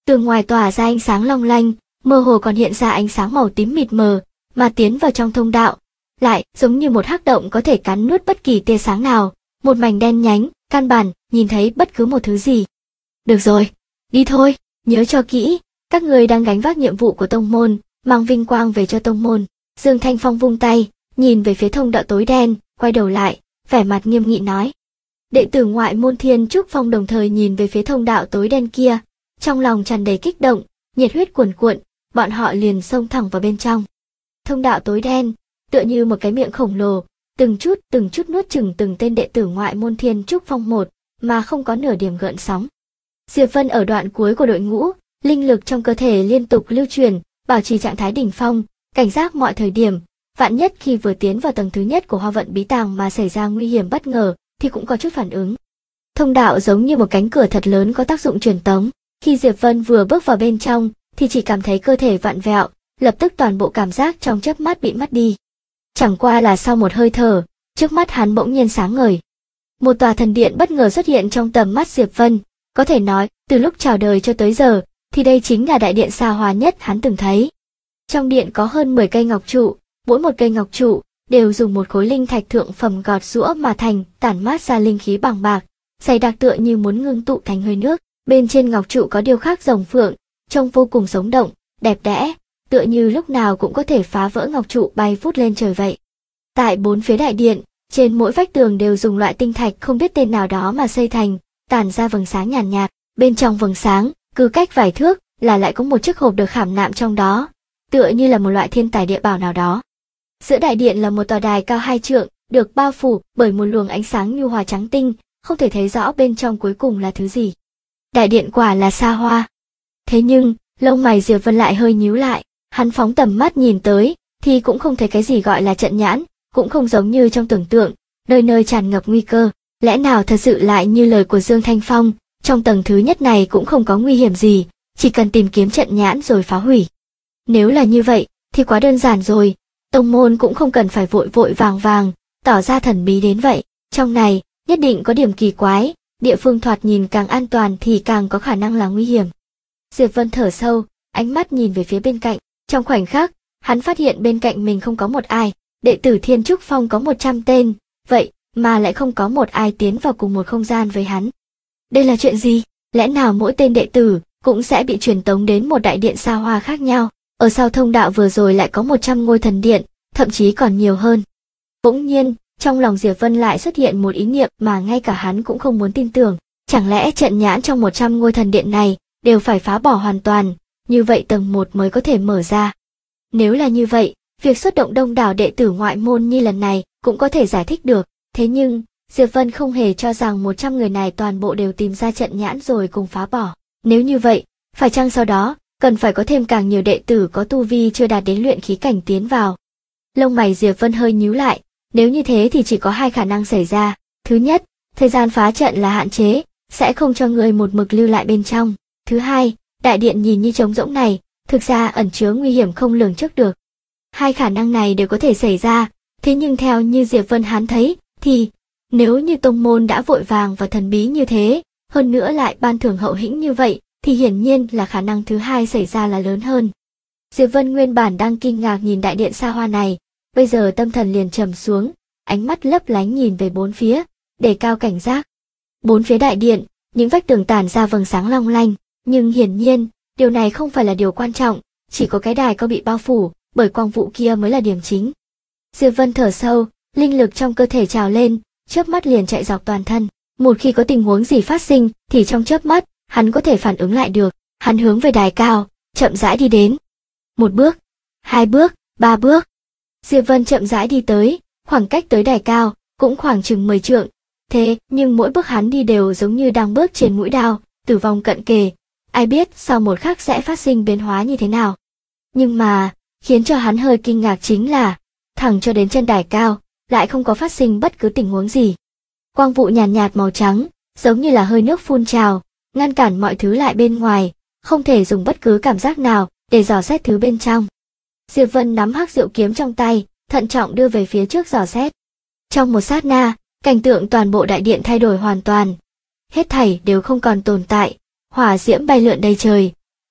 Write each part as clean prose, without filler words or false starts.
Tường ngoài tỏa ra ánh sáng long lanh, mơ hồ còn hiện ra ánh sáng màu tím mịt mờ, mà tiến vào trong thông đạo, lại giống như một hắc động có thể cắn nuốt bất kỳ tia sáng nào, một mảnh đen nhánh, căn bản nhìn thấy bất cứ một thứ gì. Được rồi, đi thôi, nhớ cho kỹ, các người đang gánh vác nhiệm vụ của tông môn, mang vinh quang về cho tông môn. Dương Thanh Phong vung tay, nhìn về phía thông đạo tối đen, quay đầu lại, vẻ mặt nghiêm nghị nói. Đệ tử ngoại môn Thiên Trúc Phong đồng thời nhìn về phía thông đạo tối đen kia, trong lòng tràn đầy kích động, nhiệt huyết cuồn cuộn, bọn họ liền xông thẳng vào bên trong. Thông đạo tối đen, tựa như một cái miệng khổng lồ, từng chút nuốt chửng từng tên đệ tử ngoại môn Thiên Trúc Phong một, mà không có nửa điểm gợn sóng. Diệp Vân ở đoạn cuối của đội ngũ, linh lực trong cơ thể liên tục lưu truyền, bảo trì trạng thái đỉnh phong, cảnh giác mọi thời điểm, vạn nhất khi vừa tiến vào tầng thứ nhất của Hoa Vận Bí Tàng mà xảy ra nguy hiểm bất ngờ, thì cũng có chút phản ứng. Thông đạo giống như một cánh cửa thật lớn có tác dụng truyền tống, khi Diệp Vân vừa bước vào bên trong, thì chỉ cảm thấy cơ thể vặn vẹo, lập tức toàn bộ cảm giác trong chớp mắt bị mất đi. Chẳng qua là sau một hơi thở, trước mắt hắn bỗng nhiên sáng ngời. Một tòa thần điện bất ngờ xuất hiện trong tầm mắt Diệp Vân, có thể nói, từ lúc chào đời cho tới giờ, thì đây chính là đại điện xa hoa nhất hắn từng thấy. Trong điện có hơn 10 cây ngọc trụ, mỗi một cây ngọc trụ đều dùng một khối linh thạch thượng phẩm gọt giũa mà thành, tản mát ra linh khí bằng bạc, dày đặc tựa như muốn ngưng tụ thành hơi nước. Bên trên ngọc trụ có điêu khắc rồng phượng, trông vô cùng sống động, đẹp đẽ, tựa như lúc nào cũng có thể phá vỡ ngọc trụ bay vút lên trời vậy. Tại bốn phía đại điện, trên mỗi vách tường đều dùng loại tinh thạch không biết tên nào đó mà xây thành, tản ra vầng sáng nhàn nhạt. Bên trong vầng sáng, cứ cách vài thước là lại có một chiếc hộp được khảm nạm trong đó, tựa như là một loại thiên tài địa bảo nào đó. Giữa đại điện là một tòa đài cao 2 trượng, được bao phủ bởi một luồng ánh sáng nhu hòa trắng tinh, không thể thấy rõ bên trong cuối cùng là thứ gì. Đại điện quả là xa hoa. Thế nhưng, lông mày Diệp Vân lại hơi nhíu lại, hắn phóng tầm mắt nhìn tới, thì cũng không thấy cái gì gọi là trận nhãn, cũng không giống như trong tưởng tượng, nơi nơi tràn ngập nguy cơ. Lẽ nào thật sự lại như lời của Dương Thanh Phong, trong tầng thứ nhất này cũng không có nguy hiểm gì, chỉ cần tìm kiếm trận nhãn rồi phá hủy. Nếu là như vậy, thì quá đơn giản rồi, tông môn cũng không cần phải vội vội vàng, tỏ ra thần bí đến vậy. Trong này, nhất định có điểm kỳ quái, địa phương thoạt nhìn càng an toàn thì càng có khả năng là nguy hiểm. Diệp Vân thở sâu, ánh mắt nhìn về phía bên cạnh, trong khoảnh khắc, hắn phát hiện bên cạnh mình không có một ai, đệ tử Thiên Trúc Phong có 100 tên, vậy mà lại không có một ai tiến vào cùng một không gian với hắn. Đây là chuyện gì? Lẽ nào mỗi tên đệ tử cũng sẽ bị truyền tống đến một đại điện xa hoa khác nhau? Ở sau thông đạo vừa rồi lại có 100 ngôi thần điện, thậm chí còn nhiều hơn. Bỗng nhiên, trong lòng Diệp Vân lại xuất hiện một ý niệm mà ngay cả hắn cũng không muốn tin tưởng. Chẳng lẽ trận nhãn trong 100 ngôi thần điện này đều phải phá bỏ hoàn toàn, như vậy tầng 1 mới có thể mở ra? Nếu là như vậy, việc xuất động đông đảo đệ tử ngoại môn như lần này cũng có thể giải thích được. Thế nhưng, Diệp Vân không hề cho rằng 100 người này toàn bộ đều tìm ra trận nhãn rồi cùng phá bỏ. Nếu như vậy, phải chăng sau đó, cần phải có thêm càng nhiều đệ tử có tu vi chưa đạt đến luyện khí cảnh tiến vào? Lông mày Diệp Vân hơi nhíu lại, nếu như thế thì chỉ có 2 khả năng xảy ra. Thứ nhất, thời gian phá trận là hạn chế, sẽ không cho người một mực lưu lại bên trong. Thứ hai, đại điện nhìn như trống rỗng này, thực ra ẩn chứa nguy hiểm không lường trước được. 2 khả năng này đều có thể xảy ra, thế nhưng theo như Diệp Vân hắn thấy, thì nếu như tông môn đã vội vàng và thần bí như thế, hơn nữa lại ban thưởng hậu hĩnh như vậy, thì hiển nhiên là khả năng thứ hai xảy ra là lớn hơn. Diệp Vân nguyên bản đang kinh ngạc nhìn đại điện xa hoa này, bây giờ tâm thần liền trầm xuống, ánh mắt lấp lánh nhìn về bốn phía, đề cao cảnh giác. Bốn phía đại điện, những vách tường tản ra vầng sáng long lanh, nhưng hiển nhiên, điều này không phải là điều quan trọng, chỉ có cái đài cao bị bao phủ bởi quang vụ kia mới là điểm chính. Diệp Vân thở sâu, linh lực trong cơ thể trào lên, chớp mắt liền chạy dọc toàn thân. Một khi có tình huống gì phát sinh, thì trong chớp mắt, hắn có thể phản ứng lại được. Hắn hướng về đài cao, chậm rãi đi đến. 1 bước, 2 bước, 3 bước. Diệp Vân chậm rãi đi tới, khoảng cách tới đài cao, cũng khoảng chừng 10 trượng. Thế, nhưng mỗi bước hắn đi đều giống như đang bước trên mũi đao, tử vong cận kề. Ai biết sau một khắc sẽ phát sinh biến hóa như thế nào. Nhưng mà, khiến cho hắn hơi kinh ngạc chính là, thẳng cho đến chân đài cao, lại không có phát sinh bất cứ tình huống gì. Quang vụ nhàn nhạt màu trắng, giống như là hơi nước phun trào, ngăn cản mọi thứ lại bên ngoài, không thể dùng bất cứ cảm giác nào để dò xét thứ bên trong. Diệp Vân nắm hắc diệu kiếm trong tay, thận trọng đưa về phía trước dò xét. Trong một sát na, cảnh tượng toàn bộ đại điện thay đổi hoàn toàn. Hết thảy đều không còn tồn tại, hỏa diễm bay lượn đầy trời,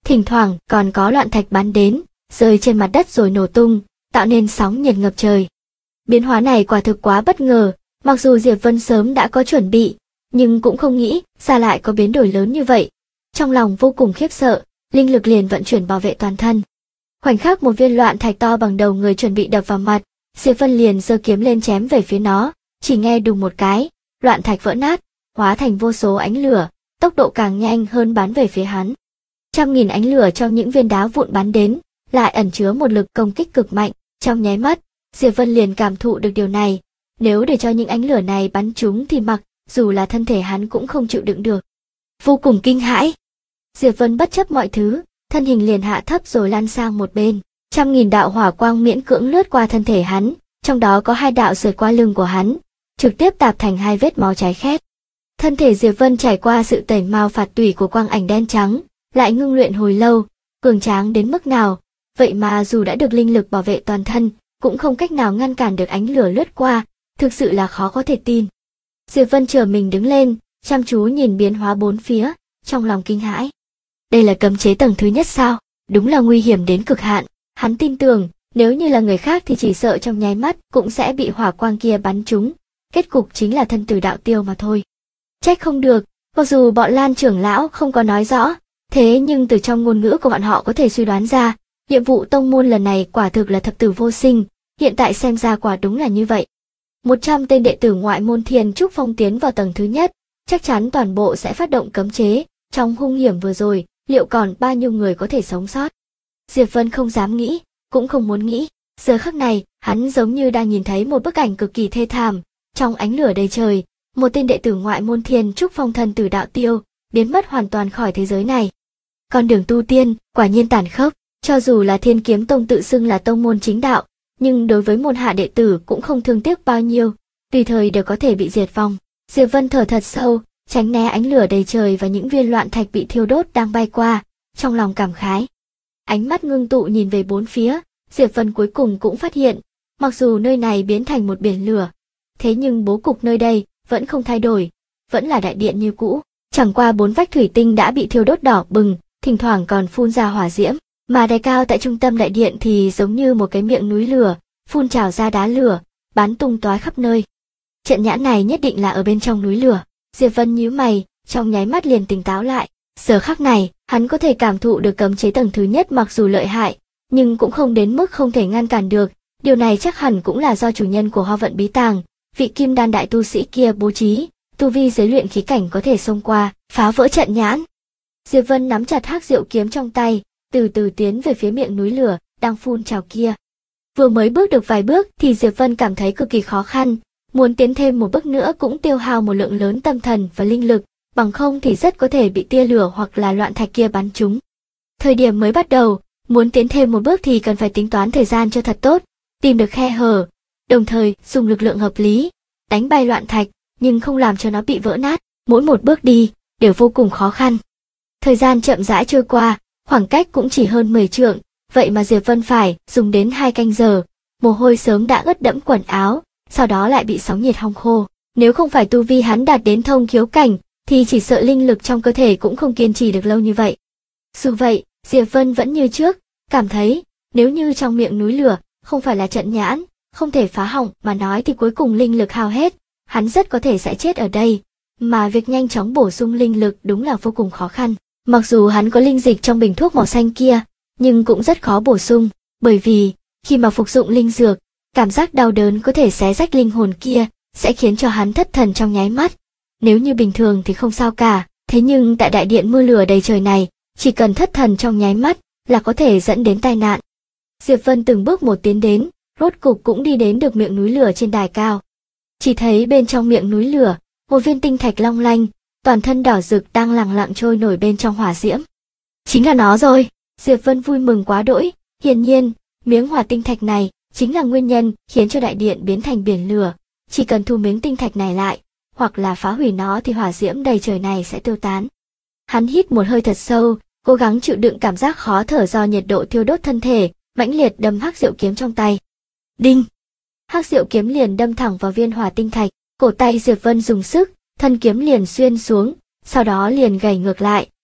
thỉnh thoảng còn có loạn thạch bắn đến, rơi trên mặt đất rồi nổ tung, tạo nên sóng nhiệt ngập trời. Biến hóa này quả thực quá bất ngờ, mặc dù Diệp Vân sớm đã có chuẩn bị, nhưng cũng không nghĩ ra lại có biến đổi lớn như vậy. Trong lòng vô cùng khiếp sợ, linh lực liền vận chuyển bảo vệ toàn thân. Khoảnh khắc một viên loạn thạch to bằng đầu người chuẩn bị đập vào mặt, Diệp Vân liền giơ kiếm lên chém về phía nó, chỉ nghe đùng một cái, loạn thạch vỡ nát, hóa thành vô số ánh lửa, tốc độ càng nhanh hơn bắn về phía hắn. Trăm nghìn ánh lửa trong những viên đá vụn bắn đến, lại ẩn chứa một lực công kích cực mạnh, trong nháy mắt, Diệp Vân liền cảm thụ được điều này, nếu để cho những ánh lửa này bắn trúng thì mặc dù là thân thể hắn cũng không chịu đựng được. Vô cùng kinh hãi, Diệp Vân bất chấp mọi thứ, thân hình liền hạ thấp rồi lăn sang một bên, trăm nghìn đạo hỏa quang miễn cưỡng lướt qua thân thể hắn, trong đó có 2 đạo sượt qua lưng của hắn, trực tiếp tạp thành 2 vết máu cháy khét. Thân thể Diệp Vân trải qua sự tẩy mao phạt tủy của quang ảnh đen trắng, lại ngưng luyện hồi lâu, cường tráng đến mức nào, vậy mà dù đã được linh lực bảo vệ toàn thân, cũng không cách nào ngăn cản được ánh lửa lướt qua, thực sự là khó có thể tin. Diệp Vân trở mình đứng lên, chăm chú nhìn biến hóa bốn phía, trong lòng kinh hãi. Đây là cấm chế tầng thứ nhất sao? Đúng là nguy hiểm đến cực hạn. Hắn tin tưởng, nếu như là người khác thì chỉ sợ trong nháy mắt cũng sẽ bị hỏa quang kia bắn trúng, kết cục chính là thân tử đạo tiêu mà thôi. Trách không được, mặc dù bọn Lan trưởng lão không có nói rõ, thế nhưng từ trong ngôn ngữ của bọn họ có thể suy đoán ra, nhiệm vụ tông môn lần này quả thực là thập tử vô sinh, hiện tại xem ra quả đúng là như vậy. 100 tên đệ tử ngoại môn Thiên Trúc Phong tiến vào tầng thứ nhất, chắc chắn toàn bộ sẽ phát động cấm chế, trong hung hiểm vừa rồi, liệu còn bao nhiêu người có thể sống sót? Diệp Vân không dám nghĩ, cũng không muốn nghĩ, giờ khắc này, hắn giống như đang nhìn thấy một bức ảnh cực kỳ thê thảm, trong ánh lửa đầy trời, một tên đệ tử ngoại môn Thiên Trúc Phong thân tử đạo tiêu, biến mất hoàn toàn khỏi thế giới này. Con đường tu tiên, quả nhiên tàn khốc, cho dù là Thiên Kiếm Tông tự xưng là tông môn chính đạo, nhưng đối với môn hạ đệ tử cũng không thương tiếc bao nhiêu, tùy thời đều có thể bị diệt vong. Diệp Vân thở thật sâu, tránh né ánh lửa đầy trời và những viên loạn thạch bị thiêu đốt đang bay qua, trong lòng cảm khái. Ánh mắt ngưng tụ nhìn về bốn phía, Diệp Vân cuối cùng cũng phát hiện, mặc dù nơi này biến thành một biển lửa, thế nhưng bố cục nơi đây vẫn không thay đổi, vẫn là đại điện như cũ, chẳng qua 4 vách thủy tinh đã bị thiêu đốt đỏ bừng, thỉnh thoảng còn phun ra hỏa diễm, mà đài cao tại trung tâm đại điện thì giống như một cái miệng núi lửa, phun trào ra đá lửa, bắn tung tóe khắp nơi. Trận nhãn này nhất định là ở bên trong núi lửa. Diệp Vân nhíu mày, trong nháy mắt liền tỉnh táo lại. Giờ khắc này, hắn có thể cảm thụ được cấm chế tầng thứ nhất mặc dù lợi hại, nhưng cũng không đến mức không thể ngăn cản được. Điều này chắc hẳn cũng là do chủ nhân của Hoa Vận Bí Tàng, vị kim đan đại tu sĩ kia bố trí, tu vi giới luyện khí cảnh có thể xông qua, phá vỡ trận nhãn. Diệp Vân nắm chặt hắc diệu kiếm trong tay, từ từ tiến về phía miệng núi lửa đang phun trào kia. Vừa mới bước được vài bước thì Diệp Vân cảm thấy cực kỳ khó khăn, muốn tiến thêm một bước nữa cũng tiêu hao một lượng lớn tâm thần và linh lực, bằng không thì rất có thể bị tia lửa hoặc là loạn thạch kia bắn trúng. Thời điểm mới bắt đầu, muốn tiến thêm một bước thì cần phải tính toán thời gian cho thật tốt, tìm được khe hở, đồng thời dùng lực lượng hợp lý, đánh bay loạn thạch, nhưng không làm cho nó bị vỡ nát, mỗi một bước đi đều vô cùng khó khăn. Thời gian chậm rãi trôi qua, khoảng cách cũng chỉ hơn 10 trượng, vậy mà Diệp Vân phải dùng đến 2 canh giờ, mồ hôi sớm đã ướt đẫm quần áo, sau đó lại bị sóng nhiệt hong khô. Nếu không phải tu vi hắn đạt đến thông khiếu cảnh, thì chỉ sợ linh lực trong cơ thể cũng không kiên trì được lâu như vậy. Dù vậy, Diệp Vân vẫn như trước, cảm thấy, nếu như trong miệng núi lửa, không phải là trận nhãn, không thể phá hỏng mà nói thì cuối cùng linh lực hao hết, hắn rất có thể sẽ chết ở đây, mà việc nhanh chóng bổ sung linh lực đúng là vô cùng khó khăn. Mặc dù hắn có linh dịch trong bình thuốc màu xanh kia, nhưng cũng rất khó bổ sung, bởi vì, khi mà phục dụng linh dược, cảm giác đau đớn có thể xé rách linh hồn kia, sẽ khiến cho hắn thất thần trong nháy mắt. Nếu như bình thường thì không sao cả, thế nhưng tại đại điện mưa lửa đầy trời này, chỉ cần thất thần trong nháy mắt là có thể dẫn đến tai nạn. Diệp Vân từng bước một tiến đến, rốt cục cũng đi đến được miệng núi lửa trên đài cao. Chỉ thấy bên trong miệng núi lửa, một viên tinh thạch long lanh, toàn thân đỏ rực đang lẳng lặng trôi nổi bên trong hỏa diễm. Chính là nó rồi! Diệp Vân vui mừng quá đỗi, hiển nhiên, miếng hỏa tinh thạch này chính là nguyên nhân khiến cho đại điện biến thành biển lửa, chỉ cần thu miếng tinh thạch này lại, hoặc là phá hủy nó thì hỏa diễm đầy trời này sẽ tiêu tán. Hắn hít một hơi thật sâu, cố gắng chịu đựng cảm giác khó thở do nhiệt độ thiêu đốt thân thể, mãnh liệt đâm hắc diệu kiếm trong tay. Đinh! Hắc diệu kiếm liền đâm thẳng vào viên hỏa tinh thạch, cổ tay Diệp Vân dùng sức, thân kiếm liền xuyên xuống, sau đó liền gảy ngược lại,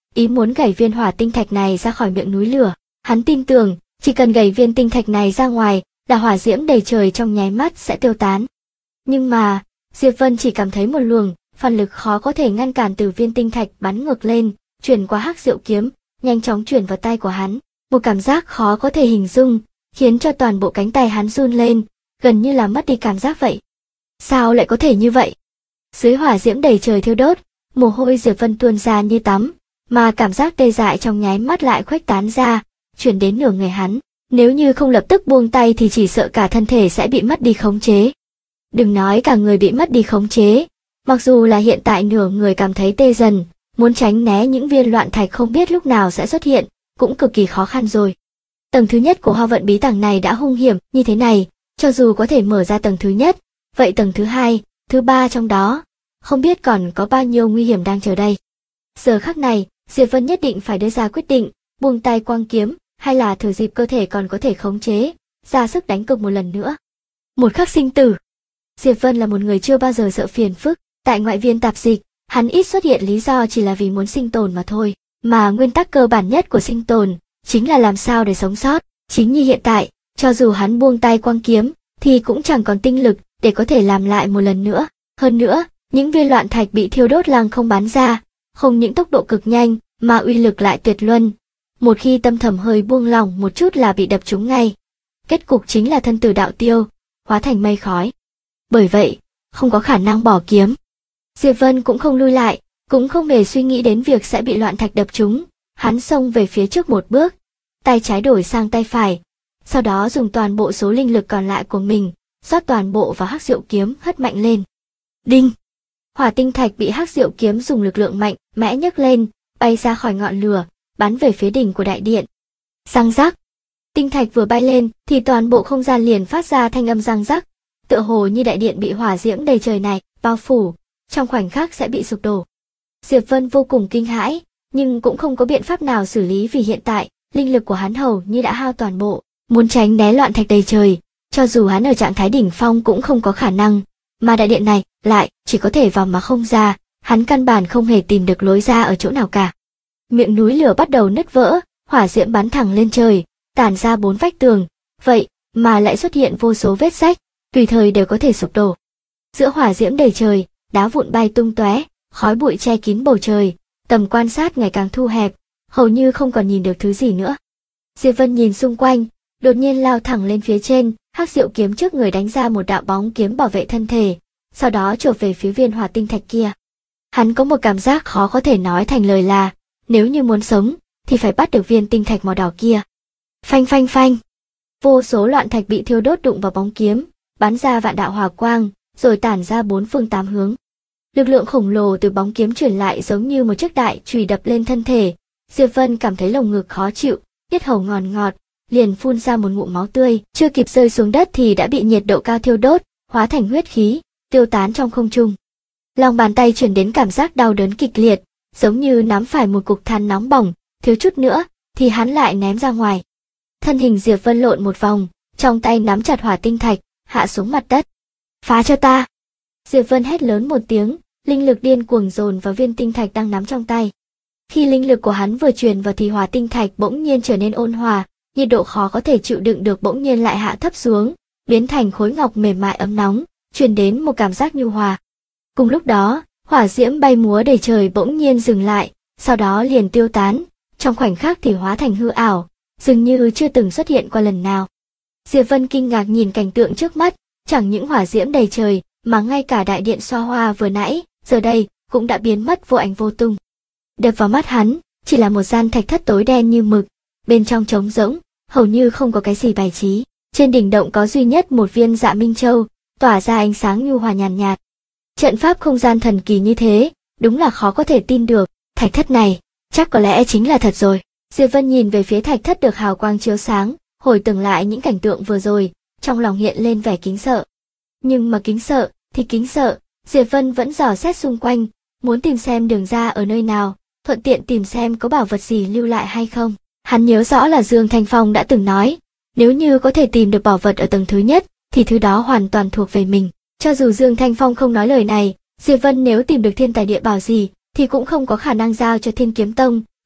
ý muốn gảy viên hỏa tinh thạch này ra khỏi miệng núi lửa. Hắn tin tưởng, chỉ cần gảy viên tinh thạch này ra ngoài, là hỏa diễm đầy trời trong nháy mắt sẽ tiêu tán. Nhưng mà, Diệp Vân chỉ cảm thấy một luồng phản lực khó có thể ngăn cản từ viên tinh thạch bắn ngược lên, chuyển qua hắc diệu kiếm, nhanh chóng chuyển vào tay của hắn. Một cảm giác khó có thể hình dung, khiến cho toàn bộ cánh tay hắn run lên, gần như là mất đi cảm giác vậy. Sao lại có thể như vậy? Dưới hỏa diễm đầy trời thiêu đốt, mồ hôi Diệp Vân tuôn ra như tắm, mà cảm giác tê dại trong nháy mắt lại khuếch tán ra, chuyển đến nửa người hắn. Nếu như không lập tức buông tay thì chỉ sợ cả thân thể sẽ bị mất đi khống chế. Đừng nói cả người bị mất đi khống chế, mặc dù là hiện tại nửa người cảm thấy tê dần, muốn tránh né những viên loạn thạch không biết lúc nào sẽ xuất hiện, cũng cực kỳ khó khăn rồi. Tầng thứ nhất của Hoa Vận Bí Tàng này đã hung hiểm như thế này, cho dù có thể mở ra tầng thứ nhất, vậy tầng thứ hai, thứ ba trong đó, không biết còn có bao nhiêu nguy hiểm đang chờ đây. Giờ khắc này, Diệp Vân nhất định phải đưa ra quyết định, buông tay quang kiếm, hay là thừa dịp cơ thể còn có thể khống chế, ra sức đánh cược một lần nữa. Một khắc sinh tử. Diệp Vân là một người chưa bao giờ sợ phiền phức, tại ngoại viên tạp dịch, hắn ít xuất hiện lý do chỉ là vì muốn sinh tồn mà thôi, mà nguyên tắc cơ bản nhất của sinh tồn chính là làm sao để sống sót. Chính như hiện tại, cho dù hắn buông tay quang kiếm, thì cũng chẳng còn tinh lực để có thể làm lại một lần nữa. Hơn nữa, những viên loạn thạch bị thiêu đốt lăng không bắn ra, không những tốc độ cực nhanh, mà uy lực lại tuyệt luân. Một khi tâm thầm hơi buông lỏng một chút là bị đập trúng ngay. Kết cục chính là thân tử đạo tiêu, hóa thành mây khói. Bởi vậy, không có khả năng bỏ kiếm. Diệp Vân cũng không lui lại, cũng không hề suy nghĩ đến việc sẽ bị loạn thạch đập trúng. Hắn xông về phía trước một bước, tay trái đổi sang tay phải, sau đó dùng toàn bộ số linh lực còn lại của mình, rót toàn bộ vào hắc diệu kiếm hất mạnh lên. Đinh! Hỏa tinh thạch bị hắc diệu kiếm dùng lực lượng mạnh mẽ nhấc lên, bay ra khỏi ngọn lửa, bắn về phía đỉnh của đại điện. Răng rắc! Tinh thạch vừa bay lên thì toàn bộ không gian liền phát ra thanh âm răng rắc, tựa hồ như đại điện bị hỏa diễm đầy trời này bao phủ, trong khoảnh khắc sẽ bị sụp đổ. Diệp Vân vô cùng kinh hãi, nhưng cũng không có biện pháp nào xử lý vì hiện tại, linh lực của hắn hầu như đã hao toàn bộ, muốn tránh né loạn thạch đầy trời, cho dù hắn ở trạng thái đỉnh phong cũng không có khả năng, mà đại điện này lại chỉ có thể vào mà không ra, hắn căn bản không hề tìm được lối ra ở chỗ nào cả. Miệng núi lửa bắt đầu nứt vỡ, hỏa diễm bắn thẳng lên trời, tản ra bốn vách tường, vậy mà lại xuất hiện vô số vết rách, tùy thời đều có thể sụp đổ. Giữa hỏa diễm đầy trời, đá vụn bay tung tóe, khói bụi che kín bầu trời, tầm quan sát ngày càng thu hẹp, hầu như không còn nhìn được thứ gì nữa. Diệp Vân nhìn xung quanh, đột nhiên lao thẳng lên phía trên, hắc diệu kiếm trước người đánh ra một đạo bóng kiếm bảo vệ thân thể, sau đó chộp về phía viên hỏa tinh thạch kia. Hắn có một cảm giác khó có thể nói thành lời là, nếu như muốn sống, thì phải bắt được viên tinh thạch màu đỏ kia. Phanh phanh phanh. Vô số loạn thạch bị thiêu đốt đụng vào bóng kiếm, bắn ra vạn đạo hỏa quang, rồi tản ra bốn phương tám hướng. Lực lượng khổng lồ từ bóng kiếm truyền lại giống như một chiếc đại chùy đập lên thân thể. Diệp Vân cảm thấy lồng ngực khó chịu, yết hầu ngọt ngọt, liền phun ra một ngụm máu tươi, chưa kịp rơi xuống đất thì đã bị nhiệt độ cao thiêu đốt, hóa thành huyết khí, tiêu tán trong không trung. Lòng bàn tay truyền đến cảm giác đau đớn kịch liệt, giống như nắm phải một cục than nóng bỏng, thiếu chút nữa thì hắn lại ném ra ngoài. Thân hình Diệp Vân lộn một vòng, trong tay nắm chặt hỏa tinh thạch, hạ xuống mặt đất. Phá cho ta! Diệp Vân hét lớn một tiếng, linh lực điên cuồng dồn vào viên tinh thạch đang nắm trong tay. Khi linh lực của hắn vừa truyền vào thì hỏa tinh thạch bỗng nhiên trở nên ôn hòa, nhiệt độ khó có thể chịu đựng được bỗng nhiên lại hạ thấp xuống, biến thành khối ngọc mềm mại ấm nóng, truyền đến một cảm giác nhu hòa. Cùng lúc đó, hỏa diễm bay múa đầy trời bỗng nhiên dừng lại, sau đó liền tiêu tán, trong khoảnh khắc thì hóa thành hư ảo, dường như chưa từng xuất hiện qua lần nào. Diệp Vân kinh ngạc nhìn cảnh tượng trước mắt, chẳng những hỏa diễm đầy trời, mà ngay cả đại điện xoa hoa vừa nãy, giờ đây cũng đã biến mất vô ảnh vô tung. Đập vào mắt hắn, chỉ là một gian thạch thất tối đen như mực, bên trong trống rỗng, hầu như không có cái gì bài trí. Trên đỉnh động có duy nhất một viên Dạ Minh Châu, tỏa ra ánh sáng nhu hòa nhàn nhạt. Trận pháp không gian thần kỳ như thế, đúng là khó có thể tin được, thạch thất này, chắc có lẽ chính là thật rồi. Diệp Vân nhìn về phía thạch thất được hào quang chiếu sáng, hồi tưởng lại những cảnh tượng vừa rồi, trong lòng hiện lên vẻ kính sợ. Nhưng mà kính sợ, thì kính sợ, Diệp Vân vẫn dò xét xung quanh, muốn tìm xem đường ra ở nơi nào, thuận tiện tìm xem có bảo vật gì lưu lại hay không. Hắn nhớ rõ là Dương Thanh Phong đã từng nói, nếu như có thể tìm được bảo vật ở tầng thứ nhất, thì thứ đó hoàn toàn thuộc về mình. Cho dù Dương Thanh Phong không nói lời này, Diệp Vân nếu tìm được thiên tài địa bảo gì, thì cũng không có khả năng giao cho Thiên Kiếm Tông,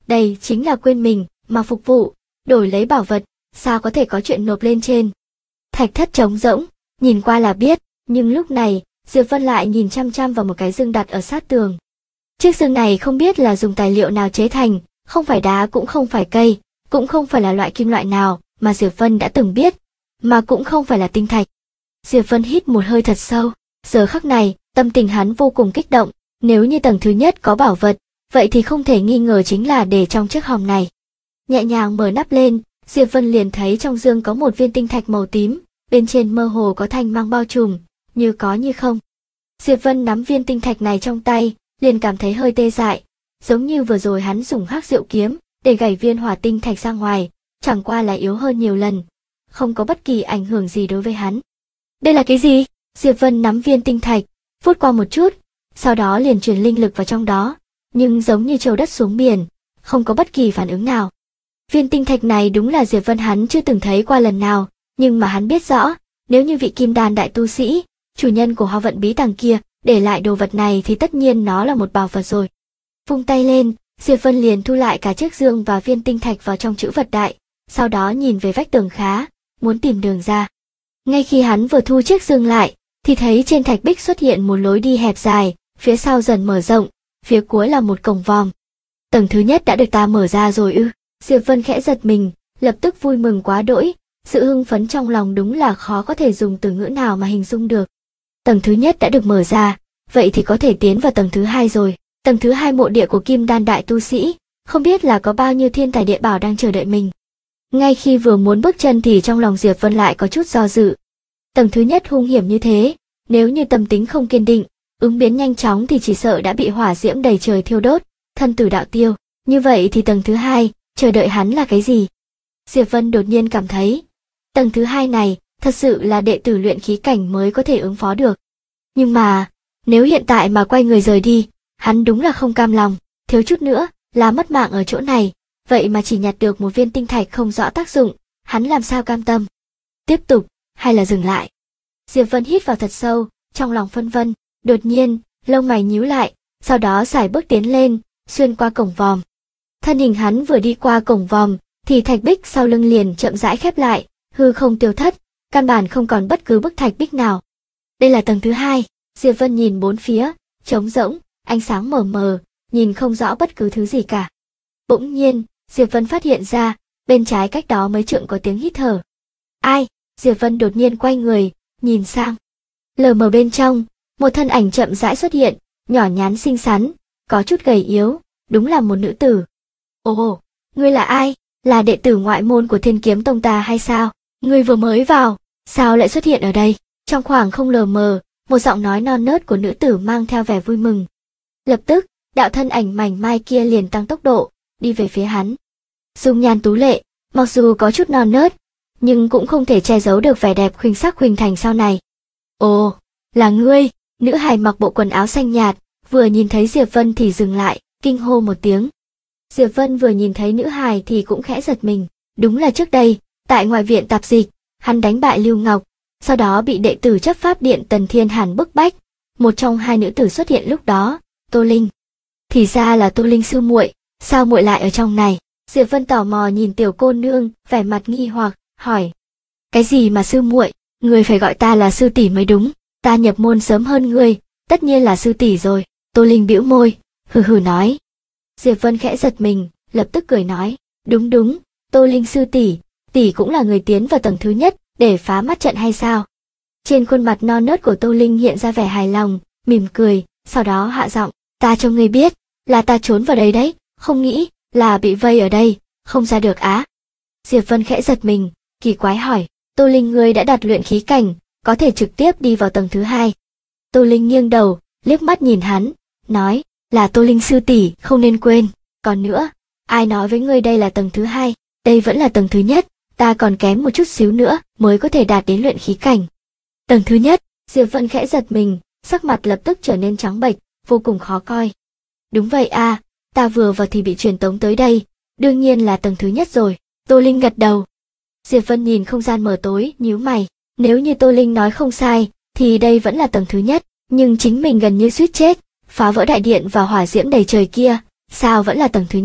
đây chính là quên mình mà phục vụ, đổi lấy bảo vật, sao có thể có chuyện nộp lên trên. Thạch thất trống rỗng, nhìn qua là biết, nhưng lúc này, Diệp Vân lại nhìn chăm chăm vào một cái giường đặt ở sát tường. Chiếc giường này không biết là dùng tài liệu nào chế thành, không phải đá cũng không phải cây, cũng không phải là loại kim loại nào mà Diệp Vân đã từng biết, mà cũng không phải là tinh thạch. Diệp Vân hít một hơi thật sâu, giờ khắc này, tâm tình hắn vô cùng kích động, nếu như tầng thứ nhất có bảo vật, vậy thì không thể nghi ngờ chính là để trong chiếc hòm này. Nhẹ nhàng mở nắp lên, Diệp Vân liền thấy trong dương có một viên tinh thạch màu tím, bên trên mơ hồ có thanh mang bao trùm, như có như không. Diệp Vân nắm viên tinh thạch này trong tay, liền cảm thấy hơi tê dại, giống như vừa rồi hắn dùng hắc diệu kiếm để gảy viên hỏa tinh thạch ra ngoài, chẳng qua là yếu hơn nhiều lần, không có bất kỳ ảnh hưởng gì đối với hắn. Đây là cái gì? Diệp Vân nắm viên tinh thạch, phút qua một chút, sau đó liền truyền linh lực vào trong đó, nhưng giống như trâu đất xuống biển, không có bất kỳ phản ứng nào. Viên tinh thạch này đúng là Diệp Vân hắn chưa từng thấy qua lần nào, nhưng mà hắn biết rõ, nếu như vị kim đan đại tu sĩ, chủ nhân của Hoa Vận bí tàng kia, để lại đồ vật này thì tất nhiên nó là một bảo vật rồi. Vung tay lên, Diệp Vân liền thu lại cả chiếc dương và viên tinh thạch vào trong trữ vật đại, sau đó nhìn về vách tường khá, muốn tìm đường ra. Ngay khi hắn vừa thu chiếc dương lại, thì thấy trên thạch bích xuất hiện một lối đi hẹp dài, phía sau dần mở rộng, phía cuối là một cổng vòm. Tầng thứ nhất đã được ta mở ra rồi ư? Diệp Vân khẽ giật mình, lập tức vui mừng quá đỗi, sự hưng phấn trong lòng đúng là khó có thể dùng từ ngữ nào mà hình dung được. Tầng thứ nhất đã được mở ra, vậy thì có thể tiến vào tầng thứ hai rồi. Tầng thứ hai mộ địa của Kim Đan đại tu sĩ, không biết là có bao nhiêu thiên tài địa bảo đang chờ đợi mình. Ngay khi vừa muốn bước chân thì trong lòng Diệp Vân lại có chút do dự. Tầng thứ nhất hung hiểm như thế, nếu như tâm tính không kiên định, ứng biến nhanh chóng thì chỉ sợ đã bị hỏa diễm đầy trời thiêu đốt, thân tử đạo tiêu. Như vậy thì tầng thứ hai, chờ đợi hắn là cái gì? Diệp Vân đột nhiên cảm thấy, tầng thứ hai này, thật sự là đệ tử luyện khí cảnh mới có thể ứng phó được. Nhưng mà, nếu hiện tại mà quay người rời đi, hắn đúng là không cam lòng, thiếu chút nữa là mất mạng ở chỗ này, vậy mà chỉ nhặt được một viên tinh thạch không rõ tác dụng, hắn làm sao cam tâm? Tiếp tục, hay là dừng lại? Diệp Vân hít vào thật sâu, trong lòng phân vân, đột nhiên, lông mày nhíu lại, sau đó sải bước tiến lên, xuyên qua cổng vòm. Thân hình hắn vừa đi qua cổng vòm, thì thạch bích sau lưng liền chậm rãi khép lại, hư không tiêu thất, căn bản không còn bất cứ bức thạch bích nào. Đây là tầng thứ hai. Diệp Vân nhìn bốn phía, trống rỗng, ánh sáng mờ mờ, nhìn không rõ bất cứ thứ gì cả. Bỗng nhiên, Diệp Vân phát hiện ra, bên trái cách đó mấy trượng có tiếng hít thở. Ai? Diệp Vân đột nhiên quay người, nhìn sang. Lờ mờ bên trong, một thân ảnh chậm rãi xuất hiện, nhỏ nhắn xinh xắn, có chút gầy yếu, đúng là một nữ tử. Ồ, ngươi là ai? Là đệ tử ngoại môn của Thiên Kiếm Tông ta hay sao? Ngươi vừa mới vào, sao lại xuất hiện ở đây? Trong khoảng không lờ mờ, một giọng nói non nớt của nữ tử mang theo vẻ vui mừng. Lập tức, đạo thân ảnh mảnh mai kia liền tăng tốc độ, đi về phía hắn. Dung nhan tú lệ, mặc dù có chút non nớt, nhưng cũng không thể che giấu được vẻ đẹp khuynh sắc khuynh thành sau này. Ồ, là ngươi, nữ hài mặc bộ quần áo xanh nhạt, vừa nhìn thấy Diệp Vân thì dừng lại, kinh hô một tiếng. Diệp Vân vừa nhìn thấy nữ hài thì cũng khẽ giật mình, đúng là trước đây, tại ngoại viện tạp dịch, hắn đánh bại Lưu Ngọc, sau đó bị đệ tử chấp pháp điện Tần Thiên Hàn bức bách, một trong hai nữ tử xuất hiện lúc đó, Tô Linh. Thì ra là Tô Linh sư muội, sao muội lại ở trong này? Diệp Vân tò mò nhìn tiểu cô nương, vẻ mặt nghi hoặc, hỏi. Cái gì mà sư muội, ngươi phải gọi ta là sư tỷ mới đúng, ta nhập môn sớm hơn ngươi, tất nhiên là sư tỷ rồi. Tô Linh bĩu môi, hừ hừ nói. Diệp Vân khẽ giật mình, lập tức cười nói, đúng đúng, Tô Linh sư tỷ, tỷ cũng là người tiến vào tầng thứ nhất, để phá mắt trận hay sao? Trên khuôn mặt non nớt của Tô Linh hiện ra vẻ hài lòng, mỉm cười, sau đó hạ giọng, ta cho ngươi biết, là ta trốn vào đây đấy, không nghĩ là bị vây ở đây, không ra được á. Diệp Vân khẽ giật mình, kỳ quái hỏi, Tô Linh ngươi đã đạt luyện khí cảnh, có thể trực tiếp đi vào tầng thứ hai. Tô Linh nghiêng đầu, liếc mắt nhìn hắn, nói, là Tô Linh sư tỷ, không nên quên. Còn nữa, ai nói với ngươi đây là tầng thứ hai, đây vẫn là tầng thứ nhất, ta còn kém một chút xíu nữa mới có thể đạt đến luyện khí cảnh. Tầng thứ nhất, Diệp Vân khẽ giật mình, sắc mặt lập tức trở nên trắng bệch, vô cùng khó coi. Đúng vậy à, ta vừa vào thì bị truyền tống tới đây, đương nhiên là tầng thứ nhất rồi. Tô Linh gật đầu. Diệp Vân nhìn không gian mờ tối, nhíu mày, nếu như Tô Linh nói không sai, thì đây vẫn là tầng thứ nhất, nhưng chính mình gần như suýt chết, phá vỡ đại điện và hỏa diễm đầy trời kia, sao vẫn là tầng thứ nhất?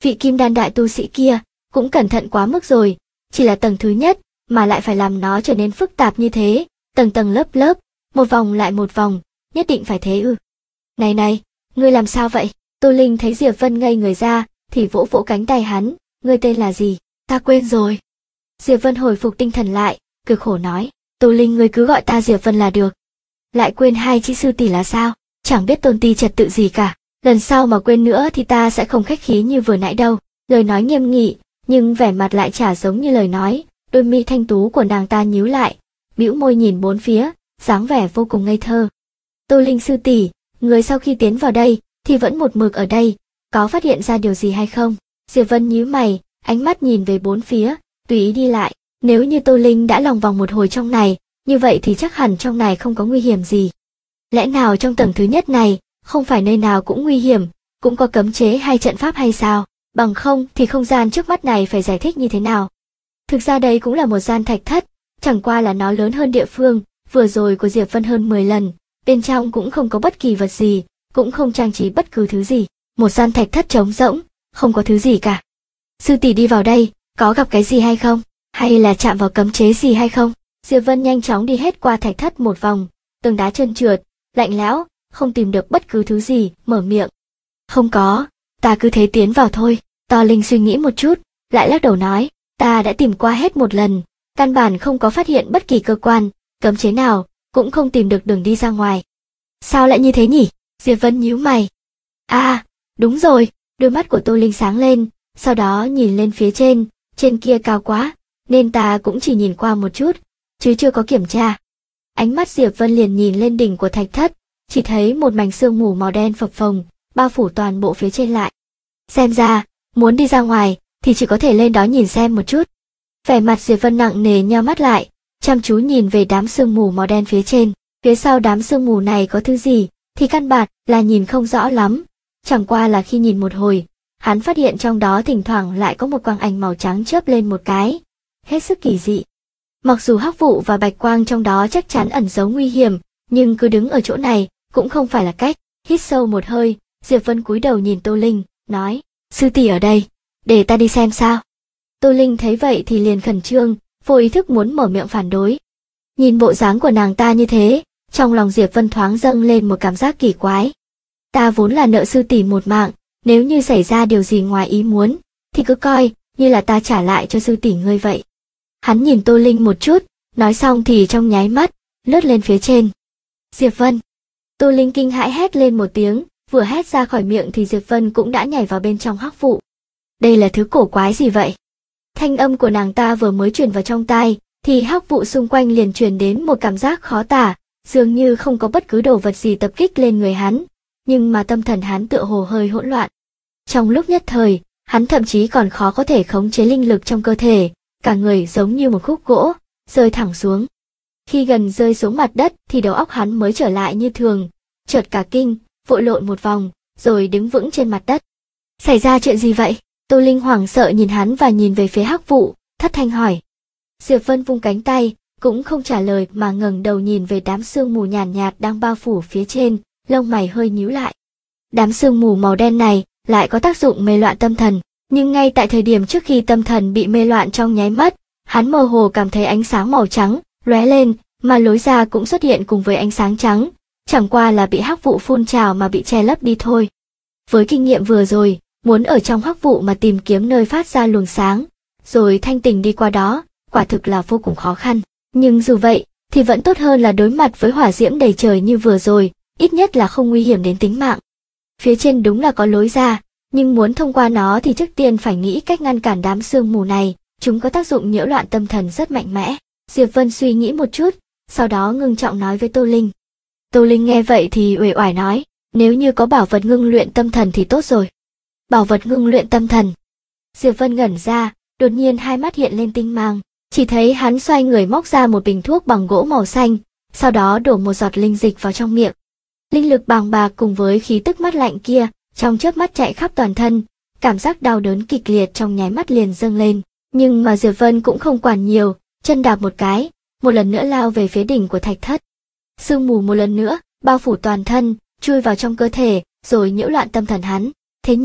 vị kim đan đại tu sĩ kia cũng cẩn thận quá mức rồi, chỉ là tầng thứ nhất mà lại phải làm nó trở nên phức tạp như thế, tầng tầng lớp lớp, một vòng lại một vòng, nhất định phải thế ư? Này này, ngươi làm sao vậy? Tô Linh thấy Diệp Vân ngây người ra, thì vỗ vỗ cánh tay hắn, ngươi tên là gì? Ta quên rồi. Diệp Vân hồi phục tinh thần lại, cười khổ nói, Tô Linh ngươi cứ gọi ta Diệp Vân là được. Lại quên hai chữ sư tỷ là sao? Chẳng biết tôn ti trật tự gì cả. Lần sau mà quên nữa thì ta sẽ không khách khí như vừa nãy đâu. Lời nói nghiêm nghị, nhưng vẻ mặt lại chả giống như lời nói. Đôi mi thanh tú của nàng ta nhíu lại, bĩu môi nhìn bốn phía, dáng vẻ vô cùng ngây thơ. Tô Linh sư tỷ, người sau khi tiến vào đây thì vẫn một mực ở đây, có phát hiện ra điều gì hay không? Diệp Vân nhíu mày, ánh mắt nhìn về bốn phía, tùy ý đi lại. Nếu như Tô Linh đã lòng vòng một hồi trong này, như vậy thì chắc hẳn trong này không có nguy hiểm gì. Lẽ nào trong tầng thứ nhất này, không phải nơi nào cũng nguy hiểm, cũng có cấm chế hay trận pháp hay sao? Bằng không thì không gian trước mắt này phải giải thích như thế nào? Thực ra đây cũng là một gian thạch thất, chẳng qua là nó lớn hơn địa phương vừa rồi của Diệp Vân hơn 10 lần, bên trong cũng không có bất kỳ vật gì, cũng không trang trí bất cứ thứ gì. Một gian thạch thất trống rỗng, không có thứ gì cả. Sư tỷ đi vào đây, có gặp cái gì hay không? Hay là chạm vào cấm chế gì hay không? Diệp Vân nhanh chóng đi hết qua thạch thất một vòng, tường đá trơn trượt, lạnh lẽo, không tìm được bất cứ thứ gì, mở miệng. Không có, ta cứ thế tiến vào thôi. To Linh suy nghĩ một chút, lại lắc đầu nói, ta đã tìm qua hết một lần, căn bản không có phát hiện bất kỳ cơ quan, cấm chế nào, cũng không tìm được đường đi ra ngoài. Sao lại như thế nhỉ? Diệp Vân nhíu mày. À, đúng rồi, đôi mắt của Tô Linh sáng lên, sau đó nhìn lên phía trên kia cao quá, nên ta cũng chỉ nhìn qua một chút, chứ chưa có kiểm tra. Ánh mắt Diệp Vân liền nhìn lên đỉnh của thạch thất, chỉ thấy một mảnh sương mù màu đen phập phồng, bao phủ toàn bộ phía trên lại. Xem ra, muốn đi ra ngoài, thì chỉ có thể lên đó nhìn xem một chút. Vẻ mặt Diệp Vân nặng nề nheo mắt lại, chăm chú nhìn về đám sương mù màu đen phía trên. Phía sau đám sương mù này có thứ gì, thì căn bản là nhìn không rõ lắm. Chẳng qua là khi nhìn một hồi, hắn phát hiện trong đó thỉnh thoảng lại có một quang ảnh màu trắng chớp lên một cái, hết sức kỳ dị. Mặc dù hắc vụ và bạch quang trong đó chắc chắn ẩn giấu nguy hiểm, nhưng cứ đứng ở chỗ này cũng không phải là cách. Hít sâu một hơi, Diệp Vân cúi đầu nhìn Tô Linh, nói, sư tỷ ở đây, để ta đi xem sao. Tô Linh thấy vậy thì liền khẩn trương, vô ý thức muốn mở miệng phản đối. Nhìn bộ dáng của nàng ta như thế, trong lòng Diệp Vân thoáng dâng lên một cảm giác kỳ quái. Ta vốn là nợ sư tỷ một mạng, nếu như xảy ra điều gì ngoài ý muốn, thì cứ coi như là ta trả lại cho sư tỷ ngươi vậy. Hắn nhìn Tô Linh một chút, nói xong thì trong nháy mắt, lướt lên phía trên. Diệp Vân. Tô Linh kinh hãi hét lên một tiếng, vừa hét ra khỏi miệng thì Diệp Vân cũng đã nhảy vào bên trong hắc vụ. Đây là thứ cổ quái gì vậy? Thanh âm của nàng ta vừa mới truyền vào trong tai, thì hắc vụ xung quanh liền truyền đến một cảm giác khó tả, dường như không có bất cứ đồ vật gì tập kích lên người hắn, nhưng mà tâm thần hắn tựa hồ hơi hỗn loạn. Trong lúc nhất thời, hắn thậm chí còn khó có thể khống chế linh lực trong cơ thể, cả người giống như một khúc gỗ, rơi thẳng xuống. Khi gần rơi xuống mặt đất thì đầu óc hắn mới trở lại như thường, chợt cả kinh, vội lộn một vòng, rồi đứng vững trên mặt đất. Xảy ra chuyện gì vậy? Tô Linh hoảng sợ nhìn hắn và nhìn về phía hắc vụ, thất thanh hỏi. Diệp Vân vung cánh tay, cũng không trả lời mà ngẩng đầu nhìn về đám sương mù nhàn nhạt đang bao phủ phía trên, lông mày hơi nhíu lại. Đám sương mù màu đen này lại có tác dụng mê loạn tâm thần, nhưng ngay tại thời điểm trước khi tâm thần bị mê loạn trong nháy mắt, hắn mơ hồ cảm thấy ánh sáng màu trắng lóe lên, mà lối ra cũng xuất hiện cùng với ánh sáng trắng, chẳng qua là bị hắc vụ phun trào mà bị che lấp đi thôi. Với kinh nghiệm vừa rồi, muốn ở trong hắc vụ mà tìm kiếm nơi phát ra luồng sáng, rồi thanh tình đi qua đó, quả thực là vô cùng khó khăn. Nhưng dù vậy, thì vẫn tốt hơn là đối mặt với hỏa diễm đầy trời như vừa rồi, ít nhất là không nguy hiểm đến tính mạng. Phía trên đúng là có lối ra, nhưng muốn thông qua nó thì trước tiên phải nghĩ cách ngăn cản đám sương mù này, chúng có tác dụng nhiễu loạn tâm thần rất mạnh mẽ. Diệp Vân suy nghĩ một chút, sau đó ngưng trọng nói với Tô Linh. Tô Linh nghe vậy thì uể oải nói, nếu như có bảo vật ngưng luyện tâm thần thì tốt rồi. Bảo vật ngưng luyện tâm thần. Diệp Vân ngẩn ra, đột nhiên hai mắt hiện lên tinh mang, chỉ thấy hắn xoay người móc ra một bình thuốc bằng gỗ màu xanh, sau đó đổ một giọt linh dịch vào trong miệng. Linh lực bàng bạc cùng với khí tức mát lạnh kia, trong chớp mắt chạy khắp toàn thân, cảm giác đau đớn kịch liệt trong nháy mắt liền dâng lên, nhưng mà Diệp Vân cũng không quản nhiều, chân đạp một cái, một lần nữa lao về phía đỉnh của thạch thất. Sương mù một lần nữa bao phủ toàn thân, chui vào trong cơ thể, rồi nhiễu loạn tâm thần hắn. Thế nhưng,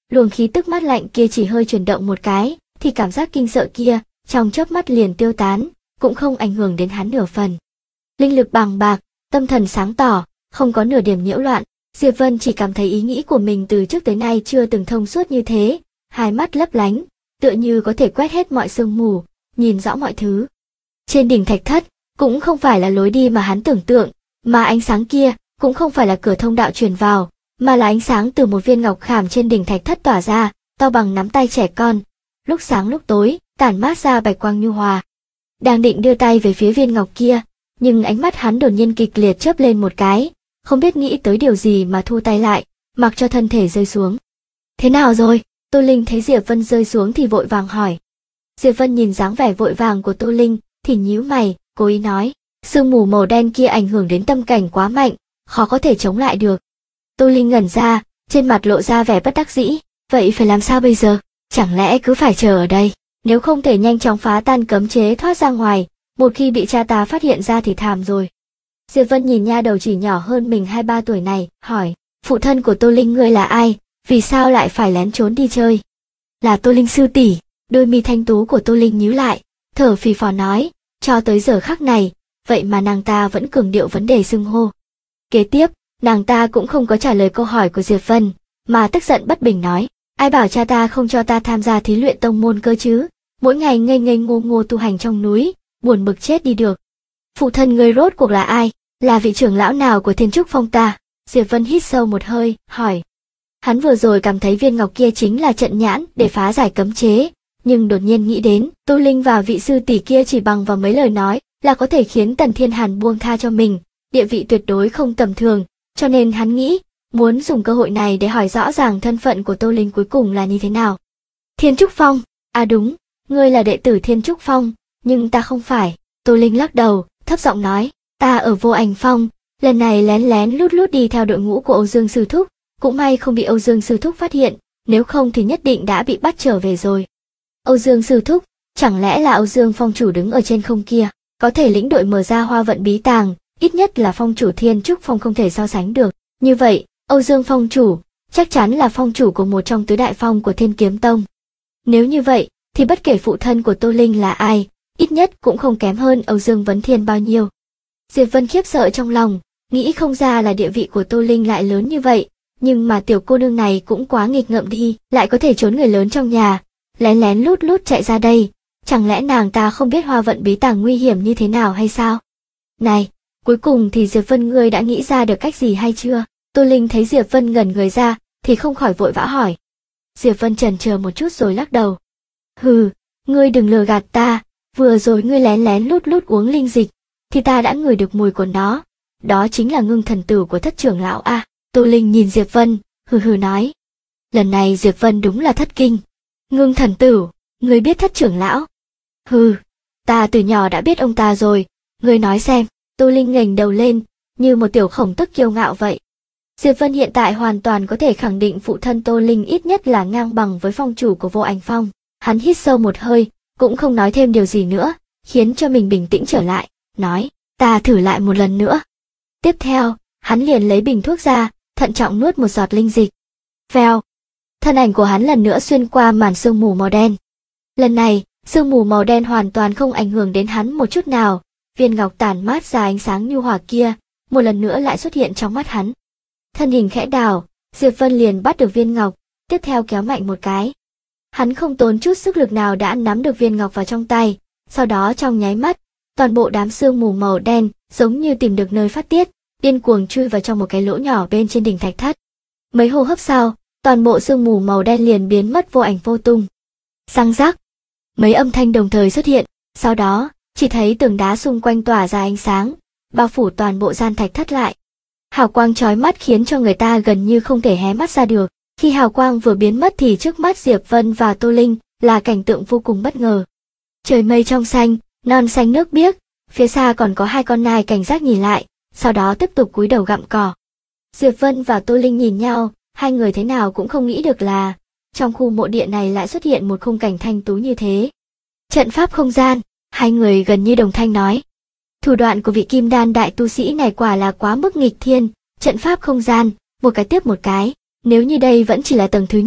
Luồng khí tức mát lạnh kia chỉ hơi chuyển động một cái, thì cảm giác kinh sợ kia trong chớp mắt liền tiêu tán, cũng không ảnh hưởng đến hắn nửa phần. Linh lực bàng bạc, tâm thần sáng tỏ, không có nửa điểm nhiễu loạn. Diệp Vân chỉ cảm thấy ý nghĩ của mình từ trước tới nay chưa từng thông suốt như thế, hai mắt lấp lánh, tựa như có thể quét hết mọi sương mù, nhìn rõ mọi thứ. Trên đỉnh thạch thất, cũng không phải là lối đi mà hắn tưởng tượng, mà ánh sáng kia cũng không phải là cửa thông đạo truyền vào, mà là ánh sáng từ một viên ngọc khảm trên đỉnh thạch thất tỏa ra, to bằng nắm tay trẻ con, lúc sáng lúc tối, tản mát ra bạch quang nhu hòa. Đang định đưa tay về phía viên ngọc kia, nhưng ánh mắt hắn đột nhiên kịch liệt chớp lên một cái, không biết nghĩ tới điều gì mà thu tay lại, mặc cho thân thể rơi xuống. Thế nào rồi? Tô Linh thấy Diệp Vân rơi xuống thì vội vàng hỏi. Diệp Vân nhìn dáng vẻ vội vàng của Tô Linh, thì nhíu mày, cố ý nói, sương mù màu đen kia ảnh hưởng đến tâm cảnh quá mạnh, khó có thể chống lại được. Tô Linh ngẩn ra, trên mặt lộ ra vẻ bất đắc dĩ, vậy phải làm sao bây giờ? Chẳng lẽ cứ phải chờ ở đây? Nếu không thể nhanh chóng phá tan cấm chế thoát ra ngoài, một khi bị cha ta phát hiện ra thì thảm rồi. Diệp Vân nhìn nha đầu chỉ nhỏ hơn mình 2-3 tuổi này, hỏi, phụ thân của Tô Linh ngươi là ai, vì sao lại phải lén trốn đi chơi? Là Tô Linh sư tỷ. Đôi mi thanh tú của Tô Linh nhíu lại, thở phì phò nói, cho tới giờ khắc này, vậy mà nàng ta vẫn cường điệu vấn đề xưng hô. Kế tiếp, nàng ta cũng không có trả lời câu hỏi của Diệp Vân, mà tức giận bất bình nói, ai bảo cha ta không cho ta tham gia thí luyện tông môn cơ chứ, mỗi ngày ngây ngây ngô ngô tu hành trong núi, buồn bực chết đi được. Phụ thân ngươi rốt cuộc là ai, là vị trưởng lão nào của Thiên Trúc Phong ta? Diệp Vân hít sâu một hơi, hỏi. Hắn vừa rồi cảm thấy viên ngọc kia chính là trận nhãn để phá giải cấm chế, nhưng đột nhiên nghĩ đến, Tô Linh và vị sư tỷ kia chỉ bằng vào mấy lời nói là có thể khiến Tần Thiên Hàn buông tha cho mình, địa vị tuyệt đối không tầm thường, cho nên hắn nghĩ, muốn dùng cơ hội này để hỏi rõ ràng thân phận của Tô Linh cuối cùng là như thế nào. Thiên Trúc Phong, à đúng, ngươi là đệ tử Thiên Trúc Phong, nhưng ta không phải. Tô Linh lắc đầu, thấp giọng nói, ta ở Vô Ảnh Phong, lần này lén lén lút lút đi theo đội ngũ của Âu Dương sư thúc, cũng may không bị Âu Dương sư thúc phát hiện, nếu không thì nhất định đã bị bắt trở về rồi. Âu Dương sư thúc, chẳng lẽ là Âu Dương Phong chủ đứng ở trên không kia, có thể lĩnh đội mở ra hoa vận bí tàng, ít nhất là phong chủ Thiên Trúc Phong không thể so sánh được. Như vậy, Âu Dương Phong chủ, chắc chắn là phong chủ của một trong tứ đại phong của Thiên Kiếm Tông. Nếu như vậy, thì bất kể phụ thân của Tô Linh là ai, ít nhất cũng không kém hơn Âu Dương Vấn Thiên bao nhiêu. Diệp Vân khiếp sợ trong lòng, nghĩ không ra là địa vị của Tô Linh lại lớn như vậy, nhưng mà tiểu cô nương này cũng quá nghịch ngợm đi, lại có thể trốn người lớn trong nhà, lén lén lút lút chạy ra đây, chẳng lẽ nàng ta không biết hoa vận bí tàng nguy hiểm như thế nào hay sao? Này, cuối cùng thì Diệp Vân ngươi đã nghĩ ra được cách gì hay chưa? Tô Linh thấy Diệp Vân ngẩn người ra, thì không khỏi vội vã hỏi. Diệp Vân chần chờ một chút rồi lắc đầu. Hừ, ngươi đừng lừa gạt ta, vừa rồi ngươi lén lén lút lút uống linh dịch, thì ta đã ngửi được mùi của nó, đó chính là ngưng thần tử của thất trưởng lão a. Tô Linh nhìn Diệp Vân, hừ hừ nói. Lần này Diệp Vân đúng là thất kinh. Ngưng thần tử, ngươi biết thất trưởng lão? Hừ, ta từ nhỏ đã biết ông ta rồi, ngươi nói xem. Tô Linh ngẩng đầu lên, như một tiểu khổng tức kiêu ngạo vậy. Diệp Vân hiện tại hoàn toàn có thể khẳng định phụ thân Tô Linh ít nhất là ngang bằng với phong chủ của Vô Ảnh Phong. Hắn hít sâu một hơi, cũng không nói thêm điều gì nữa, khiến cho mình bình tĩnh trở lại, nói, ta thử lại một lần nữa. Tiếp theo, hắn liền lấy bình thuốc ra, thận trọng nuốt một giọt linh dịch. Vèo, thân ảnh của hắn lần nữa xuyên qua màn sương mù màu đen. Lần này, sương mù màu đen hoàn toàn không ảnh hưởng đến hắn một chút nào, viên ngọc tản mát ra ánh sáng nhu hòa kia, một lần nữa lại xuất hiện trong mắt hắn. Thân hình khẽ đảo, Diệp Vân liền bắt được viên ngọc, tiếp theo kéo mạnh một cái. Hắn không tốn chút sức lực nào đã nắm được viên ngọc vào trong tay, sau đó trong nháy mắt, toàn bộ đám sương mù màu đen giống như tìm được nơi phát tiết, điên cuồng chui vào trong một cái lỗ nhỏ bên trên đỉnh thạch thất. Mấy hô hấp sau, toàn bộ sương mù màu đen liền biến mất vô ảnh vô tung. Răng rắc, mấy âm thanh đồng thời xuất hiện, sau đó, chỉ thấy tường đá xung quanh tỏa ra ánh sáng, bao phủ toàn bộ gian thạch thất lại. Hào quang chói mắt khiến cho người ta gần như không thể hé mắt ra được. Khi hào quang vừa biến mất thì trước mắt Diệp Vân và Tô Linh là cảnh tượng vô cùng bất ngờ. Trời mây trong xanh, non xanh nước biếc, phía xa còn có hai con nai cảnh giác nhìn lại, sau đó tiếp tục cúi đầu gặm cỏ. Diệp Vân và Tô Linh nhìn nhau, hai người thế nào cũng không nghĩ được là trong khu mộ địa này lại xuất hiện một khung cảnh thanh tú như thế. Trận pháp không gian, hai người gần như đồng thanh nói. Thủ đoạn của vị kim đan đại tu sĩ này quả là quá mức nghịch thiên, trận pháp không gian, một cái tiếp một cái. Nếu như đây vẫn chỉ là tầng thứ nhất,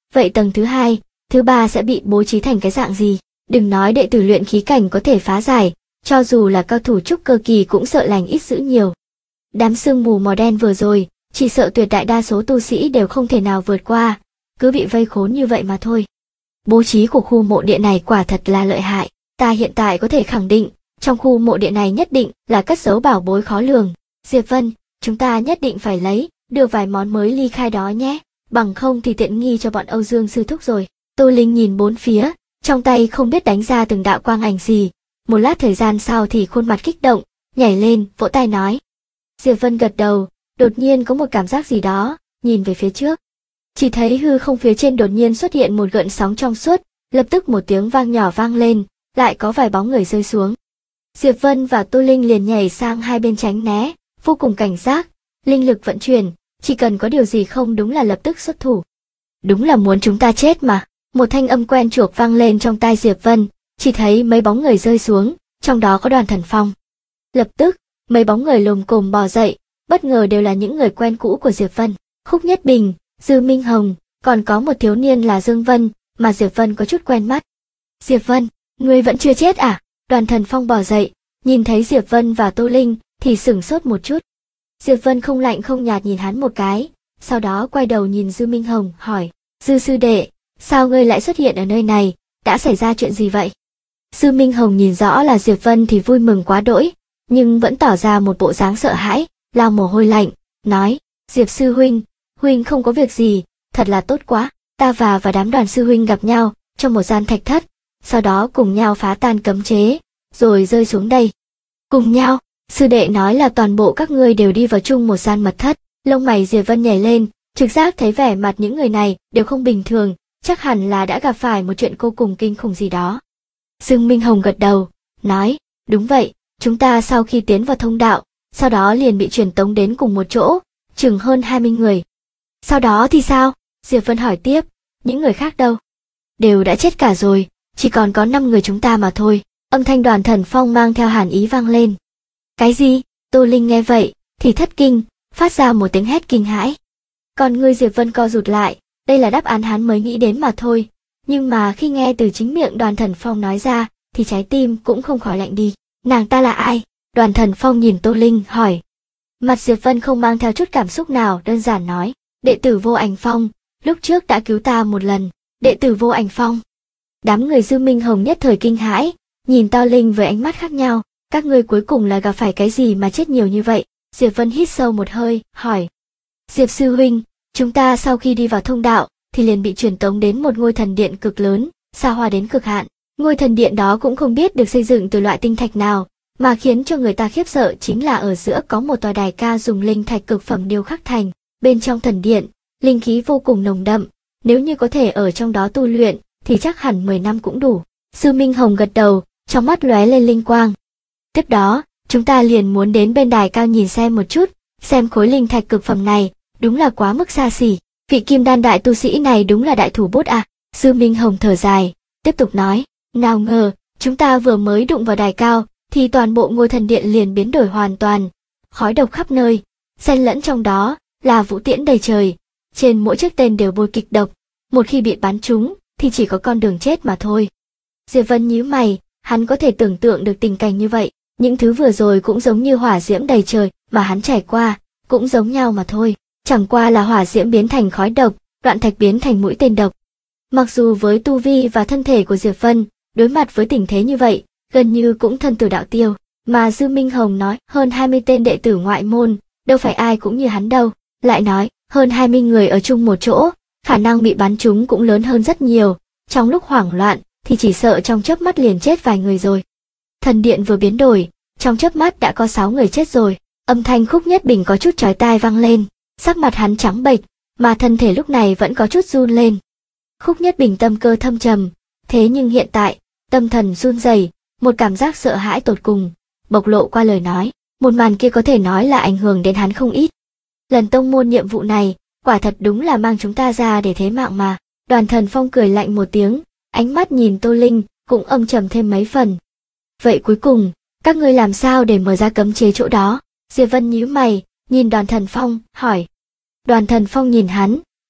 Vậy tầng thứ hai, thứ ba sẽ bị bố trí thành cái dạng gì? Đừng nói đệ tử luyện khí cảnh có thể phá giải, cho dù là cao thủ trúc cơ kỳ cũng sợ lành ít dữ nhiều. Đám sương mù màu đen vừa rồi, chỉ sợ tuyệt đại đa số tu sĩ đều không thể nào vượt qua, cứ bị vây khốn như vậy mà thôi. Bố trí của khu mộ địa này quả thật là lợi hại, ta hiện tại có thể khẳng định, trong khu mộ địa này nhất định là cất giấu bảo bối khó lường. Diệp Vân, chúng ta nhất định phải lấy được vài món mới ly khai đó nhé, bằng không thì tiện nghi cho bọn Âu Dương sư thúc rồi. Tô Linh nhìn bốn phía, trong tay không biết đánh ra từng đạo quang ảnh gì, một lát thời gian sau thì khuôn mặt kích động, nhảy lên, vỗ tay nói. Diệp Vân gật đầu, đột nhiên có một cảm giác gì đó, nhìn về phía trước. Chỉ thấy hư không phía trên đột nhiên xuất hiện một gợn sóng trong suốt, lập tức một tiếng vang nhỏ vang lên, lại có vài bóng người rơi xuống. Diệp Vân và Tô Linh liền nhảy sang hai bên tránh né, vô cùng cảnh giác, linh lực vận chuyển, chỉ cần có điều gì không đúng là lập tức xuất thủ. Đúng là muốn chúng ta chết mà. Một thanh âm quen thuộc vang lên trong tai Diệp Vân, chỉ thấy mấy bóng người rơi xuống, trong đó có Đoàn Thần Phong. Lập tức, mấy bóng người lồm cồm bò dậy, bất ngờ đều là những người quen cũ của Diệp Vân. Khúc Nhất Bình, Dư Minh Hồng, còn có một thiếu niên là Dương Vân, mà Diệp Vân có chút quen mắt. Diệp Vân, ngươi vẫn chưa chết à? Đoàn Thần Phong bò dậy, nhìn thấy Diệp Vân và Tô Linh thì sửng sốt một chút. Diệp Vân không lạnh không nhạt nhìn hắn một cái, sau đó quay đầu nhìn Dư Minh Hồng, hỏi, Dư sư đệ, sao ngươi lại xuất hiện ở nơi này, đã xảy ra chuyện gì vậy? Dư Minh Hồng nhìn rõ là Diệp Vân thì vui mừng quá đỗi, nhưng vẫn tỏ ra một bộ dáng sợ hãi, lau mồ hôi lạnh, nói, Diệp sư huynh, huynh không có việc gì, thật là tốt quá, ta và đám Đoàn sư huynh gặp nhau trong một gian thạch thất, sau đó cùng nhau phá tan cấm chế, rồi rơi xuống đây. Cùng nhau, sư đệ nói là toàn bộ các ngươi đều đi vào chung một gian mật thất. Lông mày Diệp Vân nhảy lên, trực giác thấy vẻ mặt những người này đều không bình thường, chắc hẳn là đã gặp phải một chuyện vô cùng kinh khủng gì đó. Dương Minh Hồng gật đầu, nói, đúng vậy, chúng ta sau khi tiến vào thông đạo, sau đó liền bị truyền tống đến cùng một chỗ, chừng hơn 20 người. Sau đó thì sao? Diệp Vân hỏi tiếp, những người khác đâu? Đều đã chết cả rồi, chỉ còn có 5 người chúng ta mà thôi. Âm thanh Đoàn Thần Phong mang theo hàn ý vang lên. Cái gì? Tô Linh nghe vậy, thì thất kinh, phát ra một tiếng hét kinh hãi. Còn người Diệp Vân co rụt lại, đây là đáp án hắn mới nghĩ đến mà thôi. Nhưng mà khi nghe từ chính miệng Đoàn Thần Phong nói ra, thì trái tim cũng không khỏi lạnh đi. Nàng ta là ai? Đoàn Thần Phong nhìn Tô Linh, hỏi. Mặt Diệp Vân không mang theo chút cảm xúc nào, đơn giản nói. Đệ tử Vô Ảnh Phong, lúc trước đã cứu ta một lần. Đệ tử Vô Ảnh Phong. Đám người Dư Minh Hồng nhất thời kinh hãi, nhìn Tô Linh với ánh mắt khác nhau. Các ngươi cuối cùng là gặp phải cái gì mà chết nhiều như vậy? Diệp Vân hít sâu một hơi, hỏi. Diệp sư huynh, chúng ta sau khi đi vào thông đạo, thì liền bị truyền tống đến một ngôi thần điện cực lớn, xa hoa đến cực hạn. Ngôi thần điện đó cũng không biết được xây dựng từ loại tinh thạch nào, mà khiến cho người ta khiếp sợ chính là ở giữa có một tòa đài cao dùng linh thạch cực phẩm điêu khắc thành. Bên trong thần điện, linh khí vô cùng nồng đậm, nếu như có thể ở trong đó tu luyện, thì chắc hẳn 10 năm cũng đủ. Dư Minh Hồng gật đầu, trong mắt lóe lên linh quang. Tiếp đó, chúng ta liền muốn đến bên đài cao nhìn xem một chút, xem khối linh thạch cực phẩm này, đúng là quá mức xa xỉ. Vị kim đan đại tu sĩ này đúng là đại thủ bút à? Dư Minh Hồng thở dài, tiếp tục nói, nào ngờ, chúng ta vừa mới đụng vào đài cao, thì toàn bộ ngôi thần điện liền biến đổi hoàn toàn, khói độc khắp nơi, xen lẫn trong đó là vũ tiễn đầy trời, trên mỗi chiếc tên đều bôi kịch độc, một khi bị bắn trúng, thì chỉ có con đường chết mà thôi. Diệp Vân nhíu mày, hắn có thể tưởng tượng được tình cảnh như vậy, những thứ vừa rồi cũng giống như hỏa diễm đầy trời mà hắn trải qua, cũng giống nhau mà thôi, chẳng qua là hỏa diễm biến thành khói độc, đoạn thạch biến thành mũi tên độc. Mặc dù với tu vi và thân thể của Diệp Vân, đối mặt với tình thế như vậy, gần như cũng thân tử đạo tiêu, mà Dư Minh Hồng nói hơn 20 tên đệ tử ngoại môn, đâu phải ai cũng như hắn đâu, lại nói hơn 20 người ở chung một chỗ, khả năng bị bắn trúng cũng lớn hơn rất nhiều, trong lúc hoảng loạn thì chỉ sợ trong chớp mắt liền chết vài người rồi. Thần điện vừa biến đổi, trong chớp mắt đã có 6 người chết rồi, âm thanh Khúc Nhất Bình có chút chói tai vang lên, sắc mặt hắn trắng bệch, mà thân thể lúc này vẫn có chút run lên. Khúc Nhất Bình tâm cơ thâm trầm, thế nhưng hiện tại, tâm thần run rẩy, một cảm giác sợ hãi tột cùng, bộc lộ qua lời nói, một màn kia có thể nói là ảnh hưởng đến hắn không ít. Lần tông môn nhiệm vụ này, quả thật đúng là mang chúng ta ra để thế mạng mà. Đoàn Thần Phong cười lạnh một tiếng, ánh mắt nhìn Tô Linh, cũng âm trầm thêm mấy phần. Vậy cuối cùng, các ngươi làm sao để mở ra cấm chế chỗ đó? Diệp Vân nhíu mày, nhìn Đoàn Thần Phong, hỏi. Đoàn Thần Phong nhìn hắn,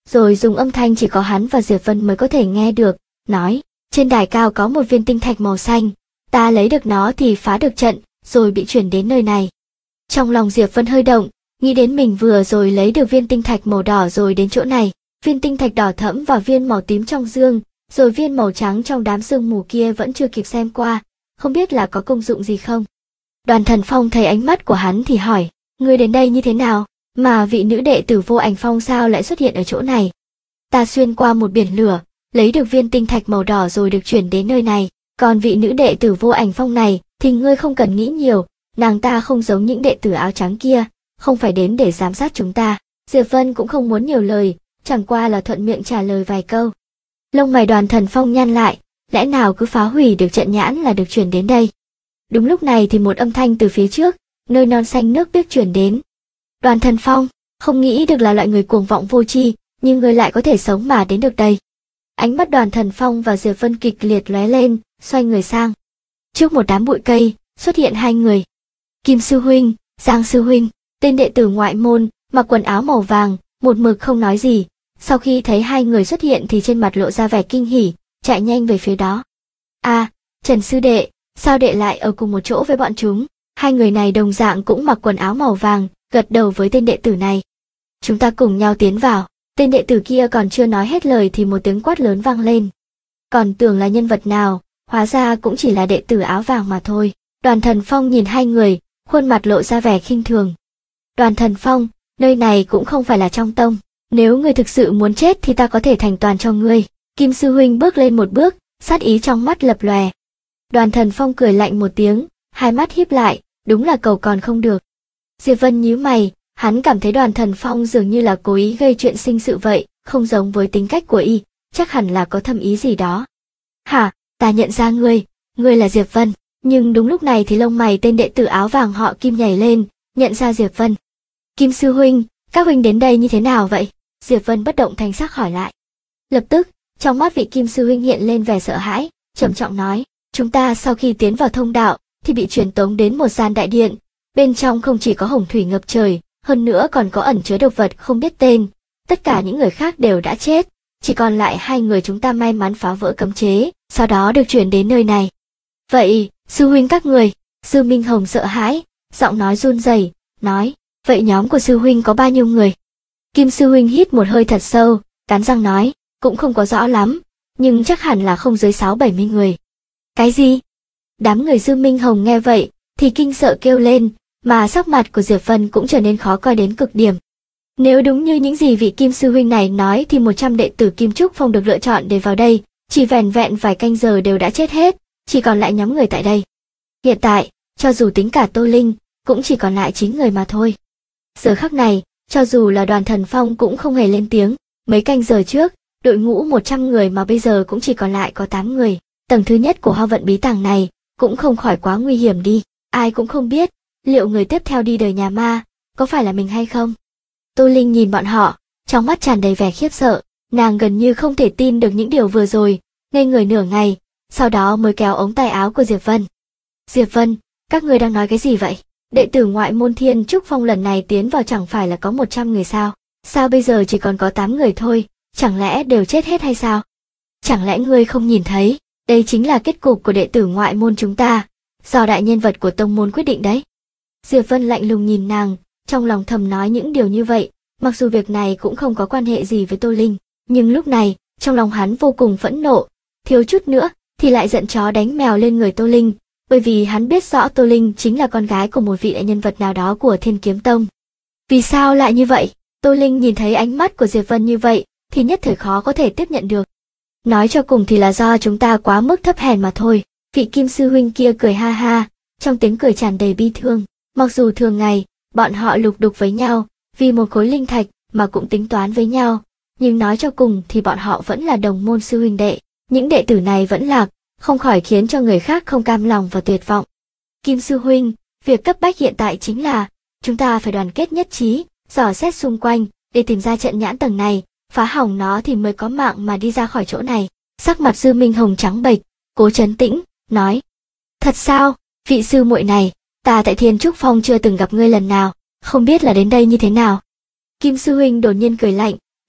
rồi dùng âm thanh chỉ có hắn và Diệp Vân mới có thể nghe được, nói, trên đài cao có một viên tinh thạch màu xanh, ta lấy được nó thì phá được trận, rồi bị chuyển đến nơi này. Trong lòng Diệp Vân hơi động, nghĩ đến mình vừa rồi lấy được viên tinh thạch màu đỏ rồi đến chỗ này, viên tinh thạch đỏ thẫm và viên màu tím trong dương, rồi viên màu trắng trong đám sương mù kia vẫn chưa kịp xem qua, không biết là có công dụng gì không. Đoàn Thần Phong thấy ánh mắt của hắn thì hỏi, ngươi đến đây như thế nào, mà vị nữ đệ tử Vô Ảnh Phong sao lại xuất hiện ở chỗ này? Ta xuyên qua một biển lửa, lấy được viên tinh thạch màu đỏ rồi được chuyển đến nơi này, còn vị nữ đệ tử Vô Ảnh Phong này thì ngươi không cần nghĩ nhiều, nàng ta không giống những đệ tử áo trắng kia, không phải đến để giám sát chúng ta. Diệp Vân cũng không muốn nhiều lời, chẳng qua là thuận miệng trả lời vài câu. Lông mày Đoàn Thần Phong nhăn lại, lẽ nào cứ phá hủy được trận nhãn là được chuyển đến đây? Đúng lúc này thì một âm thanh từ phía trước, nơi non xanh nước biếc chuyển đến. Đoàn Thần Phong, không nghĩ được là loại người cuồng vọng vô tri, nhưng người lại có thể sống mà đến được đây. Ánh mắt Đoàn Thần Phong và Diệp Vân kịch liệt lóe lên, xoay người sang. Trước một đám bụi cây, xuất hiện hai người. Kim sư huynh, Giang sư huynh, tên đệ tử ngoại môn, mặc quần áo màu vàng, một mực không nói gì. Sau khi thấy hai người xuất hiện thì trên mặt lộ ra vẻ kinh hỉ, chạy nhanh về phía đó. À, Trần sư đệ, sao đệ lại ở cùng một chỗ với bọn chúng? Hai người này đồng dạng cũng mặc quần áo màu vàng, gật đầu với tên đệ tử này. Chúng ta cùng nhau tiến vào. Tên đệ tử kia còn chưa nói hết lời thì một tiếng quát lớn vang lên. Còn tưởng là nhân vật nào, hóa ra cũng chỉ là đệ tử áo vàng mà thôi. Đoàn Thần Phong nhìn hai người, khuôn mặt lộ ra vẻ khinh thường. Đoàn Thần Phong, nơi này cũng không phải là trong tông. Nếu ngươi thực sự muốn chết thì ta có thể thành toàn cho ngươi. Kim sư huynh bước lên một bước, sát ý trong mắt lập lòe. Đoàn Thần Phong cười lạnh một tiếng, hai mắt híp lại, đúng là cầu còn không được. Diệp Vân nhíu mày, hắn cảm thấy Đoàn Thần Phong dường như là cố ý gây chuyện sinh sự vậy, không giống với tính cách của y, chắc hẳn là có thâm ý gì đó. Hả, ta nhận ra ngươi là Diệp Vân, nhưng đúng lúc này thì lông mày tên đệ tử áo vàng họ Kim nhảy lên, nhận ra Diệp Vân. Kim sư huynh, các huynh đến đây như thế nào vậy? Diệp Vân bất động thanh sắc hỏi lại. Lập tức, trong mắt vị Kim sư huynh hiện lên vẻ sợ hãi, trầm trọng nói, chúng ta sau khi tiến vào thông đạo, thì bị truyền tống đến một gian đại điện, bên trong không chỉ có hồng thủy ngập trời, hơn nữa còn có ẩn chứa độc vật không biết tên, tất cả những người khác đều đã chết, chỉ còn lại hai người chúng ta may mắn phá vỡ cấm chế, sau đó được chuyển đến nơi này. Vậy, sư huynh các người, Sư Minh Hồng sợ hãi, giọng nói run rẩy, nói, vậy nhóm của sư huynh có bao nhiêu người? Kim sư huynh hít một hơi thật sâu, cắn răng nói, cũng không có rõ lắm, nhưng chắc hẳn là không dưới 6-70 người. Cái gì? Đám người Sư Minh Hồng nghe vậy, thì kinh sợ kêu lên, mà sắc mặt của Diệp Vân cũng trở nên khó coi đến cực điểm. Nếu đúng như những gì vị Kim sư huynh này nói thì 100 đệ tử Kim Trúc Phong được lựa chọn để vào đây, chỉ vẻn vẹn vài canh giờ đều đã chết hết, chỉ còn lại nhóm người tại đây. Hiện tại, cho dù tính cả Tô Linh, cũng chỉ còn lại 9 người mà thôi. Giờ khắc này, cho dù là Đoàn Thần Phong cũng không hề lên tiếng, mấy canh giờ trước, đội ngũ 100 người mà bây giờ cũng chỉ còn lại có 8 người. Tầng thứ nhất của Hoa Vận Bí Tàng này, cũng không khỏi quá nguy hiểm đi, ai cũng không biết, liệu người tiếp theo đi đời nhà ma, có phải là mình hay không? Tô Linh nhìn bọn họ, trong mắt tràn đầy vẻ khiếp sợ, nàng gần như không thể tin được những điều vừa rồi, ngây người nửa ngày, sau đó mới kéo ống tay áo của Diệp Vân. Diệp Vân, các ngươi đang nói cái gì vậy? Đệ tử ngoại môn Thiên Trúc Phong lần này tiến vào chẳng phải là có 100 người sao? Sao bây giờ chỉ còn có 8 người thôi, chẳng lẽ đều chết hết hay sao? Chẳng lẽ ngươi không nhìn thấy, đây chính là kết cục của đệ tử ngoại môn chúng ta, do đại nhân vật của tông môn quyết định đấy. Diệp Vân lạnh lùng nhìn nàng, trong lòng thầm nói những điều như vậy, mặc dù việc này cũng không có quan hệ gì với Tô Linh, nhưng lúc này, trong lòng hắn vô cùng phẫn nộ, thiếu chút nữa thì lại giận chó đánh mèo lên người Tô Linh, bởi vì hắn biết rõ Tô Linh chính là con gái của một vị đại nhân vật nào đó của Thiên Kiếm Tông. Vì sao lại như vậy? Tô Linh nhìn thấy ánh mắt của Diệp Vân như vậy, thì nhất thời khó có thể tiếp nhận được. Nói cho cùng thì là do chúng ta quá mức thấp hèn mà thôi. Vị Kim sư huynh kia cười ha ha, trong tiếng cười tràn đầy bi thương. Mặc dù thường ngày, bọn họ lục đục với nhau, vì một khối linh thạch mà cũng tính toán với nhau, nhưng nói cho cùng thì bọn họ vẫn là đồng môn sư huynh đệ. Những đệ tử này vẫn lạc, không khỏi khiến cho người khác không cam lòng và tuyệt vọng. Kim sư huynh, việc cấp bách hiện tại chính là, chúng ta phải đoàn kết nhất trí, dò xét xung quanh, để tìm ra trận nhãn tầng này, phá hỏng nó thì mới có mạng mà đi ra khỏi chỗ này. Sắc mặt Sư Minh Hồng trắng bệch, cố trấn tĩnh, nói. Thật sao, vị sư muội này, ta tại Thiên Trúc Phong chưa từng gặp ngươi lần nào, không biết là đến đây như thế nào. Kim sư huynh đột nhiên cười lạnh,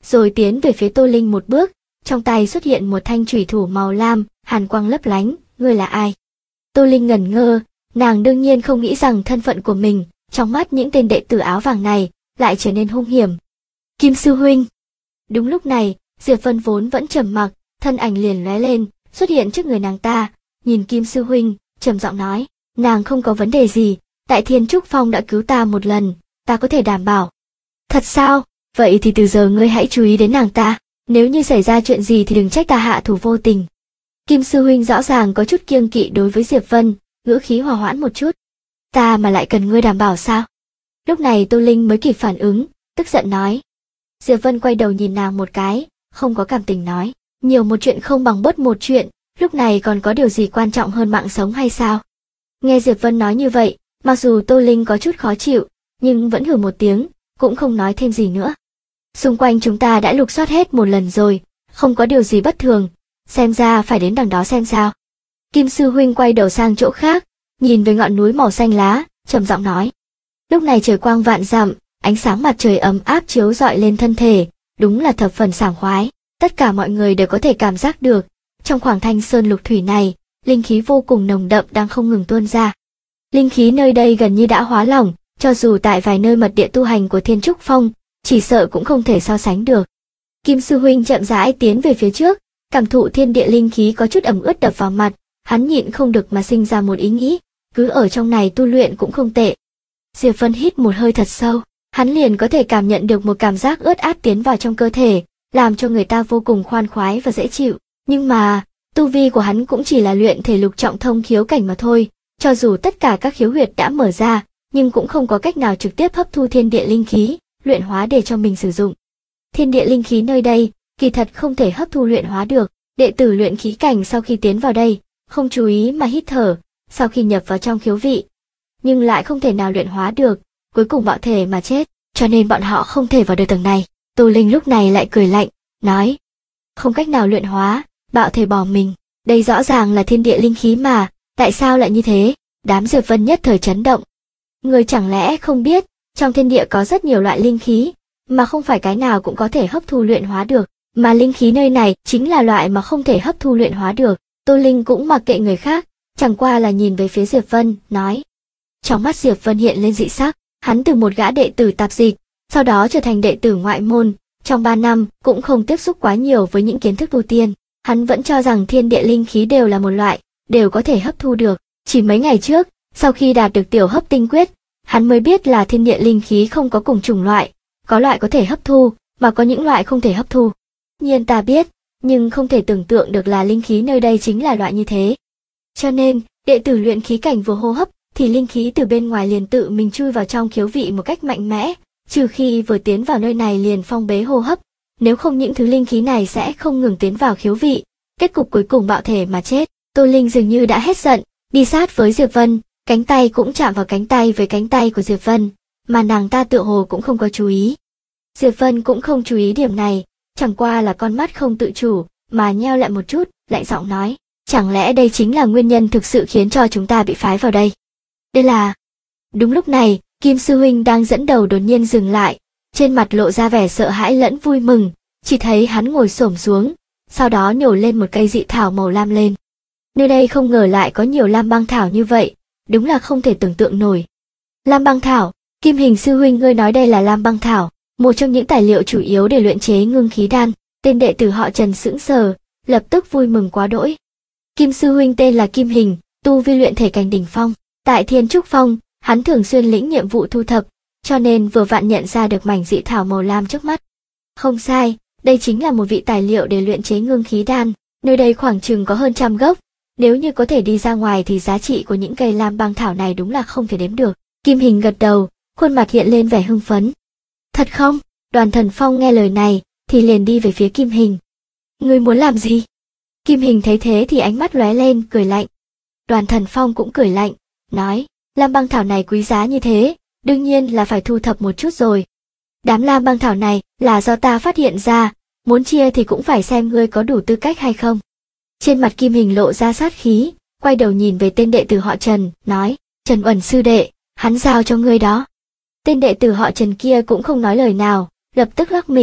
rồi tiến về phía Tô Linh một bước, trong tay xuất hiện một thanh chủy thủ màu lam, hàn quang lấp lánh, ngươi là ai? Tô Linh ngẩn ngơ, nàng đương nhiên không nghĩ rằng thân phận của mình, trong mắt những tên đệ tử áo vàng này, lại trở nên hung hiểm. Kim sư huynh. Đúng lúc này, Diệp Vân vốn vẫn trầm mặc, thân ảnh liền lóe lên, xuất hiện trước người nàng ta, nhìn Kim sư huynh, trầm giọng nói, nàng không có vấn đề gì, tại Thiên Trúc Phong đã cứu ta một lần, ta có thể đảm bảo. Thật sao? Vậy thì từ giờ ngươi hãy chú ý đến nàng ta, nếu như xảy ra chuyện gì thì đừng trách ta hạ thủ vô tình. Kim sư huynh rõ ràng có chút kiêng kỵ đối với Diệp Vân, ngữ khí hòa hoãn một chút. Ta mà lại cần ngươi đảm bảo sao? Lúc này Tô Linh mới kịp phản ứng, tức giận nói. Diệp Vân quay đầu nhìn nàng một cái, không có cảm tình nói, nhiều một chuyện không bằng bớt một chuyện, lúc này còn có điều gì quan trọng hơn mạng sống hay sao? Nghe Diệp Vân nói như vậy, mặc dù Tô Linh có chút khó chịu, nhưng vẫn hừ một tiếng, cũng không nói thêm gì nữa. Xung quanh chúng ta đã lục soát hết một lần rồi, không có điều gì bất thường, xem ra phải đến đằng đó xem sao. Kim sư huynh quay đầu sang chỗ khác, nhìn về ngọn núi màu xanh lá, trầm giọng nói. Lúc này trời quang vạn dặm, ánh sáng mặt trời ấm áp chiếu rọi lên thân thể, đúng là thập phần sảng khoái. Tất cả mọi người đều có thể cảm giác được, trong khoảng thanh sơn lục thủy này, linh khí vô cùng nồng đậm đang không ngừng tuôn ra. Linh khí nơi đây gần như đã hóa lỏng, cho dù tại vài nơi mật địa tu hành của Thiên Trúc Phong, chỉ sợ cũng không thể so sánh được. Kim sư huynh chậm rãi tiến về phía trước, cảm thụ thiên địa linh khí có chút ẩm ướt đập vào mặt, hắn nhịn không được mà sinh ra một ý nghĩ, cứ ở trong này tu luyện cũng không tệ. Diệp Vân hít một hơi thật sâu, hắn liền có thể cảm nhận được một cảm giác ướt át tiến vào trong cơ thể, làm cho người ta vô cùng khoan khoái và dễ chịu. Nhưng mà, tu vi của hắn cũng chỉ là luyện thể lục trọng thông khiếu cảnh mà thôi, cho dù tất cả các khiếu huyệt đã mở ra, nhưng cũng không có cách nào trực tiếp hấp thu thiên địa linh khí, luyện hóa để cho mình sử dụng. Thiên địa linh khí nơi đây, kỳ thật không thể hấp thu luyện hóa được, đệ tử luyện khí cảnh sau khi tiến vào đây, không chú ý mà hít thở, sau khi nhập vào trong khiếu vị, nhưng lại không thể nào luyện hóa được, cuối cùng bạo thể mà chết, cho nên bọn họ không thể vào được tầng này. Tô Linh lúc này lại cười lạnh, nói, không cách nào luyện hóa, bạo thể bỏ mình, đây rõ ràng là thiên địa linh khí mà, tại sao lại như thế? Đám Diệp Vân nhất thời chấn động. Người chẳng lẽ không biết, trong thiên địa có rất nhiều loại linh khí, mà không phải cái nào cũng có thể hấp thu luyện hóa được, mà linh khí nơi này chính là loại mà không thể hấp thu luyện hóa được. Tô Linh cũng mặc kệ người khác, chẳng qua là nhìn về phía Diệp Vân, nói. Trong mắt Diệp Vân hiện lên dị sắc, hắn từ một gã đệ tử tạp dịch, sau đó trở thành đệ tử ngoại môn, trong 3 năm cũng không tiếp xúc quá nhiều với những kiến thức tu tiên, hắn vẫn cho rằng thiên địa linh khí đều là một loại, đều có thể hấp thu được. Chỉ mấy ngày trước, sau khi đạt được tiểu hấp tinh quyết, hắn mới biết là thiên địa linh khí không có cùng chủng loại, có loại có thể hấp thu, mà có những loại không thể hấp thu. Nhiên ta biết, nhưng không thể tưởng tượng được là linh khí nơi đây chính là loại như thế. Cho nên, đệ tử luyện khí cảnh vừa hô hấp, thì linh khí từ bên ngoài liền tự mình chui vào trong khiếu vị một cách mạnh mẽ, trừ khi vừa tiến vào nơi này liền phong bế hô hấp, nếu không những thứ linh khí này sẽ không ngừng tiến vào khiếu vị, kết cục cuối cùng bạo thể mà chết. Tô Linh dường như đã hết giận, đi sát với Diệp Vân, cánh tay cũng chạm vào cánh tay với cánh tay của Diệp Vân, mà nàng ta tựa hồ cũng không có chú ý. Diệp Vân cũng không chú ý điểm này, chẳng qua là con mắt không tự chủ, mà nheo lại một chút, lạnh giọng nói, chẳng lẽ đây chính là nguyên nhân thực sự khiến cho chúng ta bị phái vào đây? Đây là... Đúng lúc này, Kim sư huynh đang dẫn đầu đột nhiên dừng lại, trên mặt lộ ra vẻ sợ hãi lẫn vui mừng, chỉ thấy hắn ngồi xổm xuống, sau đó nhổ lên một cây dị thảo màu lam lên. Nơi đây không ngờ lại có nhiều lam băng thảo như vậy, đúng là không thể tưởng tượng nổi. Lam băng thảo, Kim Hình sư huynh ngươi nói đây là lam băng thảo, một trong những tài liệu chủ yếu để luyện chế ngưng khí đan. Tên đệ tử họ Trần sững sờ, lập tức vui mừng quá đỗi. Kim sư huynh tên là Kim Hình, tu vi luyện thể cảnh đỉnh phong, tại Thiên Trúc Phong, hắn thường xuyên lĩnh nhiệm vụ thu thập, cho nên vừa vặn nhận ra được mảnh dị thảo màu lam trước mắt. Không sai, đây chính là một vị tài liệu để luyện chế ngưng khí đan, nơi đây khoảng chừng có hơn 100 gốc, nếu như có thể đi ra ngoài thì giá trị của những cây lam băng thảo này đúng là không thể đếm được. Kim Hình gật đầu, khuôn mặt hiện lên vẻ hưng phấn. Thật không? Đoàn Thần Phong nghe lời này, thì liền đi về phía Kim Hình. Ngươi muốn làm gì? Kim Hình thấy thế thì ánh mắt lóe lên, cười lạnh. Đoàn Thần Phong cũng cười lạnh, nói, lam băng thảo này quý giá như thế, đương nhiên là phải thu thập một chút rồi. Đám lam băng thảo này là do ta phát hiện ra, muốn chia thì cũng phải xem ngươi có đủ tư cách hay không. Trên mặt Kim Hình lộ ra sát khí, quay đầu nhìn về tên đệ tử họ Trần, nói, Trần Uẩn sư đệ, hắn giao cho ngươi đó. Tên đệ tử họ Trần kia cũng không nói lời nào, lập tức lắc mình,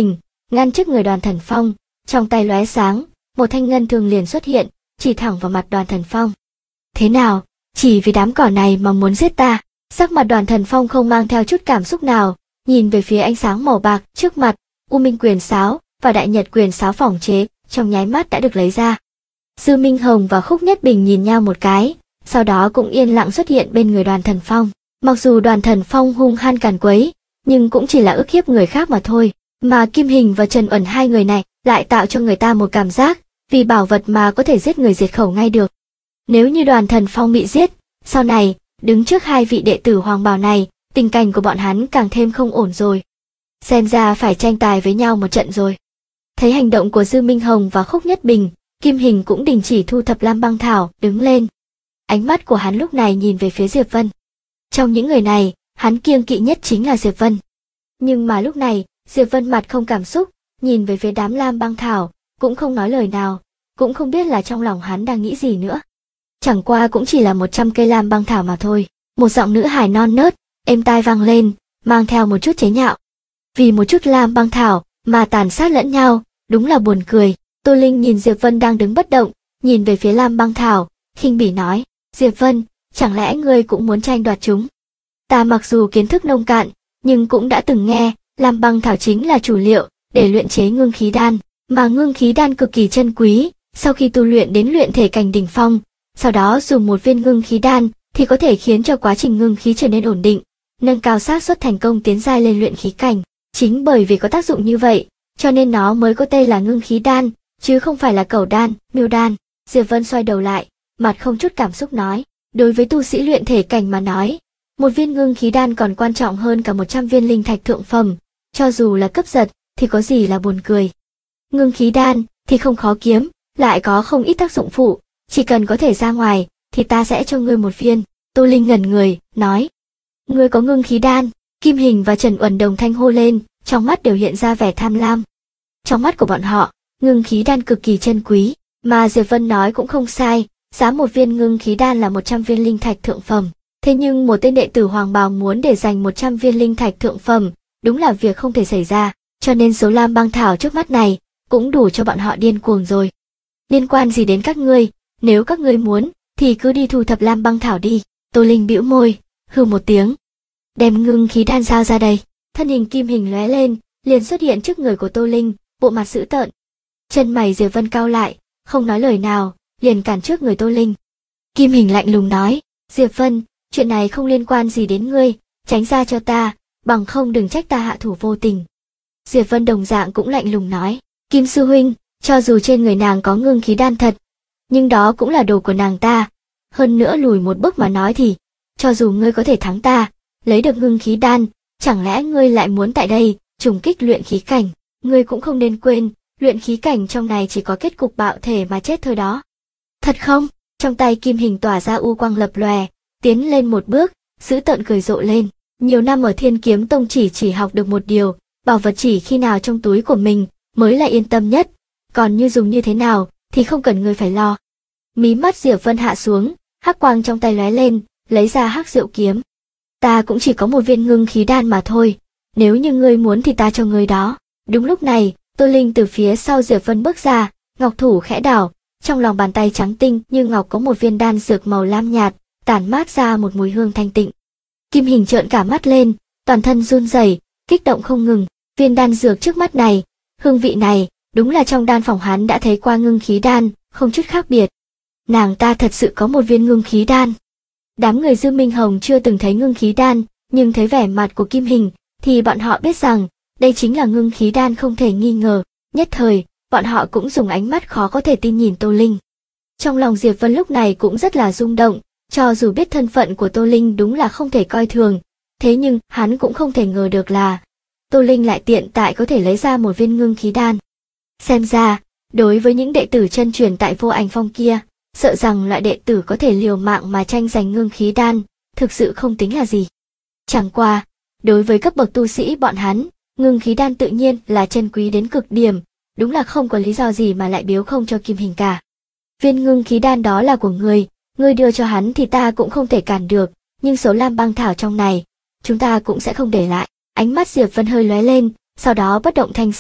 ngăn trước người Đoàn Thần Phong, trong tay lóe sáng, một thanh ngân thương liền xuất hiện, chỉ thẳng vào mặt Đoàn Thần Phong. Thế nào, chỉ vì đám cỏ này mà muốn giết ta? Sắc mặt Đoàn Thần Phong không mang theo chút cảm xúc nào, nhìn về phía ánh sáng màu bạc trước mặt, U Minh quyền sáo và Đại Nhật quyền sáo phỏng chế, trong nháy mắt đã được lấy ra. Dư Minh Hồng và Khúc Nhất Bình nhìn nhau một cái, sau đó cũng yên lặng xuất hiện bên người Đoàn Thần Phong. Mặc dù Đoàn Thần Phong hung hăng càn quấy, nhưng cũng chỉ là ức hiếp người khác mà thôi, mà Kim Hình và Trần Uẩn hai người này lại tạo cho người ta một cảm giác, vì bảo vật mà có thể giết người diệt khẩu ngay được. Nếu như Đoàn Thần Phong bị giết, sau này, đứng trước hai vị đệ tử hoàng bào này, tình cảnh của bọn hắn càng thêm không ổn rồi. Xem ra phải tranh tài với nhau một trận rồi. Thấy hành động của Dư Minh Hồng và Khúc Nhất Bình, Kim Hình cũng đình chỉ thu thập lam băng thảo, đứng lên. Ánh mắt của hắn lúc này nhìn về phía Diệp Vân. Trong những người này, hắn kiêng kỵ nhất chính là Diệp Vân. Nhưng mà lúc này, Diệp Vân mặt không cảm xúc, nhìn về phía đám lam băng thảo, cũng không nói lời nào, cũng không biết là trong lòng hắn đang nghĩ gì nữa. Chẳng qua cũng chỉ là 100 cây lam băng thảo mà thôi. Một giọng nữ hài non nớt, êm tai vang lên, mang theo một chút chế nhạo. Vì một chút lam băng thảo mà tàn sát lẫn nhau, đúng là buồn cười. Tô Linh nhìn Diệp Vân đang đứng bất động, nhìn về phía lam băng thảo, khinh bỉ nói, Diệp Vân, chẳng lẽ ngươi cũng muốn tranh đoạt chúng? Ta mặc dù kiến thức nông cạn, nhưng cũng đã từng nghe, lam băng thảo chính là chủ liệu để luyện chế ngưng khí đan, mà ngưng khí đan cực kỳ chân quý, sau khi tu luyện đến luyện thể cảnh đỉnh phong, sau đó dùng một viên ngưng khí đan thì có thể khiến cho quá trình ngưng khí trở nên ổn định, nâng cao xác suất thành công tiến giai lên luyện khí cảnh. Chính bởi vì có tác dụng như vậy, cho nên nó mới có tên là ngưng khí đan, chứ không phải là cẩu đan, miêu đan. Diệp Vân xoay đầu lại, mặt không chút cảm xúc nói, đối với tu sĩ luyện thể cảnh mà nói, một viên ngưng khí đan còn quan trọng hơn cả 100 viên linh thạch thượng phẩm, cho dù là cấp giật thì có gì là buồn cười. Ngưng khí đan thì không khó kiếm, lại có không ít tác dụng phụ, chỉ cần có thể ra ngoài thì ta sẽ cho ngươi một viên. Tô Linh ngẩn người, nói, ngươi có ngưng khí đan? Kim Hình và Trần Uẩn đồng thanh hô lên, trong mắt đều hiện ra vẻ tham lam. Trong mắt của bọn họ, ngưng khí đan cực kỳ chân quý, mà Diệp Vân nói cũng không sai, giá một viên ngưng khí đan là 100 viên linh thạch thượng phẩm. Thế nhưng một tên đệ tử hoàng bào muốn để dành 100 viên linh thạch thượng phẩm, đúng là việc không thể xảy ra, cho nên số lam băng thảo trước mắt này cũng đủ cho bọn họ điên cuồng rồi. Liên quan gì đến các ngươi, nếu các ngươi muốn thì cứ đi thu thập lam băng thảo đi. Tô Linh bĩu môi, hừ một tiếng, đem ngưng khí đan giao ra đây. Thân hình Kim Hình lóe lên, liền xuất hiện trước người của Tô Linh, bộ mặt dữ tợn. Chân mày Diệp Vân cau lại, không nói lời nào, liền cản trước người Tô Linh. Kim Hình lạnh lùng nói, Diệp Vân, chuyện này không liên quan gì đến ngươi, tránh ra cho ta, bằng không đừng trách ta hạ thủ vô tình. Diệp Vân đồng dạng cũng lạnh lùng nói, Kim sư huynh, cho dù trên người nàng có ngưng khí đan thật, nhưng đó cũng là đồ của nàng ta. Hơn nữa lùi một bước mà nói thì, cho dù ngươi có thể thắng ta, lấy được ngưng khí đan, chẳng lẽ ngươi lại muốn tại đây trùng kích luyện khí cảnh? Ngươi cũng không nên quên, luyện khí cảnh trong này chỉ có kết cục bạo thể mà chết thôi đó. Thật không? Trong tay Kim Hình tỏa ra u quang lập lòe, tiến lên một bước, dữ tợn cười rộ lên. Nhiều năm ở Thiên Kiếm Tông chỉ học được một điều, bảo vật chỉ khi nào trong túi của mình mới là yên tâm nhất, còn như dùng như thế nào thì không cần ngươi phải lo. Mí mắt Diệp Vân hạ xuống, hắc quang trong tay lóe lên, lấy ra hắc diệu kiếm. Ta cũng chỉ có một viên ngưng khí đan mà thôi, nếu như ngươi muốn thì ta cho ngươi đó. Đúng lúc này, Tô Linh từ phía sau Diệp Vân bước ra, ngọc thủ khẽ đảo, trong lòng bàn tay trắng tinh như ngọc có một viên đan dược màu lam nhạt, tản mát ra một mùi hương thanh tịnh. Kim Hình trợn cả mắt lên, toàn thân run rẩy, kích động không ngừng. Viên đan dược trước mắt này, hương vị này, đúng là trong đan phòng hắn đã thấy qua ngưng khí đan, không chút khác biệt. Nàng ta thật sự có một viên ngưng khí đan. Đám người Dư Minh Hồng chưa từng thấy ngưng khí đan, nhưng thấy vẻ mặt của Kim Hình, thì bọn họ biết rằng, đây chính là ngưng khí đan không thể nghi ngờ. Nhất thời, bọn họ cũng dùng ánh mắt khó có thể tin nhìn Tô Linh. Trong lòng Diệp Vân lúc này cũng rất là rung động, cho dù biết thân phận của Tô Linh đúng là không thể coi thường, thế nhưng hắn cũng không thể ngờ được là Tô Linh lại tiện tại có thể lấy ra một viên ngưng khí đan. Xem ra, đối với những đệ tử chân truyền tại Vô Ảnh Phong kia, sợ rằng loại đệ tử có thể liều mạng mà tranh giành ngưng khí đan, thực sự không tính là gì. Chẳng qua, đối với cấp bậc tu sĩ bọn hắn, ngưng khí đan tự nhiên là chân quý đến cực điểm, đúng là không có lý do gì mà lại biếu không cho Kim Hình cả. Viên ngưng khí đan đó là của ngươi đưa cho hắn thì ta cũng không thể cản được, nhưng số lam băng thảo trong này, chúng ta cũng sẽ không để lại. Ánh mắt Diệp Vân hơi lóe lên, sau đó bất động thanh sắc,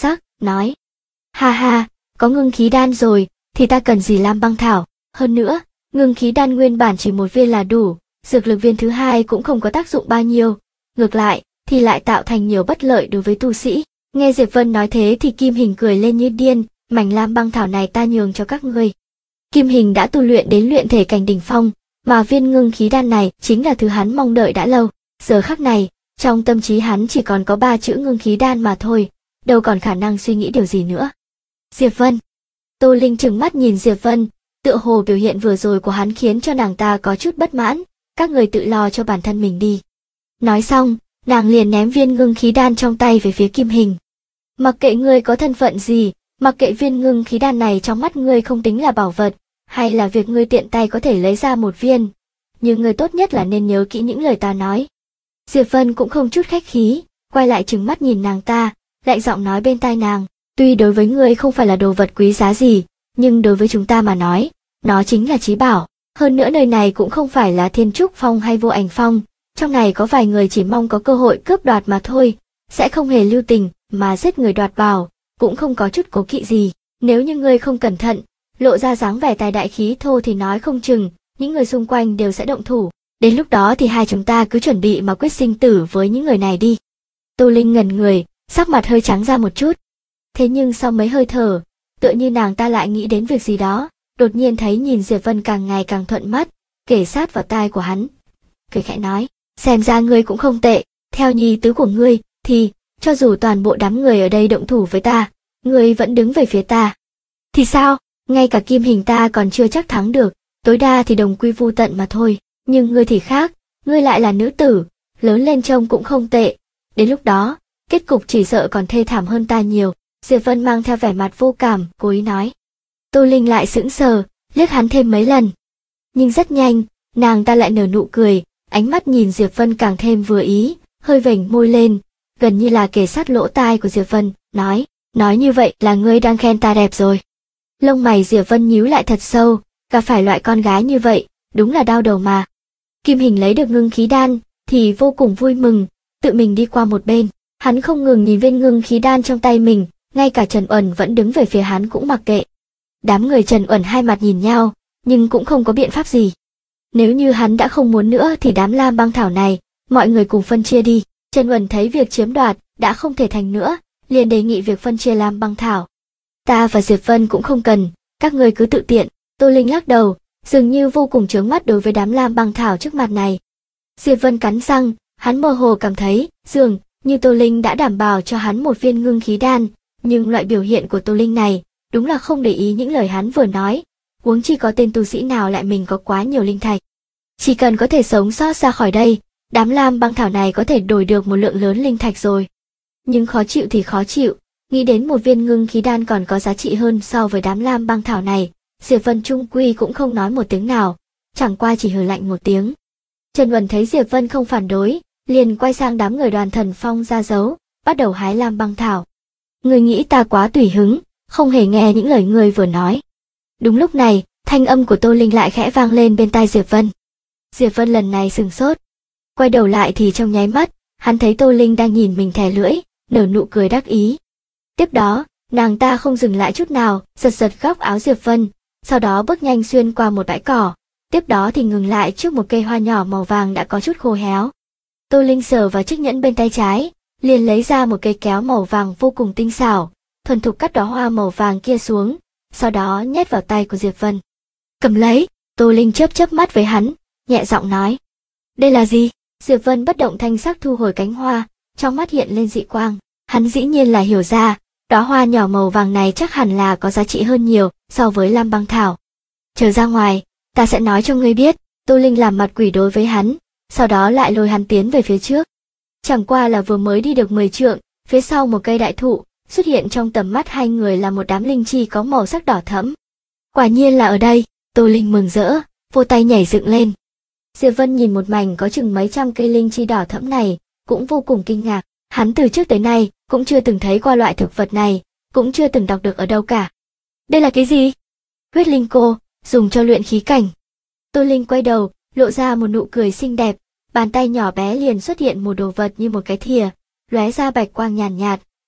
nói. Ha ha, có ngưng khí đan rồi, thì ta cần gì lam băng thảo, hơn nữa, ngưng khí đan nguyên bản chỉ một viên là đủ, dược lực viên thứ hai cũng không có tác dụng bao nhiêu, ngược lại, thì lại tạo thành nhiều bất lợi đối với tu sĩ. Nghe Diệp Vân nói thế thì Kim Hình cười lên như điên, mảnh lam băng thảo này ta nhường cho các ngươi. Kim Hình đã tu luyện đến luyện thể cảnh đỉnh phong, mà viên ngưng khí đan này chính là thứ hắn mong đợi đã lâu. Giờ khắc này, trong tâm trí hắn chỉ còn có 3 chữ ngưng khí đan mà thôi, đâu còn khả năng suy nghĩ điều gì nữa. Diệp Vân. Tô Linh trừng mắt nhìn Diệp Vân, tựa hồ biểu hiện vừa rồi của hắn khiến cho nàng ta có chút bất mãn, các người tự lo cho bản thân mình đi. Nói xong, nàng liền ném viên ngưng khí đan trong tay về phía Kim Hình. Mặc kệ ngươi có thân phận gì, mặc kệ viên ngưng khí đan này trong mắt ngươi không tính là bảo vật, hay là việc ngươi tiện tay có thể lấy ra một viên, nhưng ngươi tốt nhất là nên nhớ kỹ những lời ta nói. Diệp Vân cũng không chút khách khí, quay lại trừng mắt nhìn nàng ta, lạnh giọng nói bên tai nàng, tuy đối với ngươi không phải là đồ vật quý giá gì, nhưng đối với chúng ta mà nói, nó chính là chí bảo. Hơn nữa nơi này cũng không phải là Thiên Trúc Phong hay Vô Ảnh Phong, trong này có vài người chỉ mong có cơ hội cướp đoạt mà thôi, sẽ không hề lưu tình mà giết người đoạt bảo, cũng không có chút cố kỵ gì. Nếu như ngươi không cẩn thận, lộ ra dáng vẻ tài đại khí thô thì nói không chừng, những người xung quanh đều sẽ động thủ. Đến lúc đó thì hai chúng ta cứ chuẩn bị mà quyết sinh tử với những người này đi. Tô Linh ngẩn người, sắc mặt hơi trắng ra một chút. Thế nhưng sau mấy hơi thở, tựa như nàng ta lại nghĩ đến việc gì đó, đột nhiên thấy nhìn Diệp Vân càng ngày càng thuận mắt, kề sát vào tai của hắn. Cười khẽ nói, xem ra ngươi cũng không tệ, theo ý tứ của ngươi, thì, cho dù toàn bộ đám người ở đây động thủ với ta, ngươi vẫn đứng về phía ta. Thì sao, ngay cả Kim Hình ta còn chưa chắc thắng được, tối đa thì đồng quy vu tận mà thôi, nhưng ngươi thì khác, ngươi lại là nữ tử, lớn lên trông cũng không tệ, đến lúc đó, kết cục chỉ sợ còn thê thảm hơn ta nhiều. Diệp Vân mang theo vẻ mặt vô cảm, cố ý nói. Tô Linh lại sững sờ, liếc hắn thêm mấy lần. Nhưng rất nhanh, nàng ta lại nở nụ cười, ánh mắt nhìn Diệp Vân càng thêm vừa ý, hơi vểnh môi lên, gần như là kề sát lỗ tai của Diệp Vân, nói như vậy là ngươi đang khen ta đẹp rồi. Lông mày Diệp Vân nhíu lại thật sâu, gặp phải loại con gái như vậy, đúng là đau đầu mà. Kim Hình lấy được ngưng khí đan, thì vô cùng vui mừng, tự mình đi qua một bên, hắn không ngừng nhìn viên ngưng khí đan trong tay mình, ngay cả Trần Uẩn vẫn đứng về phía hắn cũng mặc kệ. Đám người Trần Uẩn hai mặt nhìn nhau, nhưng cũng không có biện pháp gì. Nếu như hắn đã không muốn nữa thì đám lam băng thảo này, mọi người cùng phân chia đi. Trần Uẩn thấy việc chiếm đoạt đã không thể thành nữa, liền đề nghị việc phân chia lam băng thảo. Ta và Diệp Vân cũng không cần, các người cứ tự tiện. Tô Linh lắc đầu, dường như vô cùng chướng mắt đối với đám lam băng thảo trước mặt này. Diệp Vân cắn răng, hắn mơ hồ cảm thấy, dường như Tô Linh đã đảm bảo cho hắn một viên ngưng khí đan, nhưng loại biểu hiện của Tô Linh này, đúng là không để ý những lời hắn vừa nói, huống chi có tên tu sĩ nào lại mình có quá nhiều linh thạch. Chỉ cần có thể sống sót ra khỏi đây, đám lam băng thảo này có thể đổi được một lượng lớn linh thạch rồi. Nhưng khó chịu thì khó chịu, nghĩ đến một viên ngưng khí đan còn có giá trị hơn so với đám lam băng thảo này, Diệp Vân trung quy cũng không nói một tiếng nào, chẳng qua chỉ hừ lạnh một tiếng. Trần Uẩn thấy Diệp Vân không phản đối, liền quay sang đám người Đoàn Thần Phong ra dấu, bắt đầu hái lam băng thảo. Người nghĩ ta quá tùy hứng, không hề nghe những lời người vừa nói. Đúng lúc này, thanh âm của Tô Linh lại khẽ vang lên bên tai Diệp Vân. Diệp Vân lần này sửng sốt. Quay đầu lại thì trong nháy mắt, hắn thấy Tô Linh đang nhìn mình thè lưỡi, nở nụ cười đắc ý. Tiếp đó, nàng ta không dừng lại chút nào, giật giật góc áo Diệp Vân, sau đó bước nhanh xuyên qua một bãi cỏ, tiếp đó thì ngừng lại trước một cây hoa nhỏ màu vàng đã có chút khô héo. Tô Linh sờ vào chiếc nhẫn bên tay trái, liền lấy ra một cây kéo màu vàng vô cùng tinh xảo, thuần thục cắt đóa hoa màu vàng kia xuống, sau đó nhét vào tay của Diệp Vân. Cầm lấy, Tô Linh chớp chớp mắt với hắn, nhẹ giọng nói. Đây là gì? Diệp Vân bất động thanh sắc thu hồi cánh hoa, trong mắt hiện lên dị quang, hắn dĩ nhiên là hiểu ra, đóa hoa nhỏ màu vàng này chắc hẳn là có giá trị hơn nhiều so với lam băng thảo. Chờ ra ngoài, ta sẽ nói cho ngươi biết. Tô Linh làm mặt quỷ đối với hắn, sau đó lại lôi hắn tiến về phía trước. Chẳng qua là vừa mới đi được 10 trượng, phía sau một cây đại thụ, xuất hiện trong tầm mắt hai người là một đám linh chi có màu sắc đỏ thẫm. Quả nhiên là ở đây, Tô Linh mừng rỡ, vô tay nhảy dựng lên. Diệp Vân nhìn một mảnh có chừng mấy trăm cây linh chi đỏ thẫm này, cũng vô cùng kinh ngạc, hắn từ trước tới nay cũng chưa từng thấy qua loại thực vật này, cũng chưa từng đọc được ở đâu cả. Đây là cái gì? Huyết linh cô, dùng cho luyện khí cảnh. Tô Linh quay đầu, lộ ra một nụ cười xinh đẹp, bàn tay nhỏ bé liền xuất hiện một đồ vật như một cái thìa, lóe ra bạch quang nhàn nhạt,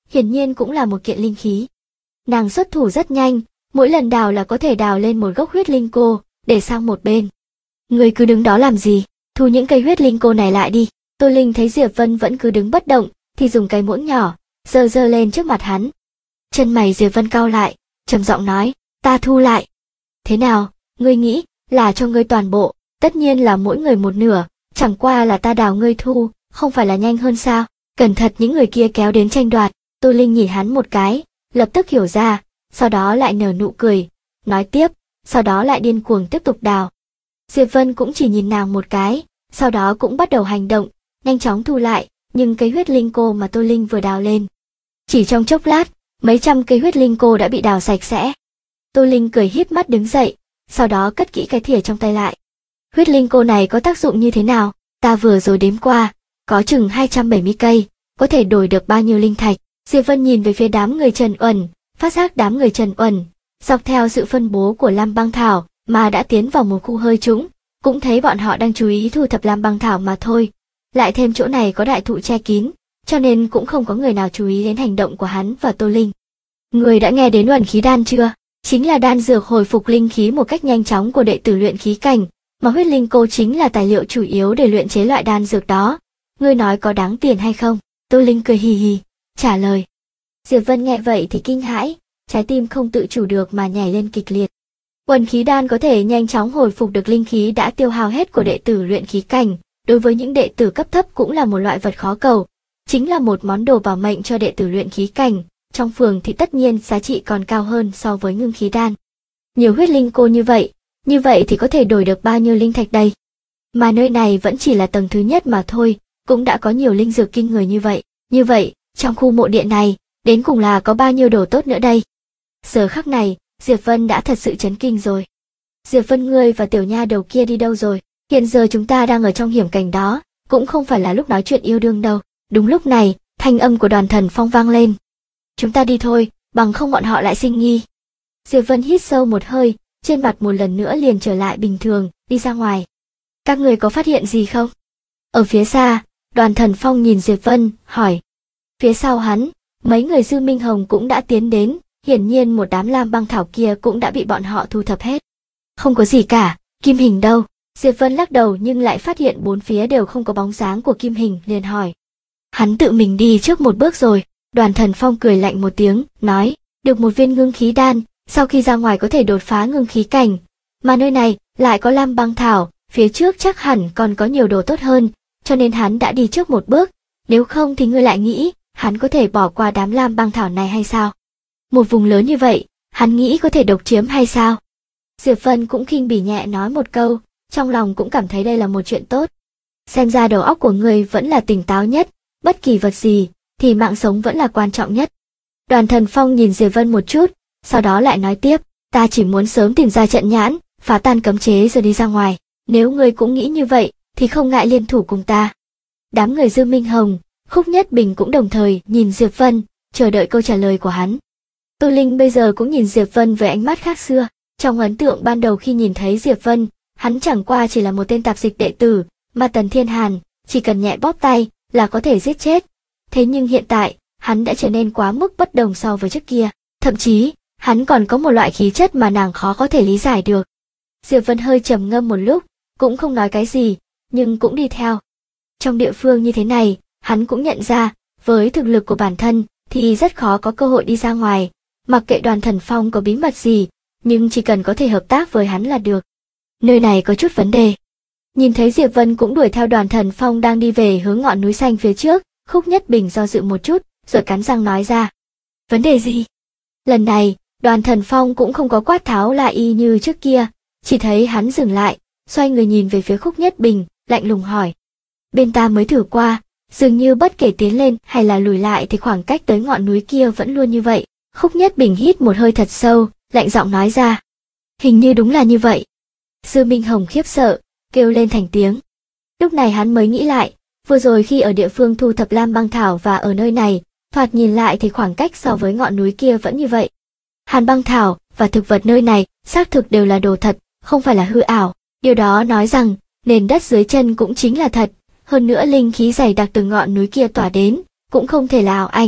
hiển nhiên cũng là một kiện linh khí. Nàng xuất thủ rất nhanh, mỗi lần đào là có thể đào lên một gốc huyết linh cô, để sang một bên. Người cứ đứng đó làm gì, thu những cây huyết linh cô này lại đi. Tô Linh thấy Diệp Vân vẫn cứ đứng bất động, thì dùng cái muỗng nhỏ, giơ lên trước mặt hắn. Chân mày Diệp Vân cau lại, trầm giọng nói, ta thu lại. Thế nào, ngươi nghĩ, là cho ngươi toàn bộ, tất nhiên là mỗi người một nửa, chẳng qua là ta đào ngươi thu, không phải là nhanh hơn sao? Cẩn thận những người kia kéo đến tranh đoạt. Tô Linh nhìn hắn một cái, lập tức hiểu ra, sau đó lại nở nụ cười, nói tiếp, sau đó lại điên cuồng tiếp tục đào. Diệp Vân cũng chỉ nhìn nàng một cái, sau đó cũng bắt đầu hành động, nhanh chóng thu lại, nhưng cây huyết linh cô mà Tô Linh vừa đào lên. Chỉ trong chốc lát, mấy trăm cây huyết linh cô đã bị đào sạch sẽ. Tô Linh cười híp mắt đứng dậy, sau đó cất kỹ cái thìa trong tay lại. Huyết linh cô này có tác dụng như thế nào? Ta vừa rồi đếm qua, có chừng 270 cây, có thể đổi được bao nhiêu linh thạch. Diệp Vân nhìn về phía đám người Trần Uẩn, phát giác đám người Trần Uẩn, dọc theo sự phân bố của Lam Băng Thảo mà đã tiến vào một khu hơi trũng, cũng thấy bọn họ đang chú ý thu thập Lam Băng Thảo mà thôi. Lại thêm chỗ này có đại thụ che kín, cho nên cũng không có người nào chú ý đến hành động của hắn và Tô Linh. Người đã nghe đến Uẩn khí đan chưa? Chính là đan dược hồi phục linh khí một cách nhanh chóng của đệ tử luyện khí cảnh, mà huyết linh cô chính là tài liệu chủ yếu để luyện chế loại đan dược đó. Ngươi nói có đáng tiền hay không? Tô Linh cười hì hì, trả lời. Diệp Vân nghe vậy thì kinh hãi, trái tim không tự chủ được mà nhảy lên kịch liệt. Uẩn khí đan có thể nhanh chóng hồi phục được linh khí đã tiêu hao hết của đệ tử luyện khí cảnh, đối với những đệ tử cấp thấp cũng là một loại vật khó cầu, chính là một món đồ bảo mệnh cho đệ tử luyện khí cảnh, trong phường thì tất nhiên giá trị còn cao hơn so với ngưng khí đan. Nhiều huyết linh cô như vậy thì có thể đổi được bao nhiêu linh thạch đây? Mà nơi này vẫn chỉ là tầng thứ nhất mà thôi, cũng đã có nhiều linh dược kinh người như vậy. Như vậy, trong khu mộ điện này, đến cùng là có bao nhiêu đồ tốt nữa đây? Giờ khắc này, Diệp Vân đã thật sự chấn kinh rồi. Diệp Vân, ngươi và tiểu nha đầu kia đi đâu rồi? Hiện giờ chúng ta đang ở trong hiểm cảnh đó, cũng không phải là lúc nói chuyện yêu đương đâu. Đúng lúc này, thanh âm của Đoàn Thần Phong vang lên. Chúng ta đi thôi, bằng không bọn họ lại sinh nghi. Diệp Vân hít sâu một hơi, trên mặt một lần nữa liền trở lại bình thường, đi ra ngoài. Các người có phát hiện gì không? Ở phía xa, Đoàn Thần Phong nhìn Diệp Vân, hỏi. Phía sau hắn, mấy người Dư Minh Hồng cũng đã tiến đến, hiển nhiên một đám lam băng thảo kia cũng đã bị bọn họ thu thập hết. Không có gì cả, Kim Hình đâu? Diệp Vân lắc đầu nhưng lại phát hiện bốn phía đều không có bóng dáng của Kim Hình, liền hỏi. Hắn tự mình đi trước một bước rồi. Đoàn Thần Phong cười lạnh một tiếng, nói, được một viên ngưng khí đan, sau khi ra ngoài có thể đột phá ngưng khí cảnh. Mà nơi này, lại có lam băng thảo, phía trước chắc hẳn còn có nhiều đồ tốt hơn, cho nên hắn đã đi trước một bước, nếu không thì ngươi lại nghĩ, hắn có thể bỏ qua đám lam băng thảo này hay sao? Một vùng lớn như vậy, hắn nghĩ có thể độc chiếm hay sao? Diệp Vân cũng khinh bỉ nhẹ nói một câu, trong lòng cũng cảm thấy đây là một chuyện tốt. Xem ra đầu óc của ngươi vẫn là tỉnh táo nhất, bất kỳ vật gì, thì mạng sống vẫn là quan trọng nhất. Đoàn Thần Phong nhìn Diệp Vân một chút, sau đó lại nói tiếp, ta chỉ muốn sớm tìm ra trận nhãn, phá tan cấm chế rồi đi ra ngoài. Nếu ngươi cũng nghĩ như vậy, thì không ngại liên thủ cùng ta. Đám người Dư Minh Hồng, Khúc Nhất Bình cũng đồng thời nhìn Diệp Vân, chờ đợi câu trả lời của hắn. Tô Linh bây giờ cũng nhìn Diệp Vân với ánh mắt khác xưa. Trong ấn tượng ban đầu khi nhìn thấy Diệp Vân, hắn chẳng qua chỉ là một tên tạp dịch đệ tử, mà Tần Thiên Hàn chỉ cần nhẹ bóp tay là có thể giết chết. Thế nhưng hiện tại, hắn đã trở nên quá mức bất đồng so với trước kia. Thậm chí, hắn còn có một loại khí chất mà nàng khó có thể lý giải được. Diệp Vân hơi trầm ngâm một lúc, cũng không nói cái gì, nhưng cũng đi theo. Trong địa phương như thế này, hắn cũng nhận ra, với thực lực của bản thân, thì rất khó có cơ hội đi ra ngoài. Mặc kệ Đoàn Thần Phong có bí mật gì, nhưng chỉ cần có thể hợp tác với hắn là được. Nơi này có chút vấn đề. Nhìn thấy Diệp Vân cũng đuổi theo Đoàn Thần Phong đang đi về hướng ngọn núi xanh phía trước, Khúc Nhất Bình do dự một chút, rồi cắn răng nói ra. Vấn đề gì? Lần này, Đoàn Thần Phong cũng không có quát tháo lại y như trước kia, chỉ thấy hắn dừng lại, xoay người nhìn về phía Khúc Nhất Bình, lạnh lùng hỏi. Bên ta mới thử qua, dường như bất kể tiến lên hay là lùi lại thì khoảng cách tới ngọn núi kia vẫn luôn như vậy. Khúc Nhất Bình hít một hơi thật sâu, lạnh giọng nói ra. Hình như đúng là như vậy. Dư Minh Hồng khiếp sợ, kêu lên thành tiếng. Lúc này hắn mới nghĩ lại, vừa rồi khi ở địa phương thu thập lam băng thảo và ở nơi này, thoạt nhìn lại thì khoảng cách so với ngọn núi kia vẫn như vậy. Hàn băng thảo và thực vật nơi này xác thực đều là đồ thật, không phải là hư ảo. Điều đó nói rằng, nền đất dưới chân cũng chính là thật, hơn nữa linh khí dày đặc từ ngọn núi kia tỏa đến, cũng không thể là ảo ảnh.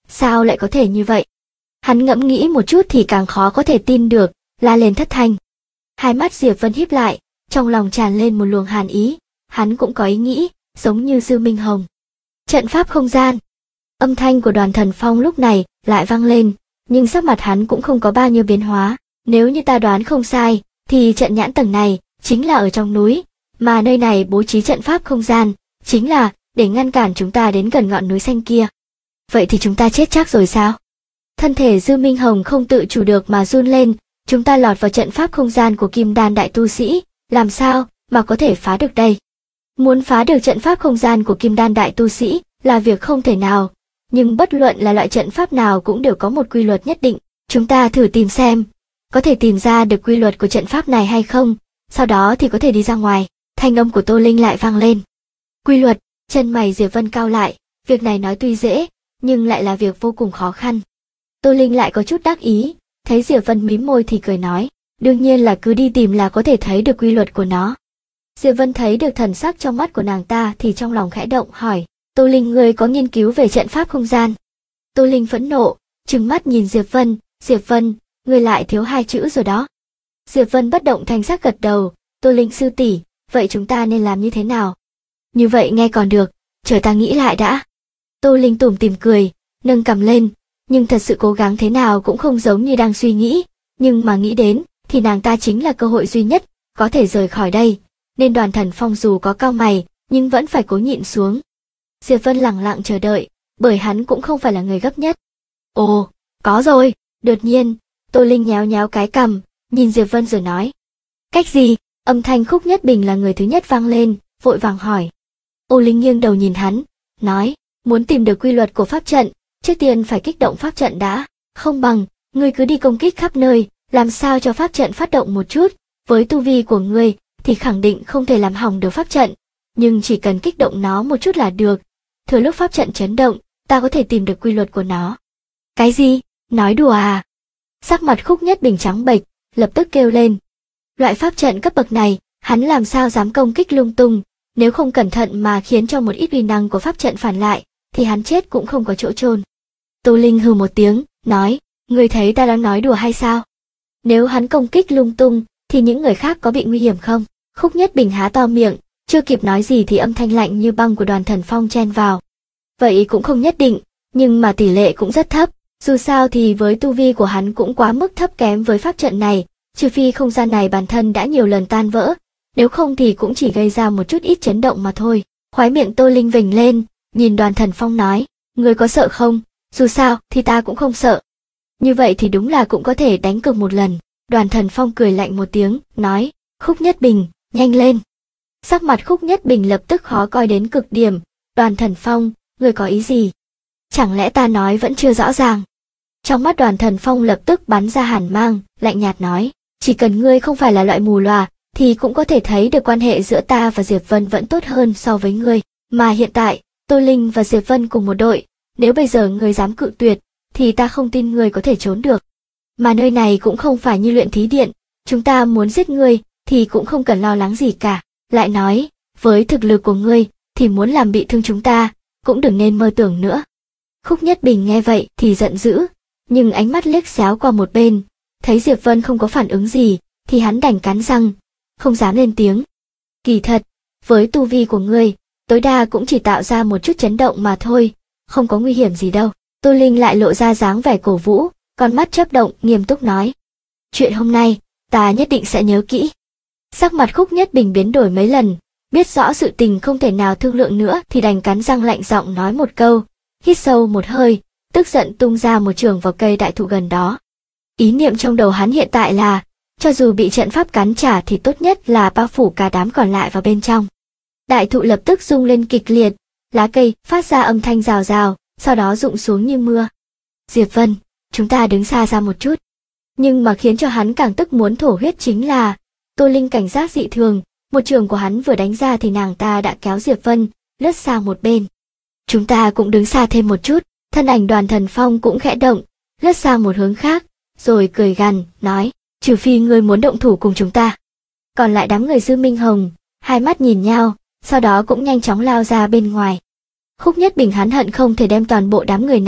sao lại có thể như vậy? Hắn ngẫm nghĩ một chút thì càng khó có thể tin được, la lên thất thanh. Hai mắt Diệp Vân híp lại, trong lòng tràn lên một luồng hàn ý, hắn cũng có ý nghĩ, giống như Dư Minh Hồng. Trận pháp không gian. Âm thanh của Đoàn Thần Phong lúc này lại vang lên, nhưng sắc mặt hắn cũng không có bao nhiêu biến hóa. Nếu như ta đoán không sai, thì trận nhãn tầng này chính là ở trong núi, mà nơi này bố trí trận pháp không gian, chính là để ngăn cản chúng ta đến gần ngọn núi xanh kia. Vậy thì chúng ta chết chắc rồi sao? Thân thể Dư Minh Hồng không tự chủ được mà run lên, chúng ta lọt vào trận pháp không gian của Kim Đan đại tu sĩ, làm sao mà có thể phá được đây? Muốn phá được trận pháp không gian của Kim Đan đại tu sĩ là việc không thể nào, nhưng bất luận là loại trận pháp nào cũng đều có một quy luật nhất định, chúng ta thử tìm xem, có thể tìm ra được quy luật của trận pháp này hay không, sau đó thì có thể đi ra ngoài. Thanh âm của Tô Linh lại vang lên. Quy luật, chân mày Diệp Vân cau lại, việc này nói tuy dễ, nhưng lại là việc vô cùng khó khăn. Tô Linh lại có chút đắc ý, thấy Diệp Vân mím môi thì cười nói, đương nhiên là cứ đi tìm là có thể thấy được quy luật của nó. Diệp Vân thấy được thần sắc trong mắt của nàng ta thì trong lòng khẽ động hỏi, Tô Linh ngươi có nghiên cứu về trận pháp không gian? Tô Linh phẫn nộ, trừng mắt nhìn Diệp Vân, ngươi lại thiếu hai chữ rồi đó. Diệp Vân bất động thanh sắc gật đầu, Tô Linh sư tỷ, vậy chúng ta nên làm như thế nào? Như vậy nghe còn được, chờ ta nghĩ lại đã. Tô Linh tủm tỉm cười, nâng cằm lên, nhưng thật sự cố gắng thế nào cũng không giống như đang suy nghĩ, nhưng mà nghĩ đến thì nàng ta chính là cơ hội duy nhất có thể rời khỏi đây, nên Đoàn Thần Phong dù có cau mày nhưng vẫn phải cố nhịn xuống. Diệp Vân lặng lặng chờ đợi, bởi hắn cũng không phải là người gấp nhất. Ồ, có rồi. Đột nhiên, Tô Linh nhéo nhéo cái cằm, nhìn Diệp Vân rồi nói. Cách gì? Âm thanh Khúc Nhất Bình là người thứ nhất vang lên, vội vàng hỏi. Ô Linh nghiêng đầu nhìn hắn, nói, muốn tìm được quy luật của pháp trận, trước tiên phải kích động pháp trận đã, không bằng, ngươi cứ đi công kích khắp nơi, làm sao cho pháp trận phát động một chút, với tu vi của ngươi thì khẳng định không thể làm hỏng được pháp trận, nhưng chỉ cần kích động nó một chút là được, thừa lúc pháp trận chấn động, ta có thể tìm được quy luật của nó. Cái gì? Nói đùa à? Sắc mặt Khúc Nhất Bình trắng bệch, lập tức kêu lên. Loại pháp trận cấp bậc này, hắn làm sao dám công kích lung tung, nếu không cẩn thận mà khiến cho một ít uy năng của pháp trận phản lại, thì hắn chết cũng không có chỗ chôn. Tô Linh hừ một tiếng, nói, ngươi thấy ta đang nói đùa hay sao? Nếu hắn công kích lung tung, thì những người khác có bị nguy hiểm không? Khúc Nhất Bình há to miệng, chưa kịp nói gì thì âm thanh lạnh như băng của Đoàn Thần Phong chen vào. Vậy cũng không nhất định, nhưng mà tỷ lệ cũng rất thấp, dù sao thì với tu vi của hắn cũng quá mức thấp kém với pháp trận này, trừ phi không gian này bản thân đã nhiều lần tan vỡ, nếu không thì cũng chỉ gây ra một chút ít chấn động mà thôi. Khóe miệng Tô Linh vểnh lên, nhìn Đoàn Thần Phong nói, ngươi có sợ không? Dù sao thì ta cũng không sợ. Như vậy thì đúng là cũng có thể đánh cược một lần. Đoàn Thần Phong cười lạnh một tiếng, nói, Khúc Nhất Bình, nhanh lên. Sắc mặt Khúc Nhất Bình lập tức khó coi đến cực điểm, Đoàn Thần Phong, ngươi có ý gì? Chẳng lẽ ta nói vẫn chưa rõ ràng? Trong mắt Đoàn Thần Phong lập tức bắn ra hàn mang, lạnh nhạt nói, chỉ cần ngươi không phải là loại mù lòa, thì cũng có thể thấy được quan hệ giữa ta và Diệp Vân vẫn tốt hơn so với ngươi, mà hiện tại, Tô Linh và Diệp Vân cùng một đội, nếu bây giờ ngươi dám cự tuyệt, thì ta không tin ngươi có thể trốn được. Mà nơi này cũng không phải như luyện thí điện, chúng ta muốn giết ngươi, thì cũng không cần lo lắng gì cả. Lại nói, với thực lực của ngươi, thì muốn làm bị thương chúng ta, cũng đừng nên mơ tưởng nữa. Khúc Nhất Bình nghe vậy thì giận dữ, nhưng ánh mắt liếc xéo qua một bên, thấy Diệp Vân không có phản ứng gì, thì hắn đành cắn răng, không dám lên tiếng. Kỳ thật, với tu vi của ngươi, tối đa cũng chỉ tạo ra một chút chấn động mà thôi, không có nguy hiểm gì đâu. Tô Linh lại lộ ra dáng vẻ cổ vũ, con mắt chớp động, nghiêm túc nói. Chuyện hôm nay, ta nhất định sẽ nhớ kỹ. Sắc mặt Khúc Nhất Bình biến đổi mấy lần, biết rõ sự tình không thể nào thương lượng nữa thì đành cắn răng lạnh giọng nói một câu, hít sâu một hơi, tức giận tung ra một chưởng vào cây đại thụ gần đó. Ý niệm trong đầu hắn hiện tại là, cho dù bị trận pháp cắn trả thì tốt nhất là bao phủ cả đám còn lại vào bên trong. Đại thụ lập tức rung lên kịch liệt, lá cây phát ra âm thanh rào rào, sau đó rụng xuống như mưa. Diệp Vân, chúng ta đứng xa ra một chút. Nhưng mà khiến cho hắn càng tức muốn thổ huyết chính là, Tô Linh cảnh giác dị thường, một trường của hắn vừa đánh ra thì nàng ta đã kéo Diệp Vân, lướt sang một bên. Chúng ta cũng đứng xa thêm một chút, thân ảnh Đoàn Thần Phong cũng khẽ động, lướt sang một hướng khác, rồi cười gằn, nói, trừ phi ngươi muốn động thủ cùng chúng ta. Còn lại đám người Dư Minh Hồng, hai mắt nhìn nhau, sau đó cũng nhanh chóng lao ra bên ngoài. Khúc Nhất Bình hắn hận không thể đem toàn bộ đám người này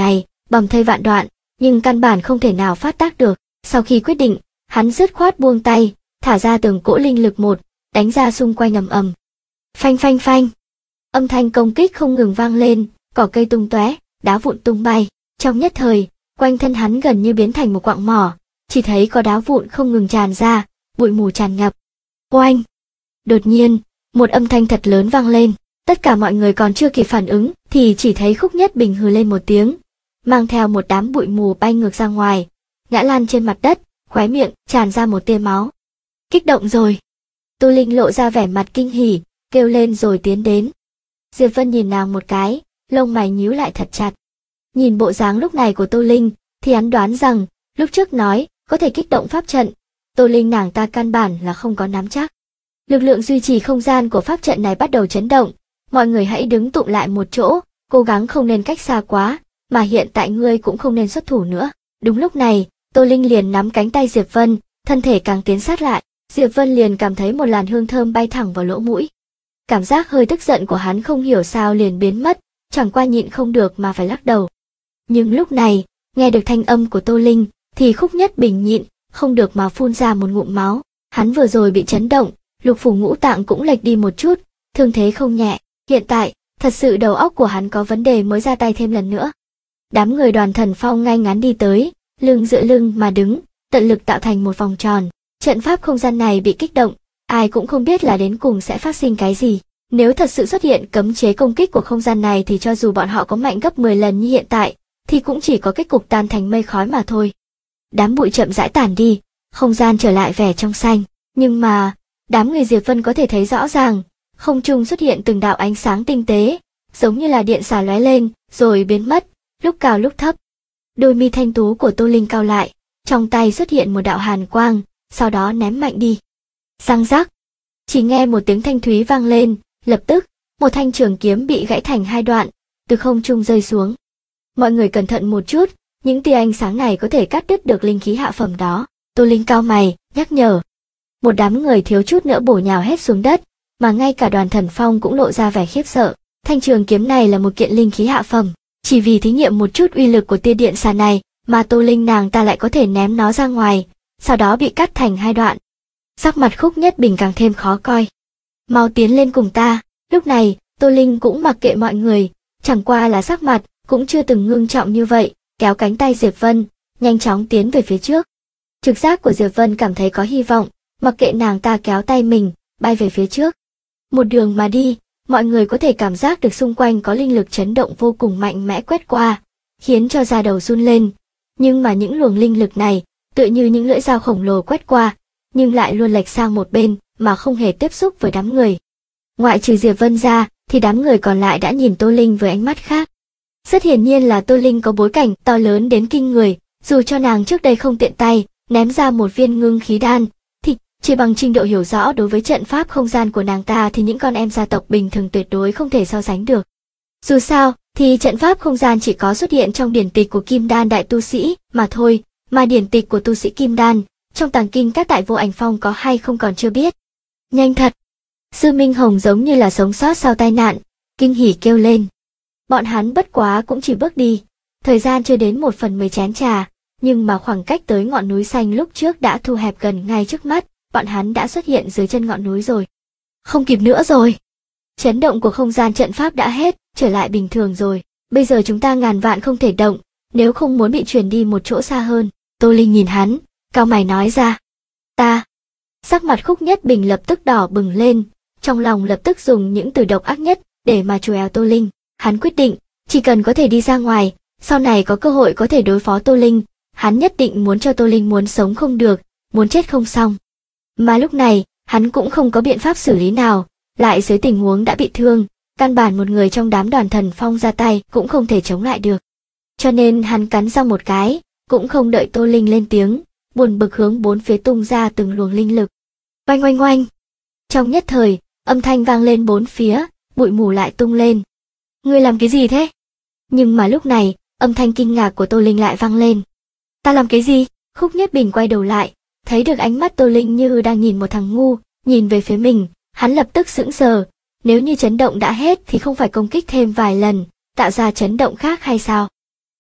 bầm thây vạn đoạn, nhưng căn bản không thể nào phát tác được. Sau khi quyết định, hắn dứt khoát buông tay, thả ra từng cỗ linh lực một, đánh ra xung quanh ầm ầm. Phanh phanh phanh. Âm thanh công kích không ngừng vang lên, cỏ cây tung tóe, đá vụn tung bay. Trong nhất thời, quanh thân hắn gần như biến thành một quặng mỏ, chỉ thấy có đá vụn không ngừng tràn ra, bụi mù tràn ngập. Oanh! Đột nhiên, một âm thanh thật lớn vang lên, tất cả mọi người còn chưa kịp phản ứng thì chỉ thấy Khúc Nhất Bình hừ lên một tiếng, mang theo một đám bụi mù bay ngược ra ngoài, ngã lăn trên mặt đất, khóe miệng tràn ra một tia máu. Kích động rồi. Tô Linh lộ ra vẻ mặt kinh hỉ, kêu lên rồi tiến đến. Diệp Vân nhìn nàng một cái, lông mày nhíu lại thật chặt. Nhìn bộ dáng lúc này của Tô Linh, thì hắn đoán rằng, lúc trước nói, có thể kích động pháp trận, Tô Linh nàng ta căn bản là không có nắm chắc. Lực lượng duy trì không gian của pháp trận này bắt đầu chấn động, mọi người hãy đứng tụ lại một chỗ, cố gắng không nên cách xa quá, mà hiện tại ngươi cũng không nên xuất thủ nữa. Đúng lúc này, Tô Linh liền nắm cánh tay Diệp Vân, thân thể càng tiến sát lại, Diệp Vân liền cảm thấy một làn hương thơm bay thẳng vào lỗ mũi. Cảm giác hơi tức giận của hắn không hiểu sao liền biến mất, chẳng qua nhịn không được mà phải lắc đầu. Nhưng lúc này, nghe được thanh âm của Tô Linh, thì Khúc Nhất Bình nhịn, không được mà phun ra một ngụm máu. Hắn vừa rồi bị chấn động, lục phủ ngũ tạng cũng lệch đi một chút, thương thế không nhẹ. Hiện tại, thật sự đầu óc của hắn có vấn đề mới ra tay thêm lần nữa. Đám người Đoàn Thần Phong ngay ngắn đi tới, lưng dựa lưng mà đứng, tận lực tạo thành một vòng tròn. Trận pháp không gian này bị kích động, ai cũng không biết là đến cùng sẽ phát sinh cái gì. Nếu thật sự xuất hiện cấm chế công kích của không gian này thì cho dù bọn họ có mạnh gấp 10 lần như hiện tại, thì cũng chỉ có kết cục tan thành mây khói mà thôi. Đám bụi chậm rãi tản đi, không gian trở lại vẻ trong xanh, nhưng mà, đám người Diệp Vân có thể thấy rõ ràng, không trung xuất hiện từng đạo ánh sáng tinh tế, giống như là điện xả lóe lên, rồi biến mất, lúc cao lúc thấp. Đôi mi thanh tú của Tô Linh cau lại, trong tay xuất hiện một đạo hàn quang, sau đó ném mạnh đi. Răng rắc, chỉ nghe một tiếng thanh thúy vang lên, lập tức, một thanh trường kiếm bị gãy thành hai đoạn, từ không trung rơi xuống. Mọi người cẩn thận một chút, những tia ánh sáng này có thể cắt đứt được linh khí hạ phẩm đó. Tô Linh cau mày, nhắc nhở. Một đám người thiếu chút nữa bổ nhào hết xuống đất, mà ngay cả Đoàn Thần Phong cũng lộ ra vẻ khiếp sợ. Thanh trường kiếm này là một kiện linh khí hạ phẩm, chỉ vì thí nghiệm một chút uy lực của tia điện xà này, mà Tô Linh nàng ta lại có thể ném nó ra ngoài, sau đó bị cắt thành hai đoạn. Sắc mặt Khúc Nhất Bình càng thêm khó coi. Mau tiến lên cùng ta. Lúc này, Tô Linh cũng mặc kệ mọi người, chẳng qua là sắc mặt cũng chưa từng ngưng trọng như vậy, kéo cánh tay Diệp Vân, nhanh chóng tiến về phía trước. Trực giác của Diệp Vân cảm thấy có hy vọng, mặc kệ nàng ta kéo tay mình, bay về phía trước. Một đường mà đi, mọi người có thể cảm giác được xung quanh có linh lực chấn động vô cùng mạnh mẽ quét qua, khiến cho da đầu run lên. Nhưng mà những luồng linh lực này, tựa như những lưỡi dao khổng lồ quét qua, nhưng lại luôn lệch sang một bên, mà không hề tiếp xúc với đám người. Ngoại trừ Diệp Vân ra, thì đám người còn lại đã nhìn Tô Linh với ánh mắt khác. Rất hiển nhiên là Tô Linh có bối cảnh to lớn đến kinh người, dù cho nàng trước đây không tiện tay, ném ra một viên ngưng khí đan, thì chỉ bằng trình độ hiểu rõ đối với trận pháp không gian của nàng ta thì những con em gia tộc bình thường tuyệt đối không thể so sánh được. Dù sao, thì trận pháp không gian chỉ có xuất hiện trong điển tịch của Kim Đan đại tu sĩ mà thôi, mà điển tịch của tu sĩ Kim Đan, trong tàng kinh các tại Vô Ảnh Phong có hay không còn chưa biết. Nhanh thật! Sư Minh Hồng giống như là sống sót sau tai nạn, kinh hỉ kêu lên. Bọn hắn bất quá cũng chỉ bước đi, thời gian chưa đến 1/10 chén trà, nhưng mà khoảng cách tới ngọn núi xanh lúc trước đã thu hẹp gần ngay trước mắt, bọn hắn đã xuất hiện dưới chân ngọn núi rồi. Không kịp nữa rồi. Chấn động của không gian trận pháp đã hết, trở lại bình thường rồi. Bây giờ chúng ta ngàn vạn không thể động, nếu không muốn bị chuyển đi một chỗ xa hơn. Tô Linh nhìn hắn, cau mày nói ra. Ta. Sắc mặt Khúc Nhất Bình lập tức đỏ bừng lên, trong lòng lập tức dùng những từ độc ác nhất để mà trù eo Tô Linh. Hắn quyết định, chỉ cần có thể đi ra ngoài, sau này có cơ hội có thể đối phó Tô Linh, hắn nhất định muốn cho Tô Linh muốn sống không được, muốn chết không xong. Mà lúc này, hắn cũng không có biện pháp xử lý nào, lại dưới tình huống đã bị thương, căn bản một người trong đám Đoàn Thần Phong ra tay cũng không thể chống lại được. Cho nên hắn cắn răng một cái, cũng không đợi Tô Linh lên tiếng, buồn bực hướng bốn phía tung ra từng luồng linh lực. Oanh oanh oanh! Trong nhất thời, âm thanh vang lên bốn phía, bụi mù lại tung lên. Ngươi làm cái gì thế? Nhưng mà lúc này, âm thanh kinh ngạc của Tô Linh lại vang lên. Ta làm cái gì? Khúc Nhất Bình quay đầu lại, thấy được ánh mắt Tô Linh như đang nhìn một thằng ngu, nhìn về phía mình, hắn lập tức sững sờ. Nếu như chấn động đã hết thì không phải công kích thêm vài lần, tạo ra chấn động khác hay sao?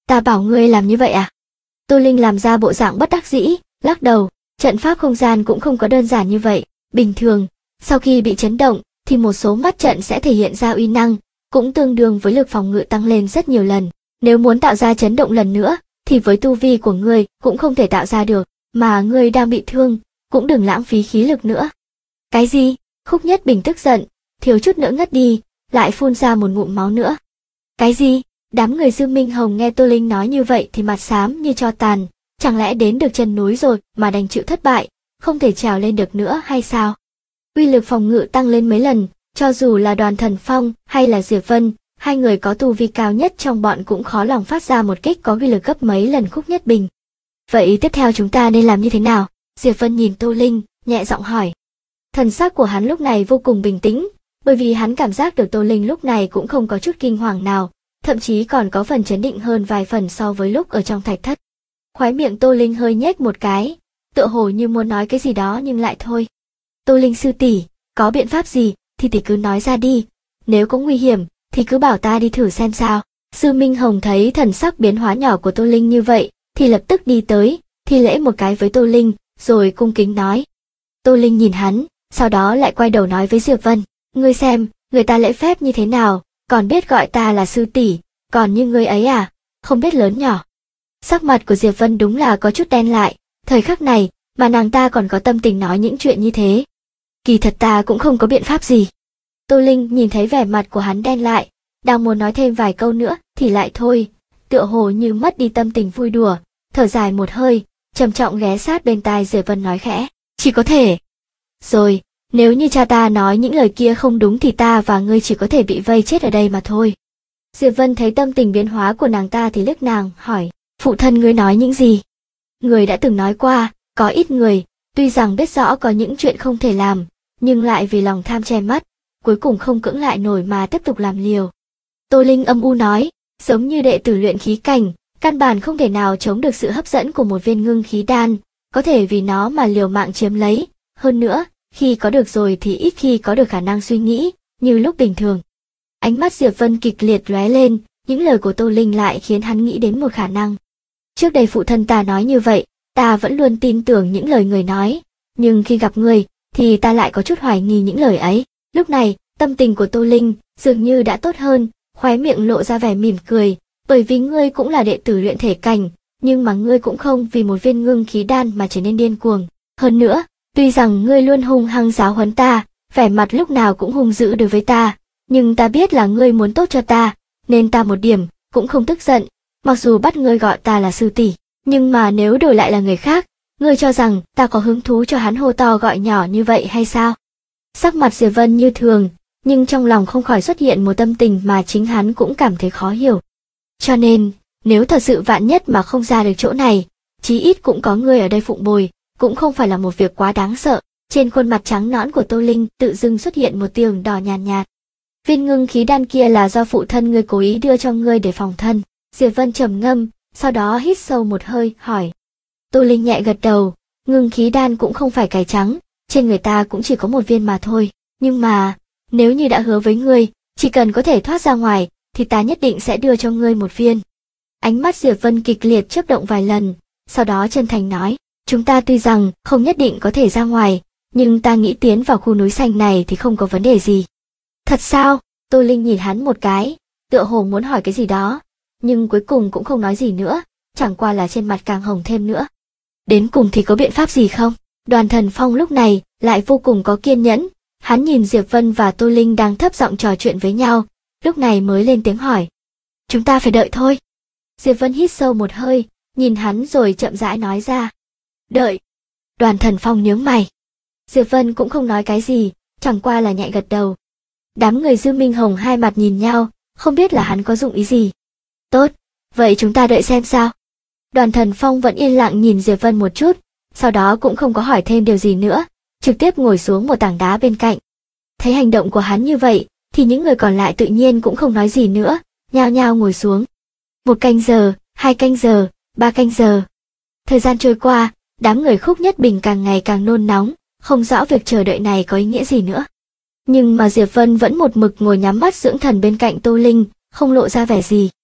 Ta bảo ngươi làm như vậy à? Tô Linh làm ra bộ dạng bất đắc dĩ, lắc đầu, trận pháp không gian cũng không có đơn giản như vậy. Bình thường, sau khi bị chấn động, thì một số mắt trận sẽ thể hiện ra uy năng, cũng tương đương với lực phòng ngự tăng lên rất nhiều lần. Nếu muốn tạo ra chấn động lần nữa, thì với tu vi của ngươi cũng không thể tạo ra được, mà ngươi đang bị thương, cũng đừng lãng phí khí lực nữa. Cái gì? Khúc Nhất Bình tức giận, thiếu chút nữa ngất đi, lại phun ra một ngụm máu nữa. Cái gì? Đám người Dư Minh Hồng nghe Tô Linh nói như vậy thì mặt xám như tro tàn, chẳng lẽ đến được chân núi rồi mà đành chịu thất bại, không thể trèo lên được nữa hay sao? Uy lực phòng ngự tăng lên mấy lần, cho dù là Đoàn Thần Phong hay là Diệp Vân, hai người có tu vi cao nhất trong bọn cũng khó lòng phát ra một kích có uy lực gấp mấy lần Khúc Nhất Bình. Vậy tiếp theo chúng ta nên làm như thế nào? Diệp Vân nhìn Tô Linh, nhẹ giọng hỏi. Thần sắc của hắn lúc này vô cùng bình tĩnh, bởi vì hắn cảm giác được Tô Linh lúc này cũng không có chút kinh hoàng nào, thậm chí còn có phần chấn định hơn vài phần so với lúc ở trong thạch thất. Khóe miệng Tô Linh hơi nhếch một cái, tựa hồ như muốn nói cái gì đó nhưng lại thôi. Tô Linh sư tỷ, có biện pháp gì thì tỷ cứ nói ra đi, nếu có nguy hiểm thì cứ bảo ta đi thử xem sao. Dư Minh Hồng thấy thần sắc biến hóa nhỏ của Tô Linh như vậy, thì lập tức đi tới, thi lễ một cái với Tô Linh, rồi cung kính nói. Tô Linh nhìn hắn, sau đó lại quay đầu nói với Diệp Vân, ngươi xem, người ta lễ phép như thế nào, còn biết gọi ta là sư tỷ, còn như ngươi ấy à, không biết lớn nhỏ. Sắc mặt của Diệp Vân đúng là có chút đen lại, thời khắc này, mà nàng ta còn có tâm tình nói những chuyện như thế. Kỳ thật ta cũng không có biện pháp gì. Tô Linh nhìn thấy vẻ mặt của hắn đen lại, đang muốn nói thêm vài câu nữa thì lại thôi, tựa hồ như mất đi tâm tình vui đùa, thở dài một hơi, trầm trọng ghé sát bên tai Diệp Vân nói khẽ, chỉ có thể. Rồi, nếu như cha ta nói những lời kia không đúng thì ta và ngươi chỉ có thể bị vây chết ở đây mà thôi. Diệp Vân thấy tâm tình biến hóa của nàng ta thì liếc nàng, hỏi, phụ thân ngươi nói những gì? Người đã từng nói qua, có ít người, tuy rằng biết rõ có những chuyện không thể làm, nhưng lại vì lòng tham che mắt, cuối cùng không cưỡng lại nổi mà tiếp tục làm liều. Tô Linh âm u nói, giống như đệ tử luyện khí cảnh, căn bản không thể nào chống được sự hấp dẫn của một viên ngưng khí đan, có thể vì nó mà liều mạng chiếm lấy, hơn nữa, khi có được rồi thì ít khi có được khả năng suy nghĩ, như lúc bình thường. Ánh mắt Diệp Vân kịch liệt lóe lên, những lời của Tô Linh lại khiến hắn nghĩ đến một khả năng. Trước đây phụ thân ta nói như vậy, ta vẫn luôn tin tưởng những lời người nói, nhưng khi gặp người, thì ta lại có chút hoài nghi những lời ấy. Lúc này, tâm tình của Tô Linh dường như đã tốt hơn, khóe miệng lộ ra vẻ mỉm cười, bởi vì ngươi cũng là đệ tử luyện thể cảnh, nhưng mà ngươi cũng không vì một viên ngưng khí đan mà trở nên điên cuồng. Hơn nữa, tuy rằng ngươi luôn hung hăng giáo huấn ta, vẻ mặt lúc nào cũng hung dữ đối với ta, nhưng ta biết là ngươi muốn tốt cho ta, nên ta một điểm cũng không tức giận, mặc dù bắt ngươi gọi ta là sư tỷ, nhưng mà nếu đổi lại là người khác, ngươi cho rằng ta có hứng thú cho hắn hô to gọi nhỏ như vậy hay sao? Sắc mặt Diệp Vân như thường, nhưng trong lòng không khỏi xuất hiện một tâm tình mà chính hắn cũng cảm thấy khó hiểu. Cho nên, nếu thật sự vạn nhất mà không ra được chỗ này, chí ít cũng có ngươi ở đây phụng bồi, cũng không phải là một việc quá đáng sợ. Trên khuôn mặt trắng nõn của Tô Linh tự dưng xuất hiện một tia ửng đỏ nhàn nhạt. Viên ngưng khí đan kia là do phụ thân ngươi cố ý đưa cho ngươi để phòng thân. Diệp Vân trầm ngâm, sau đó hít sâu một hơi, hỏi. Tô Linh nhẹ gật đầu, ngưng khí đan cũng không phải cải trắng, trên người ta cũng chỉ có một viên mà thôi. Nhưng mà, nếu như đã hứa với ngươi, chỉ cần có thể thoát ra ngoài, thì ta nhất định sẽ đưa cho ngươi một viên. Ánh mắt Diệp Vân kịch liệt chớp động vài lần, sau đó chân thành nói, chúng ta tuy rằng không nhất định có thể ra ngoài, nhưng ta nghĩ tiến vào khu núi xanh này thì không có vấn đề gì. Thật sao? Tô Linh nhìn hắn một cái, tựa hồ muốn hỏi cái gì đó, nhưng cuối cùng cũng không nói gì nữa, chẳng qua là trên mặt càng hồng thêm nữa. Đến cùng thì có biện pháp gì không? Đoàn Thần Phong lúc này lại vô cùng có kiên nhẫn, hắn nhìn Diệp Vân và Tô Linh đang thấp giọng trò chuyện với nhau, lúc này mới lên tiếng hỏi. Chúng ta phải đợi thôi. Diệp Vân hít sâu một hơi, nhìn hắn rồi chậm rãi nói ra. Đợi. Đoàn Thần Phong nhướng mày. Diệp Vân cũng không nói cái gì, chẳng qua là nhẹ gật đầu. Đám người Dư Minh Hồng hai mặt nhìn nhau, không biết là hắn có dụng ý gì. Tốt, vậy chúng ta đợi xem sao. Đoàn Thần Phong vẫn yên lặng nhìn Diệp Vân một chút, sau đó cũng không có hỏi thêm điều gì nữa, trực tiếp ngồi xuống một tảng đá bên cạnh. Thấy hành động của hắn như vậy, thì những người còn lại tự nhiên cũng không nói gì nữa, nhao nhao ngồi xuống. 1 canh giờ, 2 canh giờ, 3 canh giờ. Thời gian trôi qua, đám người Khúc Nhất Bình càng ngày càng nôn nóng, không rõ việc chờ đợi này có ý nghĩa gì nữa. Nhưng mà Diệp Vân vẫn một mực ngồi nhắm mắt dưỡng thần bên cạnh Tô Linh, không lộ ra vẻ gì.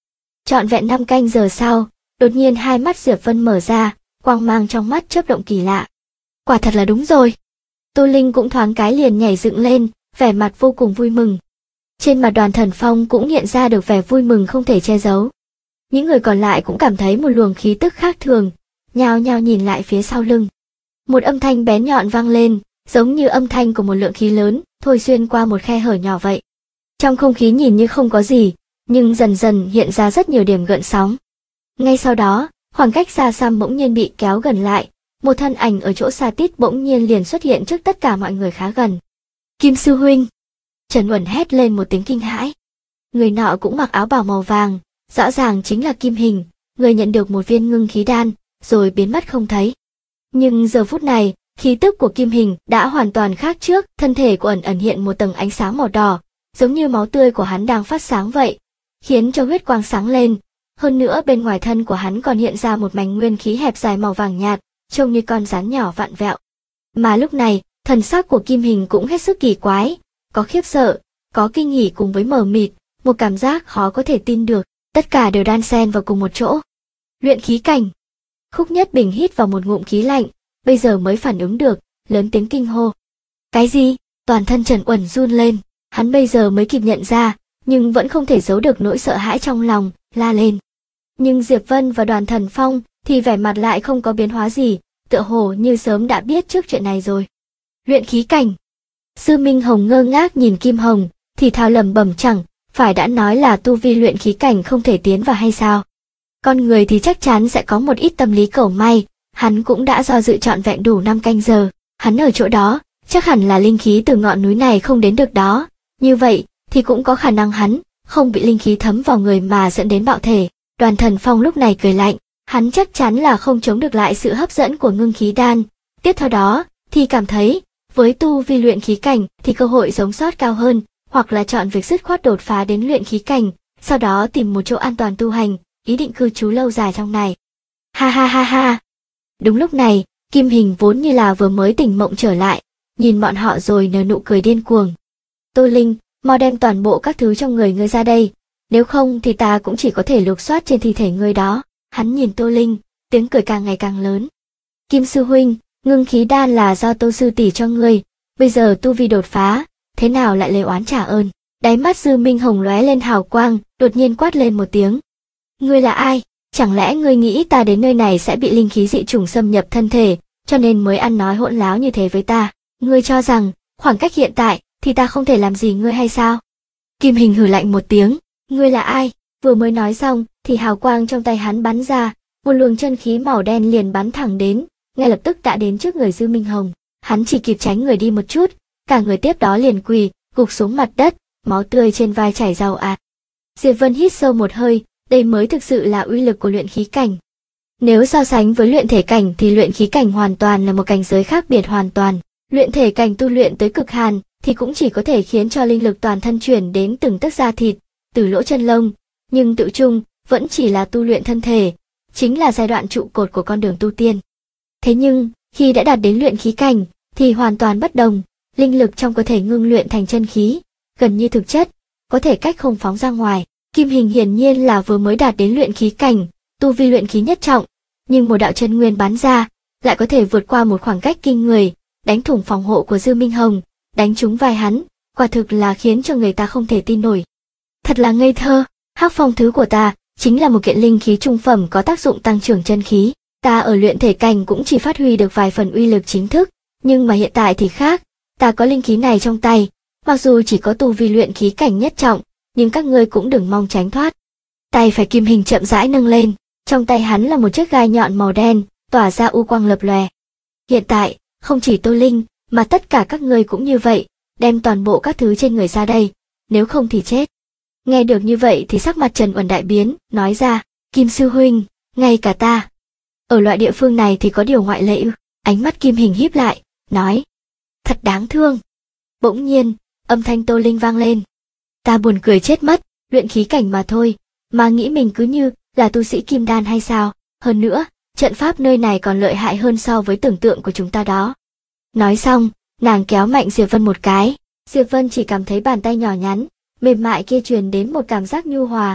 Trọn vẹn 5 canh giờ sau, đột nhiên hai mắt Diệp Vân mở ra, quang mang trong mắt chớp động kỳ lạ. Quả thật là đúng rồi. Tô Linh cũng thoáng cái liền nhảy dựng lên, vẻ mặt vô cùng vui mừng. Trên mặt Đoàn Thần Phong cũng hiện ra được vẻ vui mừng không thể che giấu. Những người còn lại cũng cảm thấy một luồng khí tức khác thường, nhao nhao nhìn lại phía sau lưng. Một âm thanh bén nhọn vang lên, giống như âm thanh của một lượng khí lớn, thôi xuyên qua một khe hở nhỏ vậy. Trong không khí nhìn như không có gì, nhưng dần dần hiện ra rất nhiều điểm gợn sóng. Ngay sau đó, khoảng cách xa xăm bỗng nhiên bị kéo gần lại, một thân ảnh ở chỗ xa tít bỗng nhiên liền xuất hiện trước tất cả mọi người khá gần. Kim sư huynh! Trần Uẩn hét lên một tiếng kinh hãi. Người nọ cũng mặc áo bào màu vàng, rõ ràng chính là Kim Hình, người nhận được một viên ngưng khí đan, rồi biến mất không thấy. Nhưng giờ phút này, khí tức của Kim Hình đã hoàn toàn khác trước, thân thể của ẩn hiện một tầng ánh sáng màu đỏ, giống như máu tươi của hắn đang phát sáng vậy, khiến cho huyết quang sáng lên. Hơn nữa bên ngoài thân của hắn còn hiện ra một mảnh nguyên khí hẹp dài màu vàng nhạt, trông như con rắn nhỏ vặn vẹo. Mà lúc này, thần sắc của Kim Hình cũng hết sức kỳ quái, có khiếp sợ, có kinh hỉ cùng với mờ mịt, một cảm giác khó có thể tin được, tất cả đều đan xen vào cùng một chỗ. Luyện khí cảnh. Khúc Nhất Bình hít vào một ngụm khí lạnh, bây giờ mới phản ứng được, lớn tiếng kinh hô. Cái gì? Toàn thân Trần Uẩn run lên, hắn bây giờ mới kịp nhận ra, nhưng vẫn không thể giấu được nỗi sợ hãi trong lòng, la lên. Nhưng Diệp Vân và Đoàn Thần Phong thì vẻ mặt lại không có biến hóa gì, tựa hồ như sớm đã biết trước chuyện này rồi. Luyện khí cảnh. Sư Minh Hồng ngơ ngác nhìn Kim Hồng, thì thào lẩm bẩm chẳng phải đã nói là tu vi luyện khí cảnh không thể tiến vào hay sao? Con người thì chắc chắn sẽ có một ít tâm lý cầu may, hắn cũng đã do dự trọn vẹn đủ 5 canh giờ, hắn ở chỗ đó, chắc hẳn là linh khí từ ngọn núi này không đến được đó, như vậy thì cũng có khả năng hắn không bị linh khí thấm vào người mà dẫn đến bạo thể. Đoàn Thần Phong lúc này cười lạnh, hắn chắc chắn là không chống được lại sự hấp dẫn của ngưng khí đan, tiếp theo đó thì cảm thấy với tu vi luyện khí cảnh thì cơ hội sống sót cao hơn, hoặc là chọn việc dứt khoát đột phá đến luyện khí cảnh, sau đó tìm một chỗ an toàn tu hành, ý định cư trú lâu dài trong này. Ha ha ha ha. Đúng lúc này, Kim Hình vốn như là vừa mới tỉnh mộng trở lại, nhìn bọn họ rồi nở nụ cười điên cuồng. Tô Linh, mau đem toàn bộ các thứ trong người ngươi ra đây, nếu không thì ta cũng chỉ có thể lục soát trên thi thể ngươi đó. Hắn nhìn Tô Linh, tiếng cười càng ngày càng lớn. Kim sư huynh, ngưng khí đan là do Tô sư tỷ cho ngươi, bây giờ tu vi đột phá, thế nào lại lấy oán trả ơn? Đáy mắt Dư Minh Hồng lóe lên hào quang, đột nhiên quát lên một tiếng. Ngươi là ai? Chẳng lẽ ngươi nghĩ ta đến nơi này sẽ bị linh khí dị chủng xâm nhập thân thể, cho nên mới ăn nói hỗn láo như thế với ta? Ngươi cho rằng, khoảng cách hiện tại, thì ta không thể làm gì ngươi hay sao? Kim Hình hừ lạnh một tiếng, ngươi là ai? Vừa mới nói xong, thì hào quang trong tay hắn bắn ra, một luồng chân khí màu đen liền bắn thẳng đến, ngay lập tức đã đến trước người Dư Minh Hồng. Hắn chỉ kịp tránh người đi một chút, cả người tiếp đó liền quỳ, gục xuống mặt đất, máu tươi trên vai chảy rào ạt. Diệp Vân hít sâu một hơi, đây mới thực sự là uy lực của luyện khí cảnh. Nếu so sánh với luyện thể cảnh thì luyện khí cảnh hoàn toàn là một cảnh giới khác biệt hoàn toàn. Luyện thể cảnh tu luyện tới cực hàn thì cũng chỉ có thể khiến cho linh lực toàn thân chuyển đến từng tấc da thịt, từ lỗ chân lông, nhưng tự chung vẫn chỉ là tu luyện thân thể, chính là giai đoạn trụ cột của con đường tu tiên. Thế nhưng, khi đã đạt đến luyện khí cảnh thì hoàn toàn bất đồng, linh lực trong cơ thể ngưng luyện thành chân khí, gần như thực chất, có thể cách không phóng ra ngoài. Kim Hình hiển nhiên là vừa mới đạt đến luyện khí cảnh, tu vi luyện khí nhất trọng, nhưng một đạo chân nguyên bắn ra, lại có thể vượt qua một khoảng cách kinh người, đánh thủng phòng hộ của Dư Minh Hồng, đánh trúng vai hắn, quả thực là khiến cho người ta không thể tin nổi. Thật là ngây thơ, Hắc Phong thứ của ta chính là một kiện linh khí trung phẩm có tác dụng tăng trưởng chân khí, ta ở luyện thể cảnh cũng chỉ phát huy được vài phần uy lực chính thức, nhưng mà hiện tại thì khác, ta có linh khí này trong tay, mặc dù chỉ có tu vi luyện khí cảnh nhất trọng, nhưng các ngươi cũng đừng mong tránh thoát. Tay phải Kim Hình chậm rãi nâng lên, trong tay hắn là một chiếc gai nhọn màu đen, tỏa ra u quang lập lòe. Hiện tại, không chỉ Tô Linh, mà tất cả các ngươi cũng như vậy, đem toàn bộ các thứ trên người ra đây, nếu không thì chết. Nghe được như vậy thì sắc mặt Trần Uẩn đại biến, nói ra, Kim sư huynh, ngay cả ta. Ở loại địa phương này thì có điều ngoại lệ ư? Ánh mắt Kim Hình híp lại, nói, thật đáng thương. Bỗng nhiên, âm thanh Tô Linh vang lên. Ta buồn cười chết mất, luyện khí cảnh mà thôi, mà nghĩ mình cứ như là tu sĩ kim đan hay sao? Hơn nữa, trận pháp nơi này còn lợi hại hơn so với tưởng tượng của chúng ta đó. Nói xong, nàng kéo mạnh Diệp Vân một cái, Diệp Vân chỉ cảm thấy bàn tay nhỏ nhắn, mềm mại kia truyền đến một cảm giác nhu hòa,